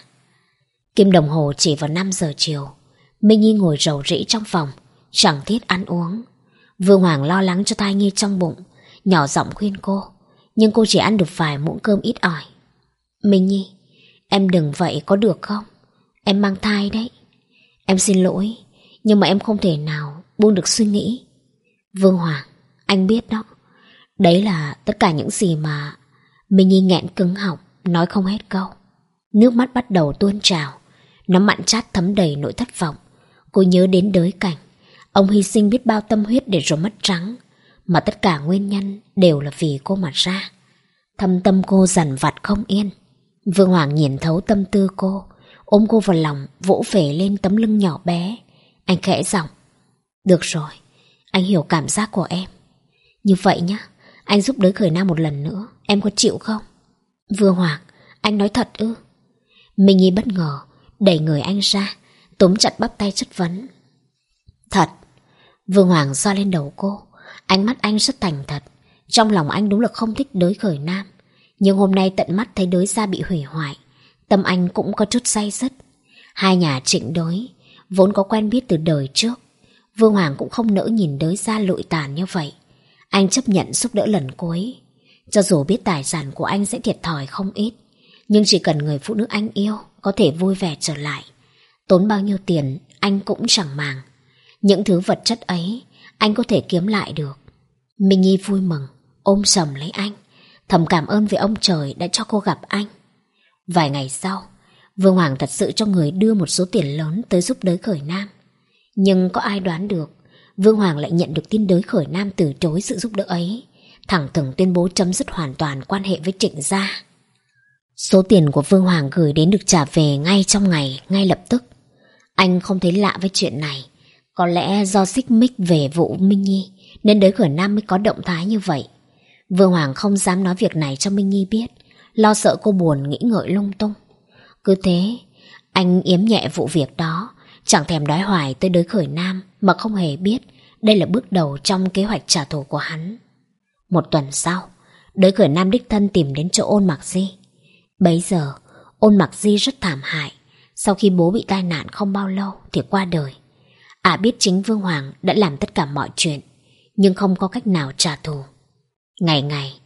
Kim đồng hồ chỉ vào năm giờ chiều. Minh Nhi ngồi rầu rĩ trong phòng, chẳng thiết ăn uống. Vương Hoàng lo lắng cho thai nhi trong bụng, nhỏ giọng khuyên cô, nhưng cô chỉ ăn được vài muỗng cơm ít ỏi. Minh Nhi, em đừng vậy có được không? Em mang thai đấy. Em xin lỗi, nhưng mà em không thể nào buông được suy nghĩ. Vương Hoàng, anh biết đó. Đấy là tất cả những gì mà... Minh Nhi nghẹn cứng họng, nói không hết câu. Nước mắt bắt đầu tuôn trào, nó mặn chát thấm đầy nỗi thất vọng. Cô nhớ đến Đới Cảnh. Ông hy sinh biết bao tâm huyết để rồi mất trắng, mà tất cả nguyên nhân đều là vì cô mà ra. Thâm tâm cô dằn vặt không yên. Vương Hoàng nhìn thấu tâm tư cô, ôm cô vào lòng, vỗ về lên tấm lưng nhỏ bé. Anh khẽ giọng, được rồi, anh hiểu cảm giác của em. Như vậy nhá, anh giúp Đới Khởi Nam một lần nữa, em có chịu không? Vương Hoàng, anh nói thật ư? Minh Nhi bất ngờ, đẩy người anh ra, túm chặt bắp tay chất vấn. Thật. Vương Hoàng xoa lên đầu cô, ánh mắt anh rất thành thật. Trong lòng anh đúng là không thích Đới Khởi Nam, nhưng hôm nay tận mắt thấy Đới gia bị hủy hoại, tâm anh cũng có chút say sứt. Hai nhà Trịnh Đới vốn có quen biết từ đời trước. Vương Hoàng cũng không nỡ nhìn Đới gia lụi tàn như vậy. Anh chấp nhận giúp đỡ lần cuối. Cho dù biết tài sản của anh sẽ thiệt thòi không ít, nhưng chỉ cần người phụ nữ anh yêu có thể vui vẻ trở lại, tốn bao nhiêu tiền anh cũng chẳng màng. Những thứ vật chất ấy anh có thể kiếm lại được. Minh Nhi vui mừng, ôm sầm lấy anh, thầm cảm ơn với ông trời đã cho cô gặp anh. Vài ngày sau, Vương Hoàng thật sự cho người đưa một số tiền lớn tới giúp Đới Khởi Nam. Nhưng có ai đoán được Vương Hoàng lại nhận được tin Đới Khởi Nam từ chối sự giúp đỡ ấy, thẳng thừng tuyên bố chấm dứt hoàn toàn quan hệ với Trịnh gia. Số tiền của Vương Hoàng gửi đến được trả về ngay trong ngày, ngay lập tức. Anh không thấy lạ với chuyện này. Có lẽ do xích mích về vụ Minh Nhi nên Đới Khởi Nam mới có động thái như vậy. Vương Hoàng không dám nói việc này cho Minh Nhi biết, lo sợ cô buồn nghĩ ngợi lung tung. Cứ thế, anh yếm nhẹ vụ việc đó, chẳng thèm nói hoài tới Đới Khởi Nam mà không hề biết đây là bước đầu trong kế hoạch trả thù của hắn. Một tuần sau, Đới Khởi Nam đích thân tìm đến chỗ Ôn Mặc Di. Bấy giờ, Ôn Mặc Di rất thảm hại. Sau khi bố bị tai nạn không bao lâu thì qua đời. Ả à biết chính Vương Hoàng đã làm tất cả mọi chuyện, nhưng không có cách nào trả thù. Ngày ngày,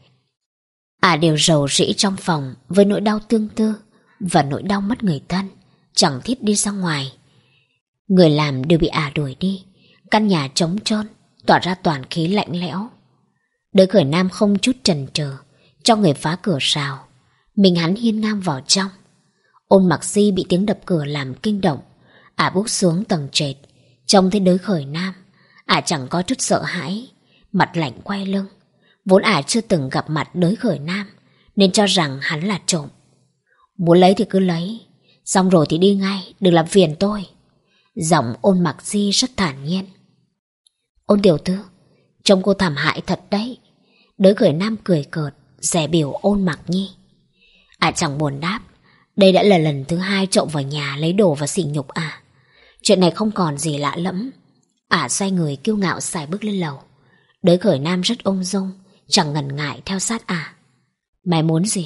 Ả à đều rầu rĩ trong phòng với nỗi đau tương tư và nỗi đau mất người thân, chẳng thiết đi ra ngoài. Người làm đều bị Ả à đuổi đi, căn nhà trống trơn, tỏa ra toàn khí lạnh lẽo. Đới Khởi Nam không chút chần chừ, cho người phá cửa rào. Mình hắn hiên ngang vào trong. Ôn Mặc Di bị tiếng đập cửa làm kinh động. Ả à bước xuống tầng trệt, trông thấy Đới Khởi Nam. Ả à chẳng có chút sợ hãi, mặt lạnh quay lưng. Vốn Ả à chưa từng gặp mặt Đới Khởi Nam nên cho rằng hắn là trộm. Muốn lấy thì cứ lấy, xong rồi thì đi ngay, đừng làm phiền tôi. Giọng Ôn Mặc Di rất thản nhiên. Ôn tiểu thư, trông cô thảm hại thật đấy. Đới Khởi Nam cười cợt, dè biểu Ôn Mặc Nhi. Ả à chẳng buồn đáp. Đây đã là lần thứ hai trộm vào nhà lấy đồ và sỉ nhục Ả. À. Chuyện này không còn gì lạ lẫm. Ả à xoay người kiêu ngạo xài bước lên lầu. Đới Khởi Nam rất ung dung, chẳng ngần ngại theo sát Ả. À. Mày muốn gì?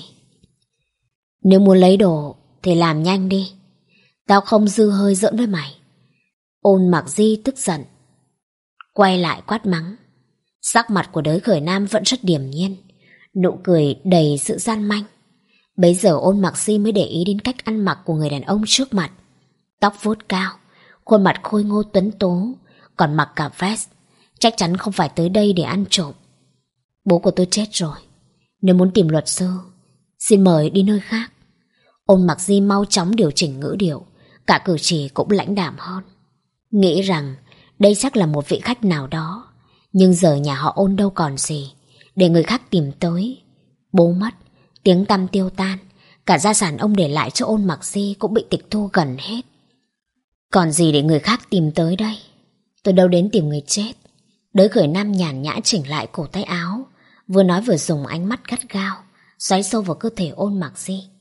Nếu muốn lấy đồ thì làm nhanh đi. Tao không dư hơi giỡn với mày. Ôn Mặc Di tức giận, quay lại quát mắng. Sắc mặt của Đới Khởi Nam vẫn rất điềm nhiên, nụ cười đầy sự gian manh. Bấy giờ Ôn Mặc Di mới để ý đến cách ăn mặc của người đàn ông trước mặt. Tóc vuốt cao, khuôn mặt khôi ngô tuấn tú, còn mặc cả vest. Chắc chắn không phải tới đây để ăn trộm. Bố của tôi chết rồi. Nếu muốn tìm luật sư, xin mời đi nơi khác. Ôn Mặc Di mau chóng điều chỉnh ngữ điệu, cả cử chỉ cũng lãnh đạm hơn. Nghĩ rằng đây chắc là một vị khách nào đó, nhưng giờ nhà họ Ôn đâu còn gì để người khác tìm tới. Bố mất, tiếng tăm tiêu tan, cả gia sản ông để lại cho Ôn Mặc Di cũng bị tịch thu gần hết. Còn gì để người khác tìm tới đây? Tôi đâu đến tìm người chết. Đới Khởi Nam nhàn nhã chỉnh lại cổ tay áo, vừa nói vừa dùng ánh mắt gắt gao xoáy sâu vào cơ thể Ôn Mặc Di.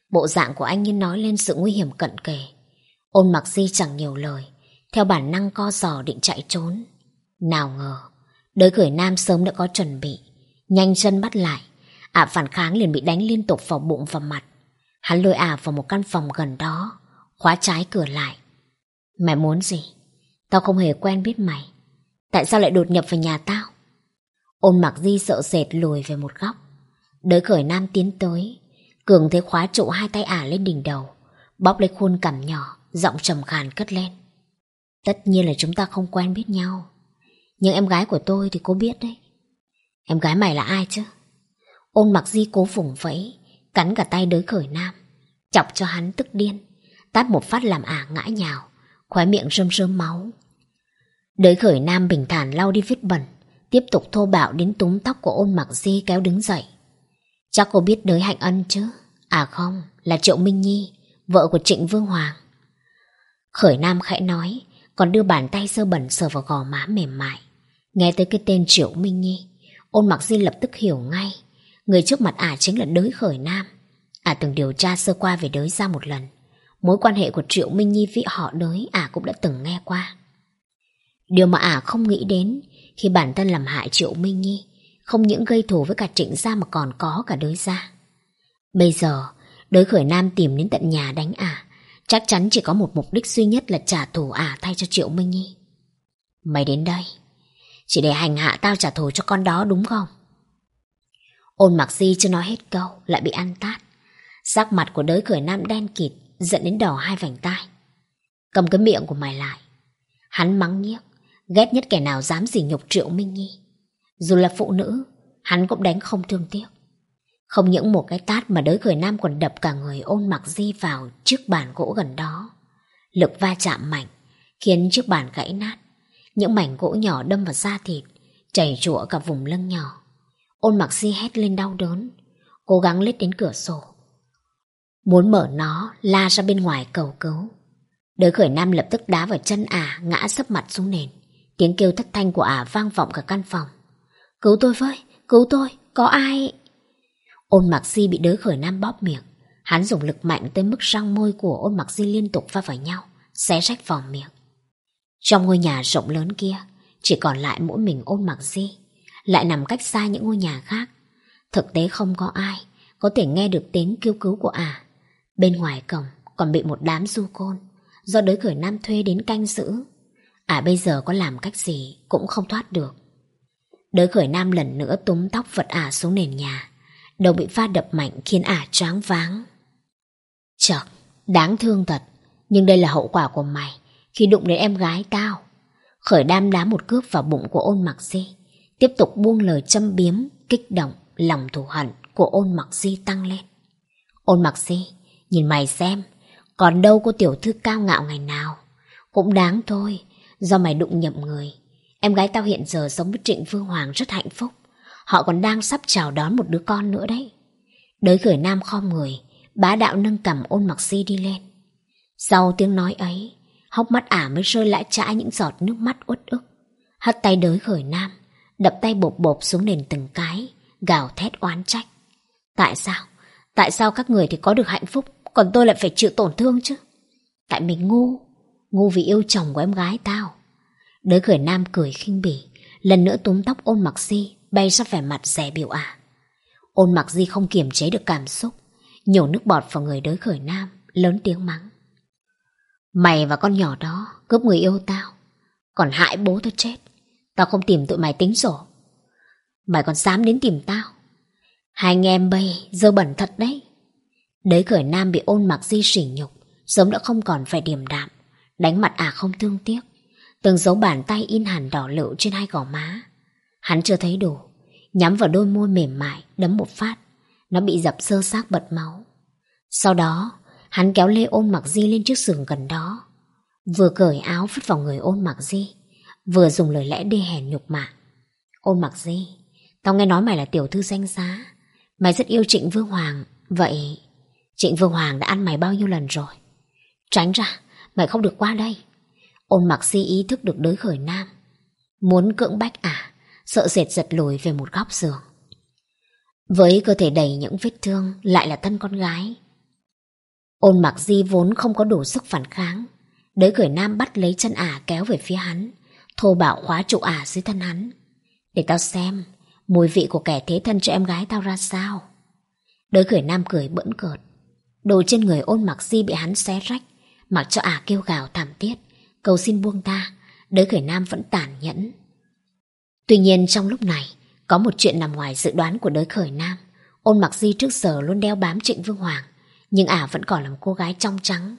Bộ dạng của anh như nói lên sự nguy hiểm cận kề. Ôn Mặc Di chẳng nhiều lời, theo bản năng co giò định chạy trốn. Nào ngờ Đới Khởi Nam sớm đã có chuẩn bị, nhanh chân bắt lại. Ả phản kháng liền bị đánh liên tục vào bụng và mặt. Hắn lôi Ả vào một căn phòng gần đó, khóa trái cửa lại. Mày muốn gì? Tao không hề quen biết mày. Tại sao lại đột nhập vào nhà tao? Ôn Mặc Di sợ sệt lùi về một góc. Đới Khởi Nam tiến tới, cường thế khóa trụ hai tay Ả lên đỉnh đầu, bóp lấy khuôn cằm nhỏ, giọng trầm khàn cất lên. Tất nhiên là chúng ta không quen biết nhau, nhưng em gái của tôi thì cô biết đấy. Em gái mày là ai chứ? Ôn Mặc Di cố vùng vẫy, cắn cả tay Đới Khởi Nam, chọc cho hắn tức điên, tát một phát làm Ả ngã nhào, khóe miệng rơm rơm máu. Đới Khởi Nam bình thản lau đi vết bẩn, tiếp tục thô bạo đến túm tóc của Ôn Mặc Di kéo đứng dậy. Chắc cô biết Đới Hạnh Ân chứ? À không, là Triệu Minh Nhi, vợ của Trịnh Vương Hoàng. Khởi Nam khẽ nói, còn đưa bàn tay sơ bẩn sờ vào gò má mềm mại. Nghe tới cái tên Triệu Minh Nhi, Ôn Mặc Di lập tức hiểu ngay, người trước mặt Ả chính là Đới Khởi Nam. Ả từng điều tra sơ qua về Đới ra một lần. Mối quan hệ của Triệu Minh Nhi với họ Đới Ả cũng đã từng nghe qua. Điều mà Ả không nghĩ đến khi bản thân làm hại Triệu Minh Nhi không những gây thù với cả Trịnh gia mà còn có cả Đới gia. Bây giờ Đới Khởi Nam tìm đến tận nhà đánh Ả, chắc chắn chỉ có một mục đích duy nhất là trả thù Ả thay cho Triệu Minh Nhi. Mày đến đây chỉ để hành hạ tao trả thù cho con đó đúng không? Ôn Mặc Di chưa nói hết câu lại bị ăn tát. Sắc mặt của Đới Khởi Nam đen kịt, giận đến đỏ hai vành tai. Cầm cái miệng của mày lại. Hắn mắng nhiếc, ghét nhất kẻ nào dám sỉ nhục Triệu Minh Nhi. Dù là phụ nữ, hắn cũng đánh không thương tiếc. Không những một cái tát mà Đới Khởi Nam còn đập cả người Ôn Mặc Di vào chiếc bàn gỗ gần đó. Lực va chạm mạnh khiến chiếc bàn gãy nát. Những mảnh gỗ nhỏ đâm vào da thịt, chảy trụa cả vùng lưng nhỏ. Ôn Mặc Di hét lên đau đớn, cố gắng lết đến cửa sổ, muốn mở nó la ra bên ngoài cầu cứu. Đới Khởi Nam lập tức đá vào chân Ả, ngã sấp mặt xuống nền. Tiếng kêu thất thanh của Ả vang vọng cả căn phòng. Cứu tôi với, cứu tôi, có ai? Ôn Mặc Di bị Đới Khởi Nam bóp miệng. Hắn dùng lực mạnh tới mức răng môi của Ôn Mặc Di liên tục va vào nhau, xé rách vòng miệng. Trong ngôi nhà rộng lớn kia chỉ còn lại mỗi mình Ôn Mặc Di, lại nằm cách xa những ngôi nhà khác. Thực tế không có ai có thể nghe được tiếng kêu cứu của Ả. Bên ngoài cổng còn bị một đám du côn do Đới Khởi Nam thuê đến canh giữ. Ả bây giờ có làm cách gì cũng không thoát được. Đới Khởi Nam lần nữa túm tóc vật Ả xuống nền nhà, đầu bị va đập mạnh khiến Ả choáng váng. Chợt, đáng thương thật, nhưng đây là hậu quả của mày khi đụng đến em gái tao. Khởi Nam đá một cước vào bụng của Ôn Mặc Di, tiếp tục buông lời châm biếm, kích động lòng thù hận của Ôn Mặc Di tăng lên. Ôn Mặc Di, nhìn mày xem, còn đâu có tiểu thư cao ngạo ngày nào. Cũng đáng thôi, do mày đụng nhầm người. Em gái tao hiện giờ sống với Trịnh Vương Hoàng rất hạnh phúc. Họ còn đang sắp chào đón một đứa con nữa đấy. Đới Khởi Nam khom người, bá đạo nâng cằm Ôn Mặc Di đi lên. Sau tiếng nói ấy, hốc mắt Ả mới rơi lã chã những giọt nước mắt uất ức. Hất tay Đới Khởi Nam, đập tay bộp bộp xuống nền từng cái, gào thét oán trách. Tại sao? Tại sao các người thì có được hạnh phúc, còn tôi lại phải chịu tổn thương chứ? Tại mình ngu, ngu vì yêu chồng của em gái tao. Đới Khởi Nam cười khinh bỉ, lần nữa túm tóc Ôn Mặc Di bay ra vẻ mặt dè bỉu Ả. Ôn Mặc Di không kiềm chế được cảm xúc, nhổ nước bọt vào người Đới Khởi Nam, lớn tiếng mắng. Mày và con nhỏ đó cướp người yêu tao, còn hại bố tao chết. Tao không tìm tụi mày tính sổ. Mày còn dám đến tìm tao? Hai anh em bây dơ bẩn thật đấy. Đới Khởi Nam bị Ôn Mặc Di sỉ nhục, sớm đã không còn phải điềm đạm, đánh mặt Ả không thương tiếc. Từng dấu bàn tay in hẳn đỏ lựu trên hai gò má. Hắn chưa thấy đủ, nhắm vào đôi môi mềm mại đấm một phát, nó bị dập sơ xác bật máu. Sau đó hắn kéo lê Ôn Mặc Di lên chiếc giường gần đó, vừa cởi áo vứt vào người Ôn Mặc Di, vừa dùng lời lẽ đê hèn nhục mạ. Ôn Mặc Di, tao nghe nói mày là tiểu thư danh giá, mày rất yêu Trịnh Vương Hoàng. Vậy Trịnh Vương Hoàng đã ăn mày bao nhiêu lần rồi? Tránh ra, mày không được qua đây. Ôn Mặc Di ý thức được Đới Khởi Nam muốn cưỡng bách Ả, sợ sệt giật lùi về một góc giường. Với cơ thể đầy những vết thương, lại là thân con gái, Ôn Mặc Di vốn không có đủ sức phản kháng. Đới Khởi Nam bắt lấy chân ả kéo về phía hắn, thô bạo khóa trụ ả dưới thân hắn. Để tao xem mùi vị của kẻ thế thân cho em gái tao ra sao. Đới Khởi Nam cười bỡn cợt. Đồ trên người Ôn Mặc Di bị hắn xé rách, mặc cho ả kêu gào thảm thiết, cầu xin buông tha. Đới Khởi Nam vẫn tàn nhẫn. Tuy nhiên trong lúc này có một chuyện nằm ngoài dự đoán của Đới Khởi Nam. Ôn Mặc Di trước giờ luôn đeo bám Trịnh Vương Hoàng, nhưng ả vẫn còn là một cô gái trong trắng.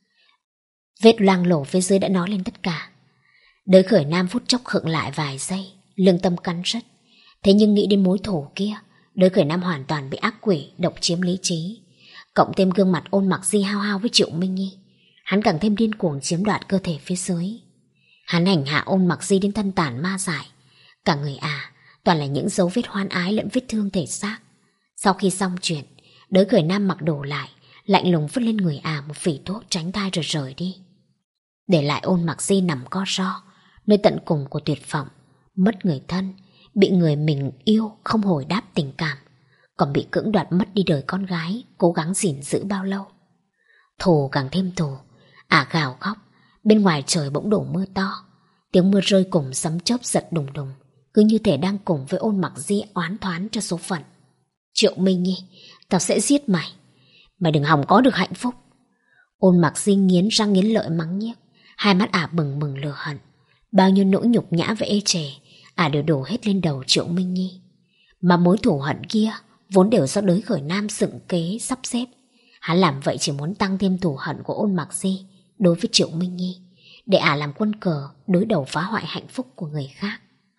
Vết loang lổ phía dưới đã nói lên tất cả. Đới Khởi Nam phút chốc khựng lại vài giây, lương tâm cắn rứt. Thế nhưng nghĩ đến mối thù kia, Đới Khởi Nam hoàn toàn bị ác quỷ độc chiếm lý trí. Cộng thêm gương mặt Ôn Mặc Di hao hao với Triệu Minh Nhi, hắn càng thêm điên cuồng chiếm đoạt cơ thể phía dưới. Hắn hành hạ Ôn Mặc Di đến thân tàn ma dại. Cả người ả toàn là những dấu vết hoan ái lẫn vết thương thể xác. Sau khi xong chuyện, Đới Khởi Nam mặc đồ lại, lạnh lùng vứt lên người ả một vỉ thuốc tránh thai rồi rời đi, để lại Ôn Mặc Di nằm co ro nơi tận cùng của tuyệt vọng. Mất người thân, bị người mình yêu không hồi đáp tình cảm, còn bị cưỡng đoạt mất đi đời con gái cố gắng gìn giữ bao lâu. Thù càng thêm thù, ả gào khóc. Bên ngoài trời bỗng đổ mưa to, tiếng mưa rơi cùng sấm chớp giật đùng đùng, cứ như thể đang cùng với Ôn Mặc Di oán thoán cho số phận. Triệu Minh Nhi, tao sẽ giết mày, mày đừng hòng có được hạnh phúc. Ôn Mặc Di nghiến răng nghiến lợi mắng nhiếc, hai mắt ả bừng bừng lửa hận. Bao nhiêu nỗi nhục nhã và ê chề ả đều đổ hết lên đầu Triệu Minh Nhi. Mà mối thù hận kia vốn đều do Đới Khởi Nam dựng kế sắp xếp. Hắn làm vậy chỉ muốn tăng thêm thù hận của Ôn Mặc Di đối với Triệu Minh Nhi, để ả làm quân cờ đối đầu phá hoại hạnh phúc của người khác.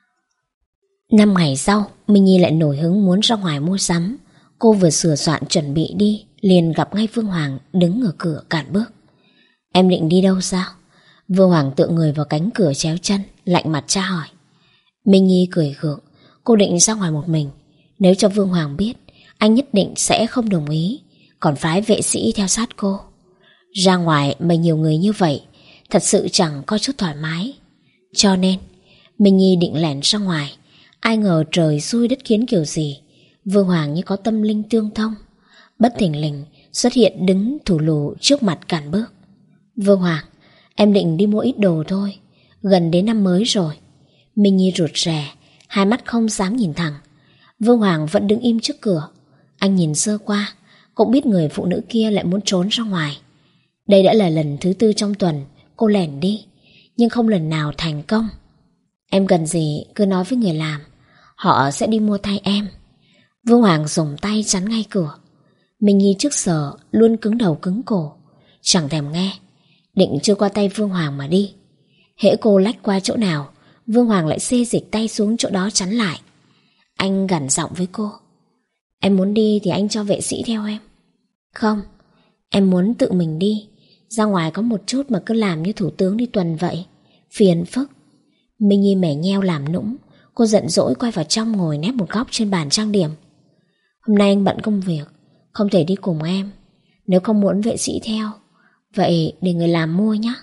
Năm ngày sau, Minh Nhi lại nổi hứng muốn ra ngoài mua sắm. Cô vừa sửa soạn chuẩn bị đi, liền gặp ngay Vương Hoàng đứng ở cửa cản bước. Em định đi đâu sao? Vương Hoàng tựa người vào cánh cửa chéo chân, lạnh mặt tra hỏi. Minh Nhi cười gượng. Cô định ra ngoài một mình. Nếu cho Vương Hoàng biết, anh nhất định sẽ không đồng ý, còn phái vệ sĩ theo sát cô. Ra ngoài mà nhiều người như vậy, thật sự chẳng có chút thoải mái. Cho nên Minh Nhi định lẻn ra ngoài. Ai ngờ trời xui đất khiến kiểu gì, Vương Hoàng như có tâm linh tương thông, bất thình lình xuất hiện đứng thủ lù trước mặt cản bước. Vương Hoàng, em định đi mua ít đồ thôi, gần đến năm mới rồi. Minh Nhi rụt rè, hai mắt không dám nhìn thẳng. Vương Hoàng vẫn đứng im trước cửa. Anh nhìn sơ qua, cũng biết người phụ nữ kia lại muốn trốn ra ngoài. Đây đã là lần thứ tư trong tuần cô lẻn đi, nhưng không lần nào thành công. Em cần gì cứ nói với người làm, họ sẽ đi mua thay em. Vương Hoàng dùng tay chắn ngay cửa. Minh Nhi trước giờ luôn cứng đầu cứng cổ, chẳng thèm nghe, định chưa qua tay Vương Hoàng mà đi. Hễ cô lách qua chỗ nào, Vương Hoàng lại xê dịch tay xuống chỗ đó chắn lại. Anh gằn giọng với cô. Em muốn đi thì anh cho vệ sĩ theo em. Không, em muốn tự mình đi. Ra ngoài có một chút mà cứ làm như thủ tướng đi tuần vậy, phiền phức. Minh Nhi mẻ nheo làm nũng. Cô giận dỗi quay vào trong ngồi nép một góc trên bàn trang điểm. Hôm nay anh bận công việc, không thể đi cùng em. Nếu không muốn vệ sĩ theo, vậy để người làm mua nhé.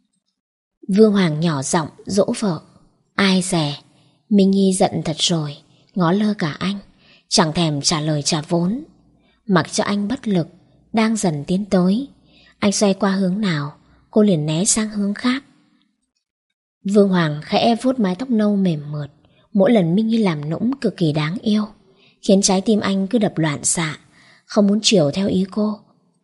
Vương Hoàng nhỏ giọng dỗ vợ. Ai dè, Minh Nhi giận thật rồi, ngó lơ cả anh, chẳng thèm trả lời trả vốn. Mặc cho anh bất lực đang dần tiến tới. Anh xoay qua hướng nào, cô liền né sang hướng khác. Vương Hoàng khẽ vuốt mái tóc nâu mềm mượt. Mỗi lần Minh Nhi làm nũng cực kỳ đáng yêu, khiến trái tim anh cứ đập loạn xạ, không muốn chiều theo ý cô.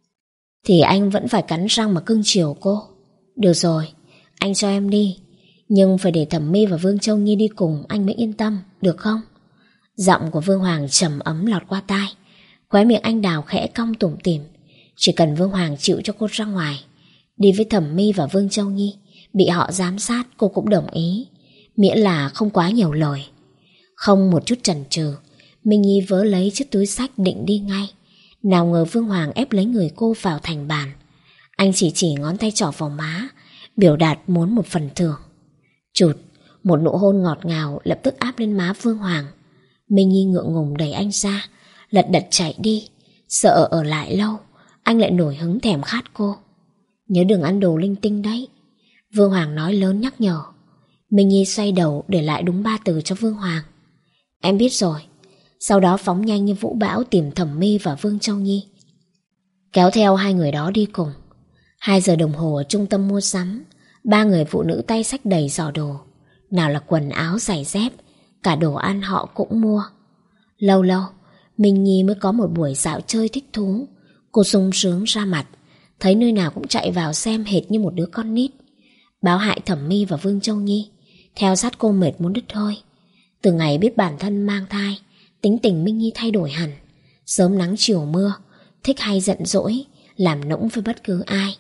Thì anh vẫn phải cắn răng mà cưng chiều cô. Được rồi, anh cho em đi, nhưng phải để Thẩm My và Vương Châu Nhi đi cùng anh mới yên tâm, được không? Giọng của Vương Hoàng trầm ấm lọt qua tai. Khóe miệng anh đào khẽ cong tủm tỉm. Chỉ cần Vương Hoàng chịu cho cô ra ngoài, đi với Thẩm My và Vương Châu Nhi, bị họ giám sát cô cũng đồng ý, miễn là không quá nhiều lời. Không một chút chần chừ, Minh Nhi vớ lấy chiếc túi xách định đi ngay. Nào ngờ Vương Hoàng ép lấy người cô vào thành bàn. Anh chỉ chỉ ngón tay trỏ vào má, biểu đạt muốn một phần thưởng. Chụt, một nụ hôn ngọt ngào lập tức áp lên má Vương Hoàng. Minh Nhi ngượng ngùng đẩy anh ra, lật đật chạy đi. Sợ ở lại lâu, anh lại nổi hứng thèm khát cô. Nhớ đừng ăn đồ linh tinh đấy, Vương Hoàng nói lớn nhắc nhở. Minh Nhi xoay đầu để lại đúng ba từ cho Vương Hoàng. Em biết rồi. Sau đó phóng nhanh như vũ bão tìm Thẩm My và Vương Châu Nhi. kéo theo hai người đó đi cùng. Hai giờ đồng hồ ở trung tâm mua sắm, ba người phụ nữ tay xách đầy giỏ đồ. Nào là quần áo, giày dép, cả đồ ăn họ cũng mua. Lâu lâu, Minh Nhi mới có một buổi dạo chơi thích thú. Cô sung sướng ra mặt, thấy nơi nào cũng chạy vào xem hệt như một đứa con nít. Báo hại Thẩm My và Vương Châu Nhi theo sát cô mệt muốn đứt hơi. Từ ngày biết bản thân mang thai, tính tình Minh Nhi thay đổi hẳn. Sớm nắng chiều mưa, thích hay giận dỗi, làm nũng với bất cứ ai.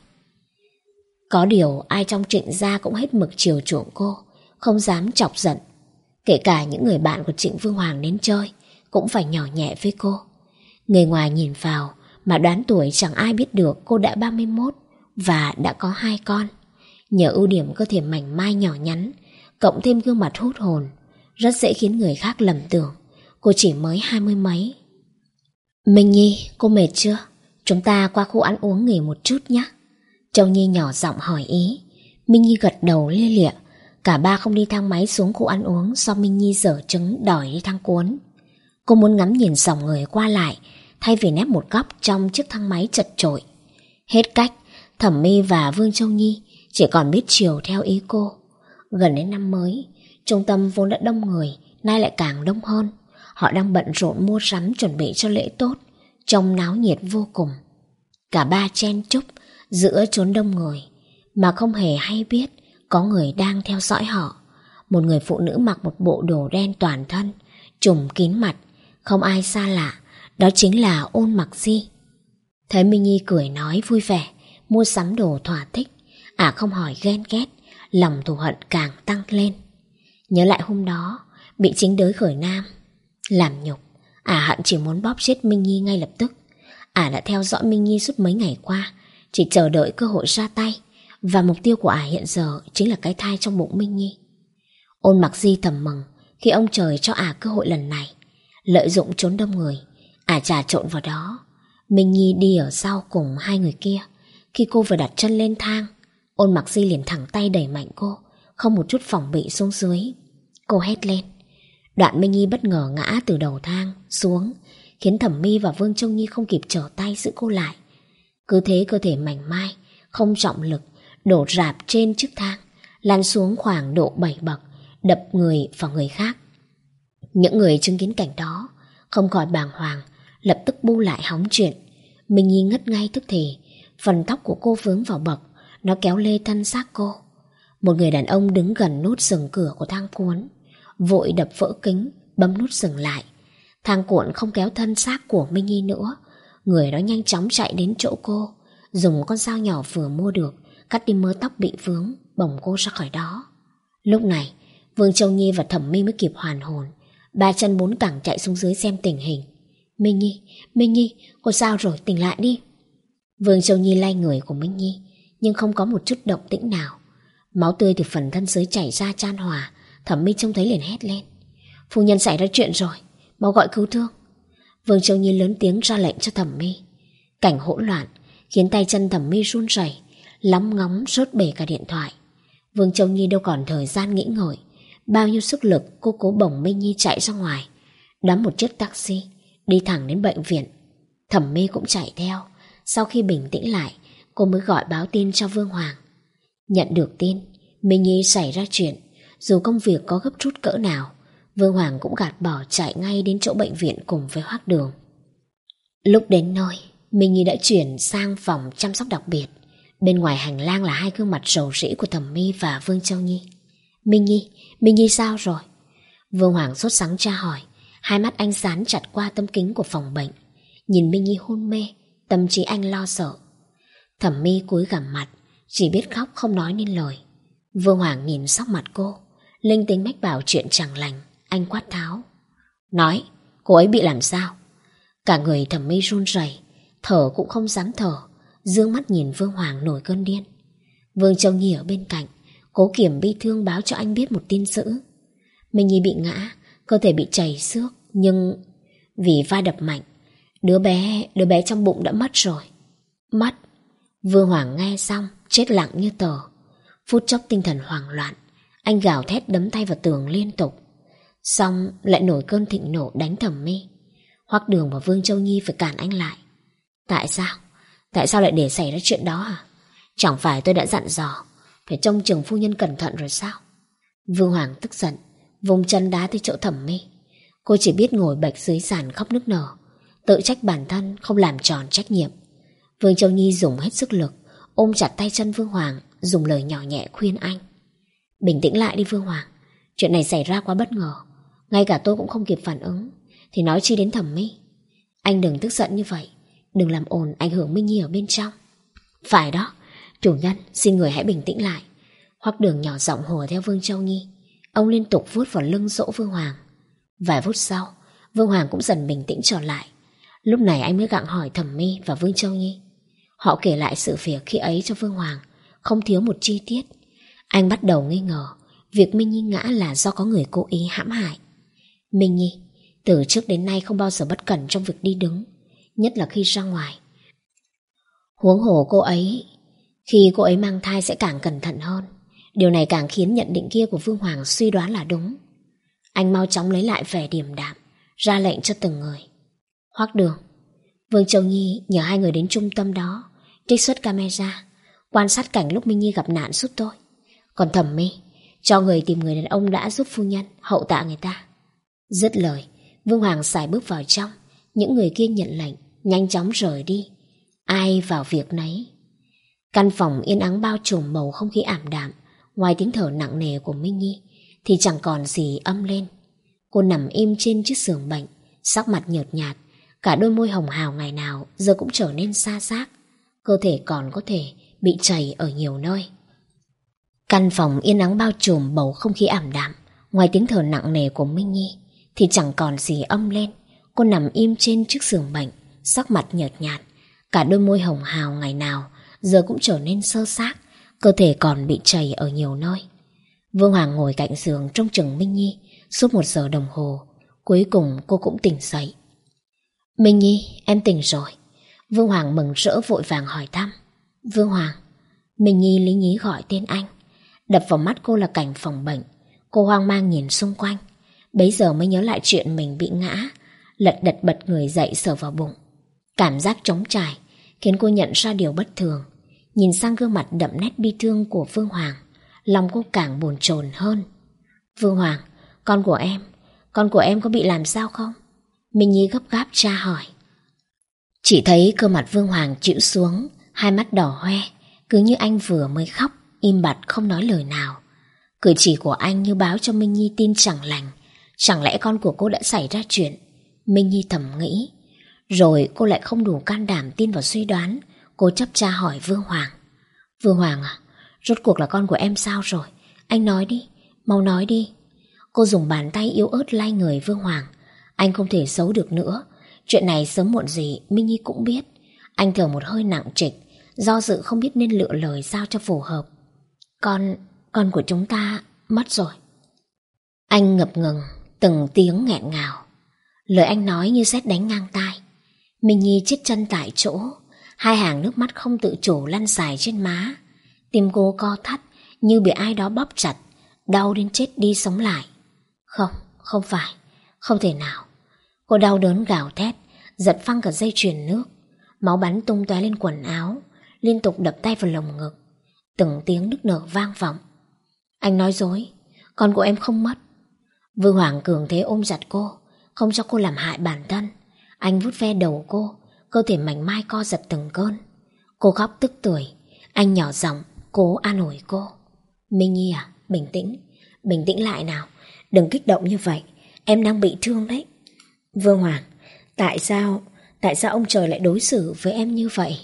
Có điều ai trong Trịnh gia cũng hết mực chiều chuộng cô, không dám chọc giận. Kể cả những người bạn của Trịnh Vương Hoàng đến chơi cũng phải nhỏ nhẹ với cô. Người ngoài nhìn vào mà đoán tuổi chẳng ai biết được cô đã ba mươi mốt và đã có hai con. Nhờ ưu điểm cơ thể mảnh mai nhỏ nhắn, cộng thêm gương mặt hút hồn, rất dễ khiến người khác lầm tưởng cô chỉ mới hai mươi mấy. Minh Nhi, cô mệt chưa? Chúng ta qua khu ăn uống nghỉ một chút nhé. Châu Nhi nhỏ giọng hỏi ý. Minh Nhi gật đầu lia lịa. Cả ba không đi thang máy xuống khu ăn uống do Minh Nhi dở trứng đòi đi thang cuốn. Cô muốn ngắm nhìn dòng người qua lại thay vì nép một góc trong chiếc thang máy chật chội. Hết cách, Thẩm My và Vương Châu Nhi chỉ còn biết chiều theo ý cô. Gần đến năm mới, trung tâm vốn đã đông người, nay lại càng đông hơn. Họ đang bận rộn mua sắm chuẩn bị cho lễ tốt, trông náo nhiệt vô cùng. Cả ba chen chúc giữa chốn đông người, mà không hề hay biết có người đang theo dõi họ. Một người phụ nữ mặc một bộ đồ đen toàn thân, trùm kín mặt, không ai xa lạ, đó chính là Ôn Mặc Di. Thấy Minh Nhi cười nói vui vẻ, mua sắm đồ thỏa thích, ả không hỏi ghen ghét, lòng thù hận càng tăng lên. Nhớ lại hôm đó bị chính đới khởi nam làm nhục, ả hận chỉ muốn bóp chết Minh Nhi ngay lập tức. Ả đã theo dõi Minh Nhi suốt mấy ngày qua, chỉ chờ đợi cơ hội ra tay, và mục tiêu của ả hiện giờ chính là cái thai trong bụng Minh Nhi. Ôn Mặc Di thầm mừng khi ông trời cho ả cơ hội lần này. Lợi dụng trốn đông người, ả trà trộn vào đó. Minh Nhi đi ở sau cùng hai người kia. Khi cô vừa đặt chân lên thang, Ôn Mặc Di liền thẳng tay đẩy mạnh cô, không một chút phòng bị xuống dưới. Cô hét lên. Đoạn Minh Nhi bất ngờ ngã từ đầu thang xuống, khiến Thẩm My và Vương Châu Nhi không kịp trở tay giữ cô lại. Cứ thế cơ thể mảnh mai, không trọng lực, đổ rạp trên chiếc thang, lăn xuống khoảng độ bảy bậc, đập người vào người khác. Những người chứng kiến cảnh đó không khỏi bàng hoàng, lập tức bu lại hóng chuyện. Minh Nhi ngất ngay tức thì, phần tóc của cô vướng vào bậc, nó kéo lê thân xác cô. Một người đàn ông đứng gần nút sừng cửa của thang cuốn, vội đập vỡ kính, bấm nút dừng lại. Thang cuộn không kéo thân xác của Minh Nhi nữa. Người đó nhanh chóng chạy đến chỗ cô, dùng con dao nhỏ vừa mua được cắt đi mớ tóc bị vướng, bồng cô ra khỏi đó. Lúc này Vương Châu Nhi và Thẩm My mới kịp hoàn hồn, ba chân bốn cẳng chạy xuống dưới xem tình hình. Minh Nhi, Minh Nhi, cô sao rồi, tỉnh lại đi. Vương Châu Nhi lay người của Minh Nhi, nhưng không có một chút động tĩnh nào. Máu tươi từ phần thân dưới chảy ra chan hòa. Thẩm My trông thấy liền hét lên. Phu nhân xảy ra chuyện rồi, mau gọi cứu thương. Vương Châu Nhi lớn tiếng ra lệnh cho Thẩm My. Cảnh hỗn loạn khiến tay chân Thẩm My run rẩy, lóng ngóng rớt bể cả điện thoại. Vương Châu Nhi đâu còn thời gian nghĩ ngợi, bao nhiêu sức lực cô cố bồng Minh Nhi chạy ra ngoài, đắm một chiếc taxi đi thẳng đến bệnh viện. Thẩm My cũng chạy theo. Sau khi bình tĩnh lại, cô mới gọi báo tin cho Vương Hoàng. Nhận được tin Minh Nhi xảy ra chuyện, dù công việc có gấp rút cỡ nào, Vương Hoàng cũng gạt bỏ chạy ngay đến chỗ bệnh viện cùng với Hoắc Đường. Lúc đến nơi, Minh Nhi đã chuyển sang phòng chăm sóc đặc biệt. Bên ngoài hành lang là hai gương mặt rầu rĩ của Thẩm My và Vương Châu Nhi. Minh Nhi, Minh Nhi sao rồi? Vương Hoàng sốt sắng tra hỏi, hai mắt anh dán chặt qua tấm kính của phòng bệnh. Nhìn Minh Nhi hôn mê, tâm trí anh lo sợ. Thẩm My cúi gằm mặt, chỉ biết khóc không nói nên lời. Vương Hoàng nhìn sóc mặt cô, linh tính mách bảo chuyện chẳng lành. Anh quát tháo. Nói, cô ấy bị làm sao? Cả người Thẩm My run rẩy, thở cũng không dám thở, dương mắt nhìn Vương Hoàng nổi cơn điên. Vương Châu Nhi ở bên cạnh, cố kiềm bi thương báo cho anh biết một tin dữ. Minh Nhi bị ngã, cơ thể bị chảy xước, nhưng vì va đập mạnh, đứa bé, đứa bé trong bụng đã mất rồi. Mất? Vương Hoàng nghe xong, chết lặng như tờ. Phút chốc tinh thần hoảng loạn, anh gào thét đấm tay vào tường liên tục. Xong lại nổi cơn thịnh nộ đánh Thẩm My. Hoắc Đường và Vương Châu Nhi phải cản anh lại. Tại sao? Tại sao lại để xảy ra chuyện đó à? Chẳng phải tôi đã dặn dò phải trông chừng phu nhân cẩn thận rồi sao? Vương Hoàng tức giận, vùng chân đá tới chỗ Thẩm My. Cô chỉ biết ngồi bệt dưới sàn khóc nức nở, tự trách bản thân không làm tròn trách nhiệm. Vương Châu Nhi dùng hết sức lực ôm chặt tay chân Vương Hoàng, dùng lời nhỏ nhẹ khuyên anh. Bình tĩnh lại đi Vương Hoàng, chuyện này xảy ra quá bất ngờ, ngay cả tôi cũng không kịp phản ứng, thì nói chi đến Thẩm My. Anh đừng tức giận như vậy, đừng làm ồn ảnh hưởng Minh Nhi ở bên trong. Phải đó, chủ nhân, xin người hãy bình tĩnh lại. Hoắc Đường nhỏ giọng hùa theo Vương Châu Nhi. Ông liên tục vuốt vào lưng dỗ Vương Hoàng. Vài phút sau, Vương Hoàng cũng dần bình tĩnh trở lại. Lúc này anh mới gặng hỏi Thẩm My và Vương Châu Nhi. Họ kể lại sự việc khi ấy cho Vương Hoàng, không thiếu một chi tiết. Anh bắt đầu nghi ngờ việc Minh Nhi ngã là do có người cố ý hãm hại. Minh Nhi từ trước đến nay không bao giờ bất cẩn trong việc đi đứng, nhất là khi ra ngoài. Huống hồ cô ấy, khi cô ấy mang thai sẽ càng cẩn thận hơn. Điều này càng khiến nhận định kia của Vương Hoàng suy đoán là đúng. Anh mau chóng lấy lại vẻ điềm đạm, ra lệnh cho từng người. Hoắc Đường, Vương Châu Nhi nhờ hai người đến trung tâm đó trích xuất camera, quan sát cảnh lúc Minh Nhi gặp nạn giúp tôi. Còn Thẩm My, cho người tìm người đàn ông đã giúp phu nhân hậu tạ người ta. Dứt lời, Vương Hoàng sải bước vào trong. Những người kia nhận lệnh nhanh chóng rời đi, ai vào việc nấy. Căn phòng yên ắng bao trùm bầu không khí ảm đạm. Ngoài tiếng thở nặng nề của Minh Nhi thì chẳng còn gì âm lên. Cô nằm im trên chiếc giường bệnh, sắc mặt nhợt nhạt, cả đôi môi hồng hào ngày nào giờ cũng trở nên xa xác. Cơ thể còn có thể bị chảy ở nhiều nơi. Căn phòng yên ắng bao trùm bầu không khí ảm đạm. Ngoài tiếng thở nặng nề của Minh Nhi thì chẳng còn gì âm lên. Cô nằm im trên chiếc giường bệnh, sắc mặt nhợt nhạt, cả đôi môi hồng hào ngày nào giờ cũng trở nên sơ xác. Cơ thể còn bị chảy ở nhiều nơi. Vương Hoàng ngồi cạnh giường trông chừng Minh Nhi suốt một giờ đồng hồ. Cuối cùng cô cũng tỉnh dậy. Minh Nhi, em tỉnh rồi. Vương Hoàng mừng rỡ vội vàng hỏi thăm. Vương Hoàng. Minh Nhi lý nhí gọi tên anh. Đập vào mắt cô là cảnh phòng bệnh. Cô hoang mang nhìn xung quanh, bấy giờ mới nhớ lại chuyện mình bị ngã, lật đật bật người dậy sờ vào bụng. Cảm giác trống trải khiến cô nhận ra điều bất thường. Nhìn sang gương mặt đậm nét bi thương của Vương Hoàng, lòng cô càng bồn chồn hơn. Vương Hoàng, con của em, con của em có bị làm sao không? Minh Nhi gấp gáp tra hỏi. Chỉ thấy cơ mặt Vương Hoàng chịu xuống, hai mắt đỏ hoe, cứ như anh vừa mới khóc, im bặt không nói lời nào. Cử chỉ của anh như báo cho Minh Nhi tin chẳng lành. Chẳng lẽ con của cô đã xảy ra chuyện? Minh Nhi thầm nghĩ. Rồi cô lại không đủ can đảm tin vào suy đoán. Cô chấp tra hỏi Vương Hoàng. Vương Hoàng à, rốt cuộc là con của em sao rồi? Anh nói đi, mau nói đi. Cô dùng bàn tay yếu ớt lay người Vương Hoàng. Anh không thể giấu được nữa. Chuyện này sớm muộn gì Minh Nhi cũng biết. Anh thở một hơi nặng trịch, do dự không biết nên lựa lời sao cho phù hợp. Con, con của chúng ta mất rồi. Anh ngập ngừng, từng tiếng nghẹn ngào. Lời anh nói như sét đánh ngang tai. Minh Nhi chết chân tại chỗ, hai hàng nước mắt không tự chủ lăn dài trên má. Tim cô co thắt như bị ai đó bóp chặt, đau đến chết đi sống lại. Không, không phải, không thể nào. Cô đau đớn gào thét, giật phăng cả dây chuyền nước. Máu bắn tung tóe lên quần áo, liên tục đập tay vào lồng ngực. Từng tiếng nức nở vang vọng. Anh nói dối, con của em không mất. Vương Hoàng cường thế ôm chặt cô, không cho cô làm hại bản thân. Anh vuốt ve đầu cô, cơ thể mảnh mai co giật từng cơn. Cô khóc tức tưởi. Anh nhỏ giọng cố an ủi cô. Minh Nhi à, bình tĩnh, bình tĩnh lại nào, đừng kích động như vậy, em đang bị thương đấy. Vương Hoàng, tại sao, tại sao ông trời lại đối xử với em như vậy?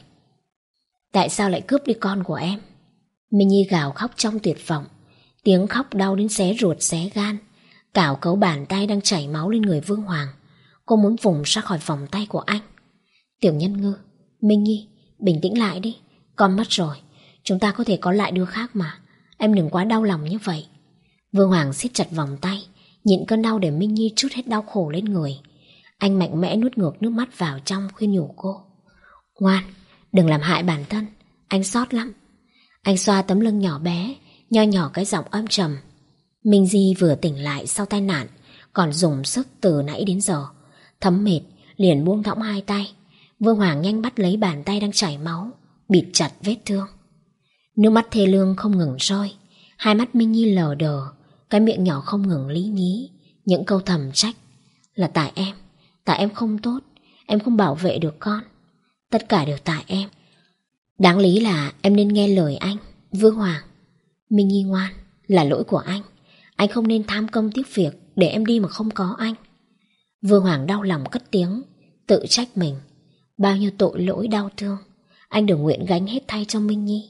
Tại sao lại cướp đi con của em? Minh Nhi gào khóc trong tuyệt vọng, tiếng khóc đau đến xé ruột xé gan, cào cấu bàn tay đang chảy máu lên người Vương Hoàng. Cô muốn vùng ra khỏi vòng tay của anh. Tiểu Nhân Ngư, Minh Nhi, bình tĩnh lại đi. Con mất rồi, chúng ta có thể có lại đứa khác mà. Em đừng quá đau lòng như vậy. Vương Hoàng siết chặt vòng tay, nhịn cơn đau để Minh Nhi trút hết đau khổ lên người. Anh mạnh mẽ nuốt ngược nước mắt vào trong, khuyên nhủ cô. Ngoan, đừng làm hại bản thân, anh xót lắm. Anh xoa tấm lưng nhỏ bé, nho nhỏ cái giọng âm trầm. Minh Di vừa tỉnh lại sau tai nạn, còn dùng sức từ nãy đến giờ. Thấm mệt, liền buông thõng hai tay. Vương Hoàng nhanh bắt lấy bàn tay đang chảy máu, bịt chặt vết thương. Nước mắt thê lương không ngừng rơi, hai mắt Minh Nhi lờ đờ, cái miệng nhỏ không ngừng lý nhí những câu thầm trách. Là tại em, tại em không tốt, em không bảo vệ được con. Tất cả đều tại em. Đáng lý là em nên nghe lời anh, Vương Hoàng. Minh Nhi ngoan, là lỗi của anh. Anh không nên tham công tiếc việc để em đi mà không có anh. Vương Hoàng đau lòng cất tiếng, tự trách mình. Bao nhiêu tội lỗi đau thương anh đều nguyện gánh hết thay cho Minh Nhi.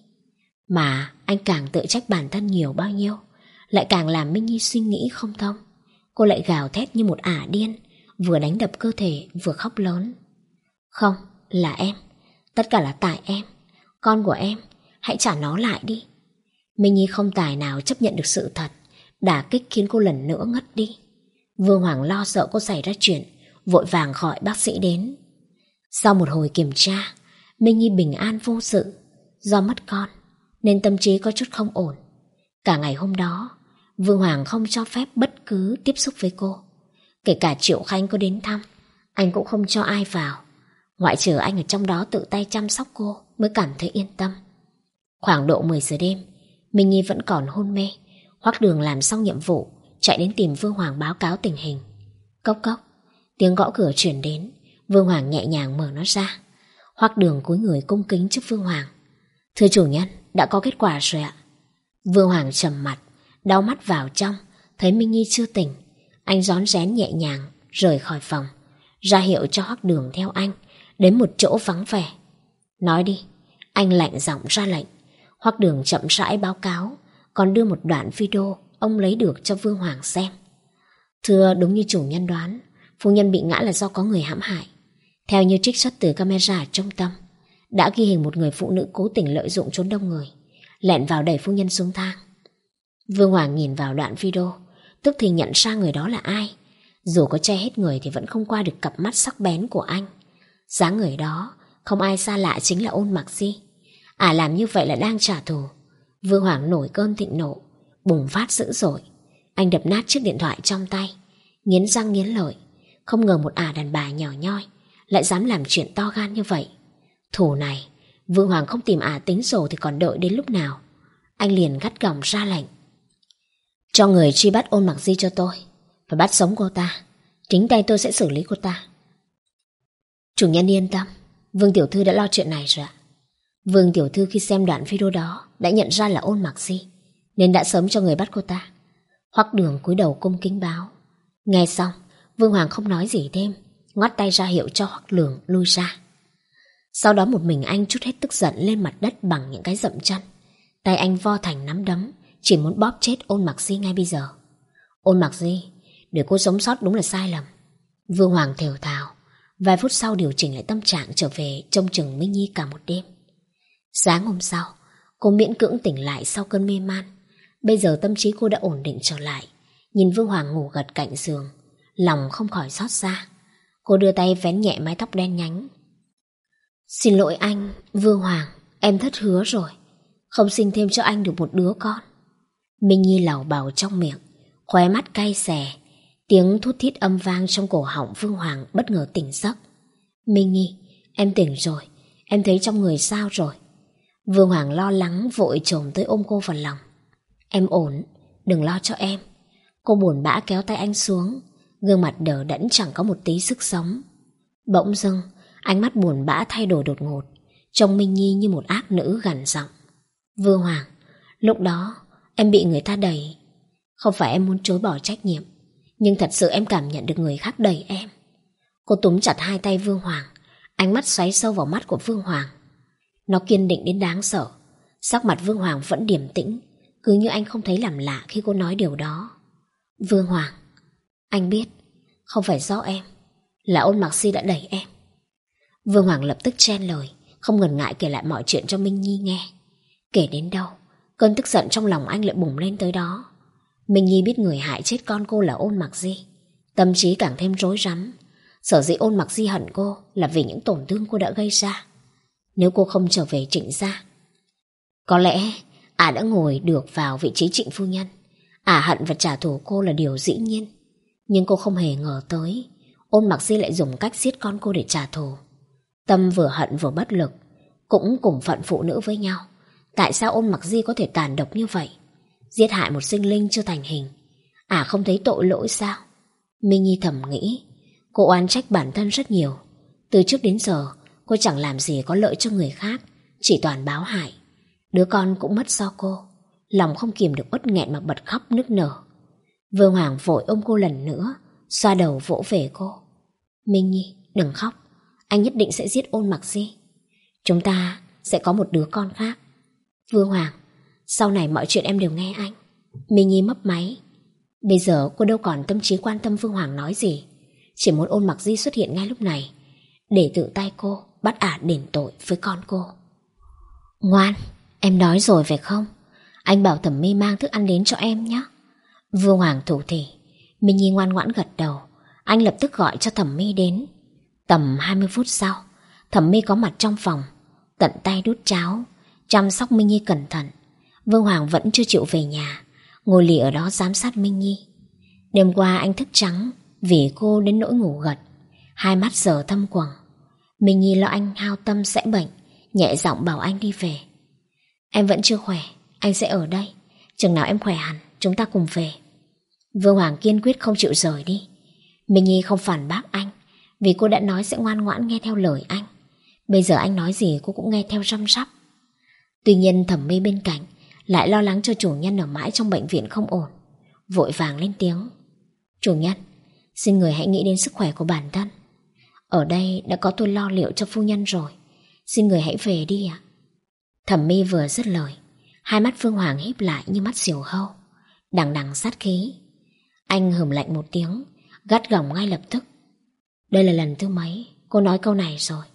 Mà anh càng tự trách bản thân nhiều bao nhiêu, lại càng làm Minh Nhi suy nghĩ không thông. Cô lại gào thét như một ả điên, vừa đánh đập cơ thể vừa khóc lớn. Không, là em. Tất cả là tại em. Con của em, hãy trả nó lại đi. Minh Nhi không tài nào chấp nhận được sự thật, đả kích khiến cô lần nữa ngất đi. Vương Hoàng lo sợ cô xảy ra chuyện, vội vàng gọi bác sĩ đến. Sau một hồi kiểm tra, Minh Nhi bình an vô sự. Do mất con nên tâm trí có chút không ổn. Cả ngày hôm đó, Vương Hoàng không cho phép bất cứ tiếp xúc với cô. Kể cả Triệu Khanh có đến thăm, anh cũng không cho ai vào. Ngoại trừ anh ở trong đó tự tay chăm sóc cô mới cảm thấy yên tâm. Khoảng độ mười giờ đêm, Minh Nhi vẫn còn hôn mê. Hoắc Đường làm xong nhiệm vụ, chạy đến tìm Vương Hoàng báo cáo tình hình. Cốc cốc, tiếng gõ cửa chuyển đến. Vương Hoàng nhẹ nhàng mở nó ra. Hoắc Đường cúi người cung kính trước Vương Hoàng. Thưa chủ nhân, đã có kết quả rồi ạ. Vương Hoàng trầm mặt, đau mắt vào trong, thấy Minh Nhi chưa tỉnh. Anh rón rén nhẹ nhàng rời khỏi phòng, ra hiệu cho Hoắc Đường theo anh đến một chỗ vắng vẻ. Nói đi, anh lạnh giọng ra lệnh. Hoắc Đường chậm rãi báo cáo, còn đưa một đoạn video ông lấy được cho Vương Hoàng xem. Thưa, đúng như chủ nhân đoán, phu nhân bị ngã là do có người hãm hại. Theo như trích xuất từ camera ở trung tâm, đã ghi hình một người phụ nữ cố tình lợi dụng chốn đông người, lẻn vào đẩy phu nhân xuống thang. Vương Hoàng nhìn vào đoạn video, tức thì nhận ra người đó là ai. Dù có che hết người thì vẫn không qua được cặp mắt sắc bén của anh. Dáng người đó không ai xa lạ chính là Ôn Mặc Di. À, làm như vậy là đang trả thù. Vương Hoàng nổi cơn thịnh nộ, bùng phát dữ dội. Anh đập nát chiếc điện thoại trong tay, nghiến răng nghiến lợi. Không ngờ một ả đàn bà nhỏ nhoi lại dám làm chuyện to gan như vậy. Thù này Vương Hoàng không tìm ả tính sổ thì còn đợi đến lúc nào. Anh liền gắt gỏng ra lệnh. Cho người truy bắt Ôn Mặc Di cho tôi, phải bắt sống cô ta. Chính tay tôi sẽ xử lý cô ta. Chủ nhân yên tâm, Vương tiểu thư đã lo chuyện này rồi ạ. Vương tiểu thư khi xem đoạn video đó đã nhận ra là Ôn Mặc Di, nên đã sớm cho người bắt cô ta. Hoắc Đường cúi đầu cung kính báo. Nghe xong, Vương Hoàng không nói gì thêm, ngoắt tay ra hiệu cho Hoắc Đường lui ra. Sau đó một mình anh trút hết tức giận lên mặt đất bằng những cái dậm chân. Tay anh vo thành nắm đấm, chỉ muốn bóp chết Ôn Mặc Di ngay bây giờ. Ôn Mặc Di, để cô sống sót đúng là sai lầm. Vương Hoàng thều thào. Vài phút sau điều chỉnh lại tâm trạng, trở về trông chừng Minh Nhi cả một đêm. Sáng hôm sau, cô miễn cưỡng tỉnh lại sau cơn mê man. Bây giờ tâm trí cô đã ổn định trở lại. Nhìn Vương Hoàng ngủ gật cạnh giường, lòng không khỏi xót xa. Cô đưa tay vén nhẹ mái tóc đen nhánh. Xin lỗi anh, Vương Hoàng, em thất hứa rồi, không sinh thêm cho anh được một đứa con. Minh Nhi lảo bảo trong miệng, khóe mắt cay xè. Tiếng thút thít âm vang trong cổ họng Vương Hoàng bất ngờ tỉnh giấc. Minh Nhi, em tỉnh rồi, em thấy trong người sao rồi? Vương Hoàng lo lắng vội chồm tới ôm cô vào lòng. Em ổn, đừng lo cho em. Cô buồn bã kéo tay anh xuống, gương mặt đờ đẫn chẳng có một tí sức sống. Bỗng dưng, ánh mắt buồn bã thay đổi đột ngột, trông Minh Nhi như một ác nữ gằn giọng. Vương Hoàng, lúc đó em bị người ta đẩy. Không phải em muốn chối bỏ trách nhiệm, nhưng thật sự em cảm nhận được người khác đẩy em. Cô túm chặt hai tay Vương Hoàng, ánh mắt xoáy sâu vào mắt của Vương Hoàng. Nó kiên định đến đáng sợ. Sắc mặt Vương Hoàng vẫn điềm tĩnh, cứ như anh không thấy làm lạ khi cô nói điều đó. Vương Hoàng, anh biết không phải do em, là Ôn Mặc Di đã đẩy em. Vương Hoàng lập tức chen lời, không ngần ngại kể lại mọi chuyện cho Minh Nhi nghe. Kể đến đâu, cơn tức giận trong lòng anh lại bùng lên tới đó. Minh Nhi biết người hại chết con cô là Ôn Mặc Di, tâm trí càng thêm rối rắm. Sở dĩ Ôn Mặc Di hận cô là vì những tổn thương cô đã gây ra. Nếu cô không trở về Trịnh gia, có lẽ ả đã ngồi được vào vị trí Trịnh phu nhân. Ả hận và trả thù cô là điều dĩ nhiên, nhưng cô không hề ngờ tới Ôn Mặc Di lại dùng cách giết con cô để trả thù. Tâm vừa hận vừa bất lực, cũng cùng phận phụ nữ với nhau. Tại sao Ôn Mặc Di có thể tàn độc như vậy, giết hại một sinh linh chưa thành hình? À không thấy tội lỗi sao? Minh Nhi thầm nghĩ. Cô oán trách bản thân rất nhiều. Từ trước đến giờ cô chẳng làm gì có lợi cho người khác, chỉ toàn báo hại. Đứa con cũng mất do cô. Lòng không kìm được uất nghẹn mà bật khóc nức nở. Vương Hoàng vội ôm cô lần nữa, xoa đầu vỗ về cô. Minh Nhi, đừng khóc. Anh nhất định sẽ giết Ôn Mặc Di. Chúng ta sẽ có một đứa con khác. Vương Hoàng, sau này mọi chuyện em đều nghe anh. Minh Nhi mấp máy. Bây giờ cô đâu còn tâm trí quan tâm Vương Hoàng nói gì, chỉ muốn Ôn Mặc Di xuất hiện ngay lúc này, để tự tay cô bắt ả đền tội với con cô. Ngoan, em nói rồi phải không? Anh bảo Thẩm My mang thức ăn đến cho em nhé. Vương Hoàng thủ thỉ. Minh Nhi ngoan ngoãn gật đầu. Anh lập tức gọi cho Thẩm My đến. Tầm hai mươi phút sau, Thẩm My có mặt trong phòng, tận tay đút cháo, chăm sóc Minh Nhi cẩn thận. Vương Hoàng vẫn chưa chịu về nhà, ngồi lì ở đó giám sát Minh Nhi. Đêm qua anh thức trắng vì cô đến nỗi ngủ gật, hai mắt giờ thâm quầng. Minh Nhi lo anh hao tâm sẽ bệnh, nhẹ giọng bảo anh đi về. Em vẫn chưa khỏe, anh sẽ ở đây, chừng nào em khỏe hẳn chúng ta cùng về. Vương Hoàng kiên quyết không chịu rời đi. Minh Nhi không phản bác anh, vì cô đã nói sẽ ngoan ngoãn nghe theo lời anh. Bây giờ anh nói gì cô cũng nghe theo răm rắp. Tuy nhiên Thẩm My bên cạnh lại lo lắng cho chủ nhân ở mãi trong bệnh viện không ổn, vội vàng lên tiếng. Chủ nhân, xin người hãy nghĩ đến sức khỏe của bản thân. Ở đây đã có tôi lo liệu cho phu nhân rồi, xin người hãy về đi ạ. Thẩm My vừa dứt lời, hai mắt Vương Hoàng híp lại như mắt diều hâu, đằng đằng sát khí. Anh hừm lạnh một tiếng, gắt gỏng ngay lập tức. Đây là lần thứ mấy cô nói câu này rồi?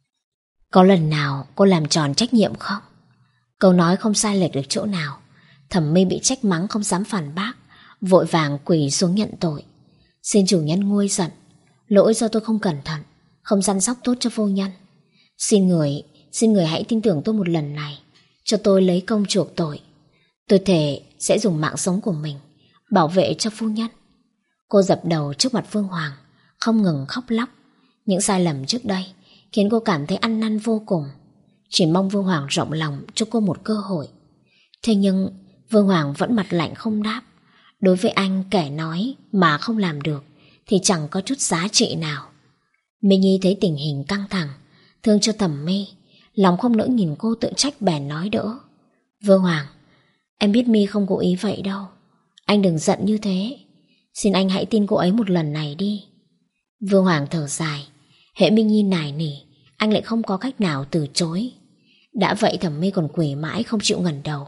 Có lần nào cô làm tròn trách nhiệm không? Câu nói không sai lệch được chỗ nào. Thẩm My bị trách mắng không dám phản bác, vội vàng quỳ xuống nhận tội. Xin chủ nhân nguôi giận, lỗi do tôi không cẩn thận, không săn sóc tốt cho phu nhân. Xin người, xin người hãy tin tưởng tôi một lần này, cho tôi lấy công chuộc tội. Tôi thề sẽ dùng mạng sống của mình bảo vệ cho phu nhân. Cô dập đầu trước mặt Vương Hoàng, không ngừng khóc lóc. Những sai lầm trước đây khiến cô cảm thấy ăn năn vô cùng, chỉ mong Vương Hoàng rộng lòng cho cô một cơ hội. Thế nhưng Vương Hoàng vẫn mặt lạnh không đáp. Đối với anh, kẻ nói mà không làm được thì chẳng có chút giá trị nào. Minh Nhi thấy tình hình căng thẳng, thương cho Thẩm My, lòng không nỡ nhìn cô tự trách bèn nói đỡ. Vương Hoàng, em biết My không cố ý vậy đâu, anh đừng giận như thế. Xin anh hãy tin cô ấy một lần này đi. Vương Hoàng thở dài. Hễ Minh Nhi nài nỉ, anh lại không có cách nào từ chối. Đã vậy Thẩm My còn quỳ mãi không chịu ngẩng đầu.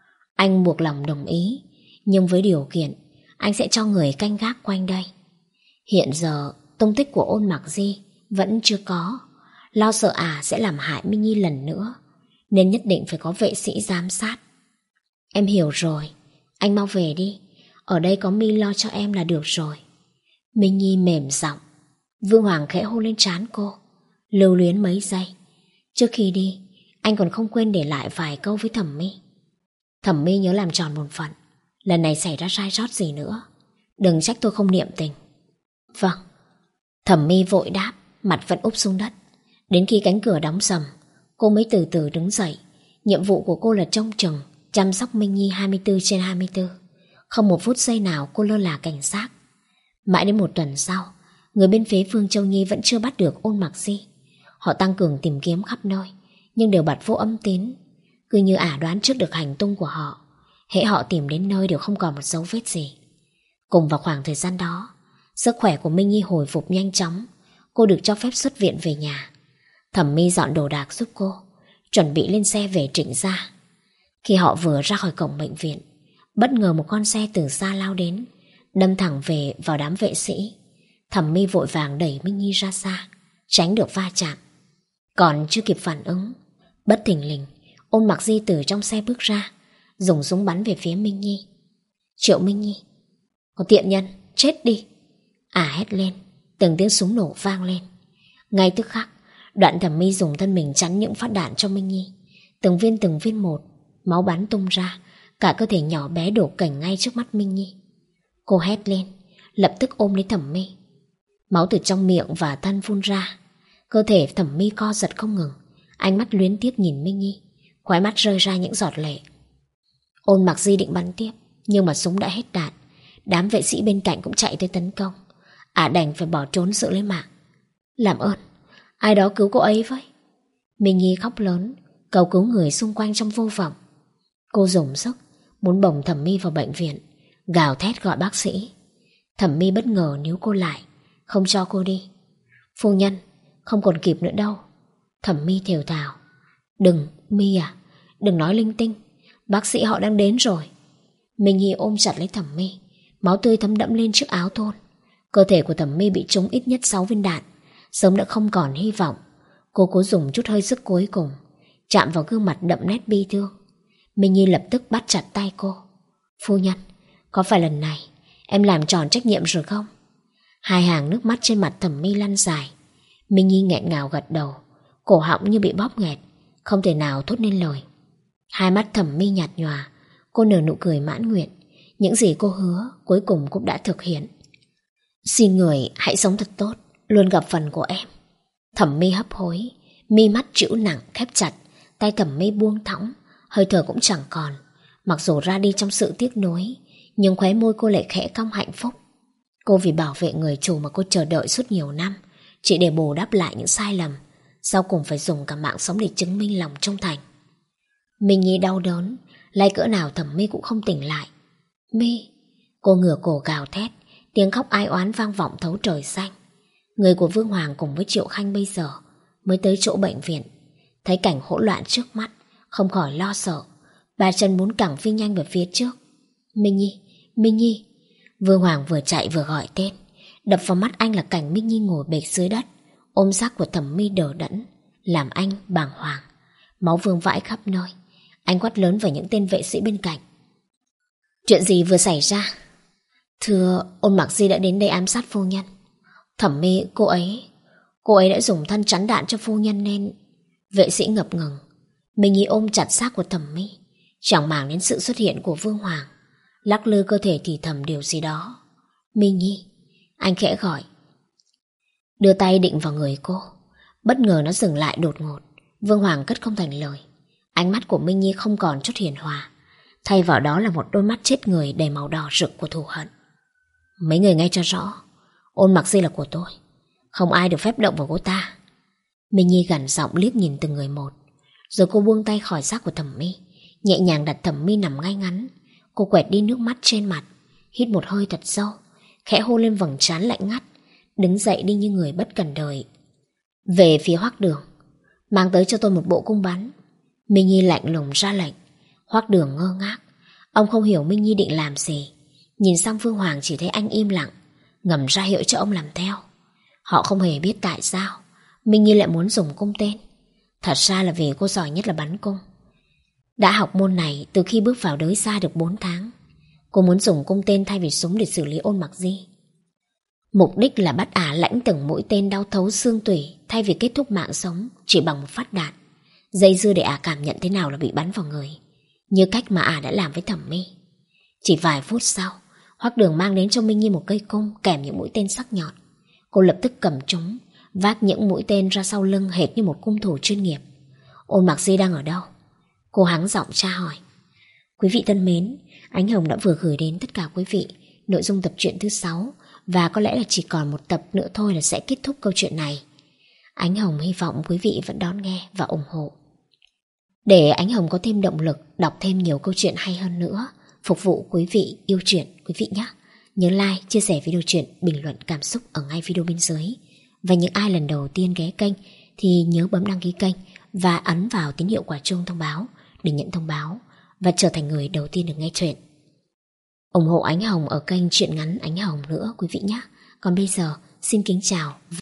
Anh buộc lòng đồng ý, nhưng với điều kiện anh sẽ cho người canh gác quanh đây. Hiện giờ tung tích của Ôn Mặc Di vẫn chưa có, lo sợ ả sẽ làm hại Minh Nhi lần nữa, nên nhất định phải có vệ sĩ giám sát. Em hiểu rồi, anh mau về đi, ở đây có My lo cho em là được rồi. Minh Nhi mềm giọng. Vương Hoàng khẽ hôn lên trán cô, lưu luyến mấy giây. Trước khi đi, anh còn không quên để lại vài câu với Thẩm My. Thẩm My nhớ làm tròn bổn phận, lần này xảy ra sai sót gì nữa, đừng trách tôi không niệm tình. Vâng. Thẩm My vội đáp, mặt vẫn úp xuống đất. Đến khi cánh cửa đóng sầm, cô mới từ từ đứng dậy. Nhiệm vụ của cô là trông chừng, chăm sóc Minh Nhi hai mươi bốn trên hai mươi bốn. Không một phút giây nào cô lơ là cảnh giác. Mãi đến một tuần sau, người bên phía Phương Châu Nhi vẫn chưa bắt được Ôn Mặc Di. Họ tăng cường tìm kiếm khắp nơi, nhưng đều bật vô âm tín. Cứ như ả đoán trước được hành tung của họ, hễ họ tìm đến nơi đều không còn một dấu vết gì. Cùng vào khoảng thời gian đó, sức khỏe của Minh Nhi hồi phục nhanh chóng. Cô được cho phép xuất viện về nhà. Thẩm My dọn đồ đạc giúp cô, chuẩn bị lên xe về Trịnh gia. Khi họ vừa ra khỏi cổng bệnh viện, bất ngờ một con xe từ xa lao đến, đâm thẳng về vào đám vệ sĩ. Thẩm My vội vàng đẩy Minh Nhi ra xa, tránh được va chạm. Còn chưa kịp phản ứng, bất thình lình Ôn Mặc Di từ trong xe bước ra, dùng súng bắn về phía Minh Nhi. Triệu Minh Nhi, có tiện nhân, chết đi! Ả hét lên, từng tiếng súng nổ vang lên. Ngay tức khắc, Đoạn Thẩm My dùng thân mình chắn những phát đạn cho Minh Nhi. Từng viên từng viên một, máu bắn tung ra, cả cơ thể nhỏ bé đổ cảnh ngay trước mắt Minh Nhi. Cô hét lên, lập tức ôm lấy Thẩm My. Máu từ trong miệng và thân phun ra, Cơ thể Thẩm Mi co giật không ngừng, ánh mắt luyến tiếc nhìn Minh Nhi, khóe mắt rơi ra những giọt lệ. Ôn Mặc Di định bắn tiếp, nhưng mà súng đã hết đạn. Đám vệ sĩ bên cạnh cũng chạy tới tấn công. Ả đành phải bỏ trốn sự lấy mạng. Làm ơn, ai đó cứu cô ấy với. Minh Nhi khóc lớn, cầu cứu người xung quanh trong vô vọng. Cô dùng sức muốn bồng Thẩm Mi vào bệnh viện, gào thét gọi bác sĩ. Thẩm Mi bất ngờ níu cô lại, không cho cô đi. Phu nhân, không còn kịp nữa đâu. Thẩm Mi thều thào. Đừng, Mi à, đừng nói linh tinh, bác sĩ họ đang đến rồi. Minh Nhi ôm chặt lấy Thẩm Mi, máu tươi thấm đẫm lên chiếc áo thun. Cơ thể của Thẩm Mi bị trúng ít nhất sáu viên đạn, sớm đã không còn hy vọng. Cô cố dùng chút hơi sức cuối cùng, chạm vào gương mặt đậm nét bi thương. Minh Nhi lập tức bắt chặt tay cô. Phu nhân, có phải lần này em làm tròn trách nhiệm rồi không? Hai hàng nước mắt trên mặt Thẩm Mi lăn dài. Minh Nhi nghẹn ngào gật đầu, cổ họng như bị bóp nghẹt, không thể nào thốt nên lời. Hai mắt Thẩm Mi nhạt nhòa, cô nở nụ cười mãn nguyện. Những gì cô hứa cuối cùng cũng đã thực hiện. Xin người hãy sống thật tốt, luôn gặp phần của em. Thẩm Mi hấp hối, mi mắt trĩu nặng khép chặt, tay Thẩm Mi buông thõng, hơi thở cũng chẳng còn. Mặc dù ra đi trong sự tiếc nuối, nhưng khóe môi cô lại khẽ cong hạnh phúc. Cô vì bảo vệ người chủ mà cô chờ đợi suốt nhiều năm, chỉ để bù đắp lại những sai lầm, sau cùng phải dùng cả mạng sống để chứng minh lòng trung thành. Minh Nhi đau đớn, lay cỡ nào Thẩm Mi cũng không tỉnh lại. Mi, cô ngửa cổ gào thét, tiếng khóc ai oán vang vọng thấu trời xanh. Người của Vương Hoàng cùng với Triệu Khanh bây giờ mới tới chỗ bệnh viện, thấy cảnh hỗn loạn trước mắt, không khỏi lo sợ. Bà Trần muốn cẳng phi nhanh về phía trước. Minh Nhi, Minh Nhi. Vương Hoàng vừa chạy vừa gọi tên. Đập vào mắt anh là cảnh Minh Nhi ngồi bệt dưới đất, ôm xác của Thẩm Mi đờ đẫn, làm anh bàng hoàng. Máu vương vãi khắp nơi. Anh quát lớn vào những tên vệ sĩ bên cạnh. Chuyện gì vừa xảy ra? Thưa, Ôn Mặc Di đã đến đây ám sát phu nhân. Thẩm Mi, cô ấy Cô ấy đã dùng thân chắn đạn cho phu nhân nên... Vệ sĩ ngập ngừng. Minh Nhi ôm chặt xác của Thẩm Mi, chẳng màng đến sự xuất hiện của Vương Hoàng, lắc lư cơ thể thì thầm điều gì đó. Minh Nhi, anh khẽ gọi. Đưa tay định vào người cô, bất ngờ nó dừng lại đột ngột. Vương Hoàng cất không thành lời. Ánh mắt của Minh Nhi không còn chút hiền hòa, thay vào đó là một đôi mắt chết người đầy màu đỏ rực của thù hận. Mấy người nghe cho rõ, Ôn Mặc Di là của tôi, không ai được phép động vào cô ta. Minh Nhi gằn giọng liếc nhìn từng người một, rồi cô buông tay khỏi xác của Thẩm Mi, nhẹ nhàng đặt Thẩm Mi nằm ngay ngắn. Cô quẹt đi nước mắt trên mặt, hít một hơi thật sâu, khẽ hôn lên vầng trán lạnh ngắt, đứng dậy đi như người bất cần đời. Về phía Hoắc Đường, mang tới cho tôi một bộ cung bắn. Minh Nhi lạnh lùng ra lệnh. Hoắc Đường ngơ ngác, ông không hiểu Minh Nhi định làm gì. Nhìn sang Vương Hoàng chỉ thấy anh im lặng, ngầm ra hiệu cho ông làm theo. Họ không hề biết tại sao Minh Nhi lại muốn dùng cung tên. Thật ra là vì cô giỏi nhất là bắn cung. Đã học môn này từ khi bước vào đới xa được bốn tháng. Cô muốn dùng cung tên thay vì súng để xử lý Ôn Mặc Di. Mục đích là bắt ả lãnh từng mũi tên đau thấu xương tủy, thay vì kết thúc mạng sống chỉ bằng một phát đạn, dây dưa để ả cảm nhận thế nào là bị bắn vào người, như cách mà ả đã làm với Thẩm Mi. Chỉ vài phút sau, Hoắc Đường mang đến cho Minh Nhi một cây cung kèm những mũi tên sắc nhọn. Cô lập tức cầm chúng, vác những mũi tên ra sau lưng hệt như một cung thủ chuyên nghiệp. Ôn Mặc Di đang ở đâu? Cô hắng giọng tra hỏi. Quý vị thân mến, Ánh Hồng đã vừa gửi đến tất cả quý vị nội dung tập truyện thứ sáu, và có lẽ là chỉ còn một tập nữa thôi là sẽ kết thúc câu chuyện này. Ánh Hồng hy vọng quý vị vẫn đón nghe và ủng hộ, để Ánh Hồng có thêm động lực đọc thêm nhiều câu chuyện hay hơn nữa, phục vụ quý vị yêu truyện quý vị nhé. Nhớ like, chia sẻ video truyện, bình luận cảm xúc ở ngay video bên dưới. Và những ai lần đầu tiên ghé kênh thì nhớ bấm đăng ký kênh và ấn vào tín hiệu quả chuông thông báo để nhận thông báo và trở thành người đầu tiên được nghe truyện. Ủng hộ Ánh Hồng ở kênh truyện ngắn Ánh Hồng nữa quý vị nhé. Còn bây giờ xin kính chào.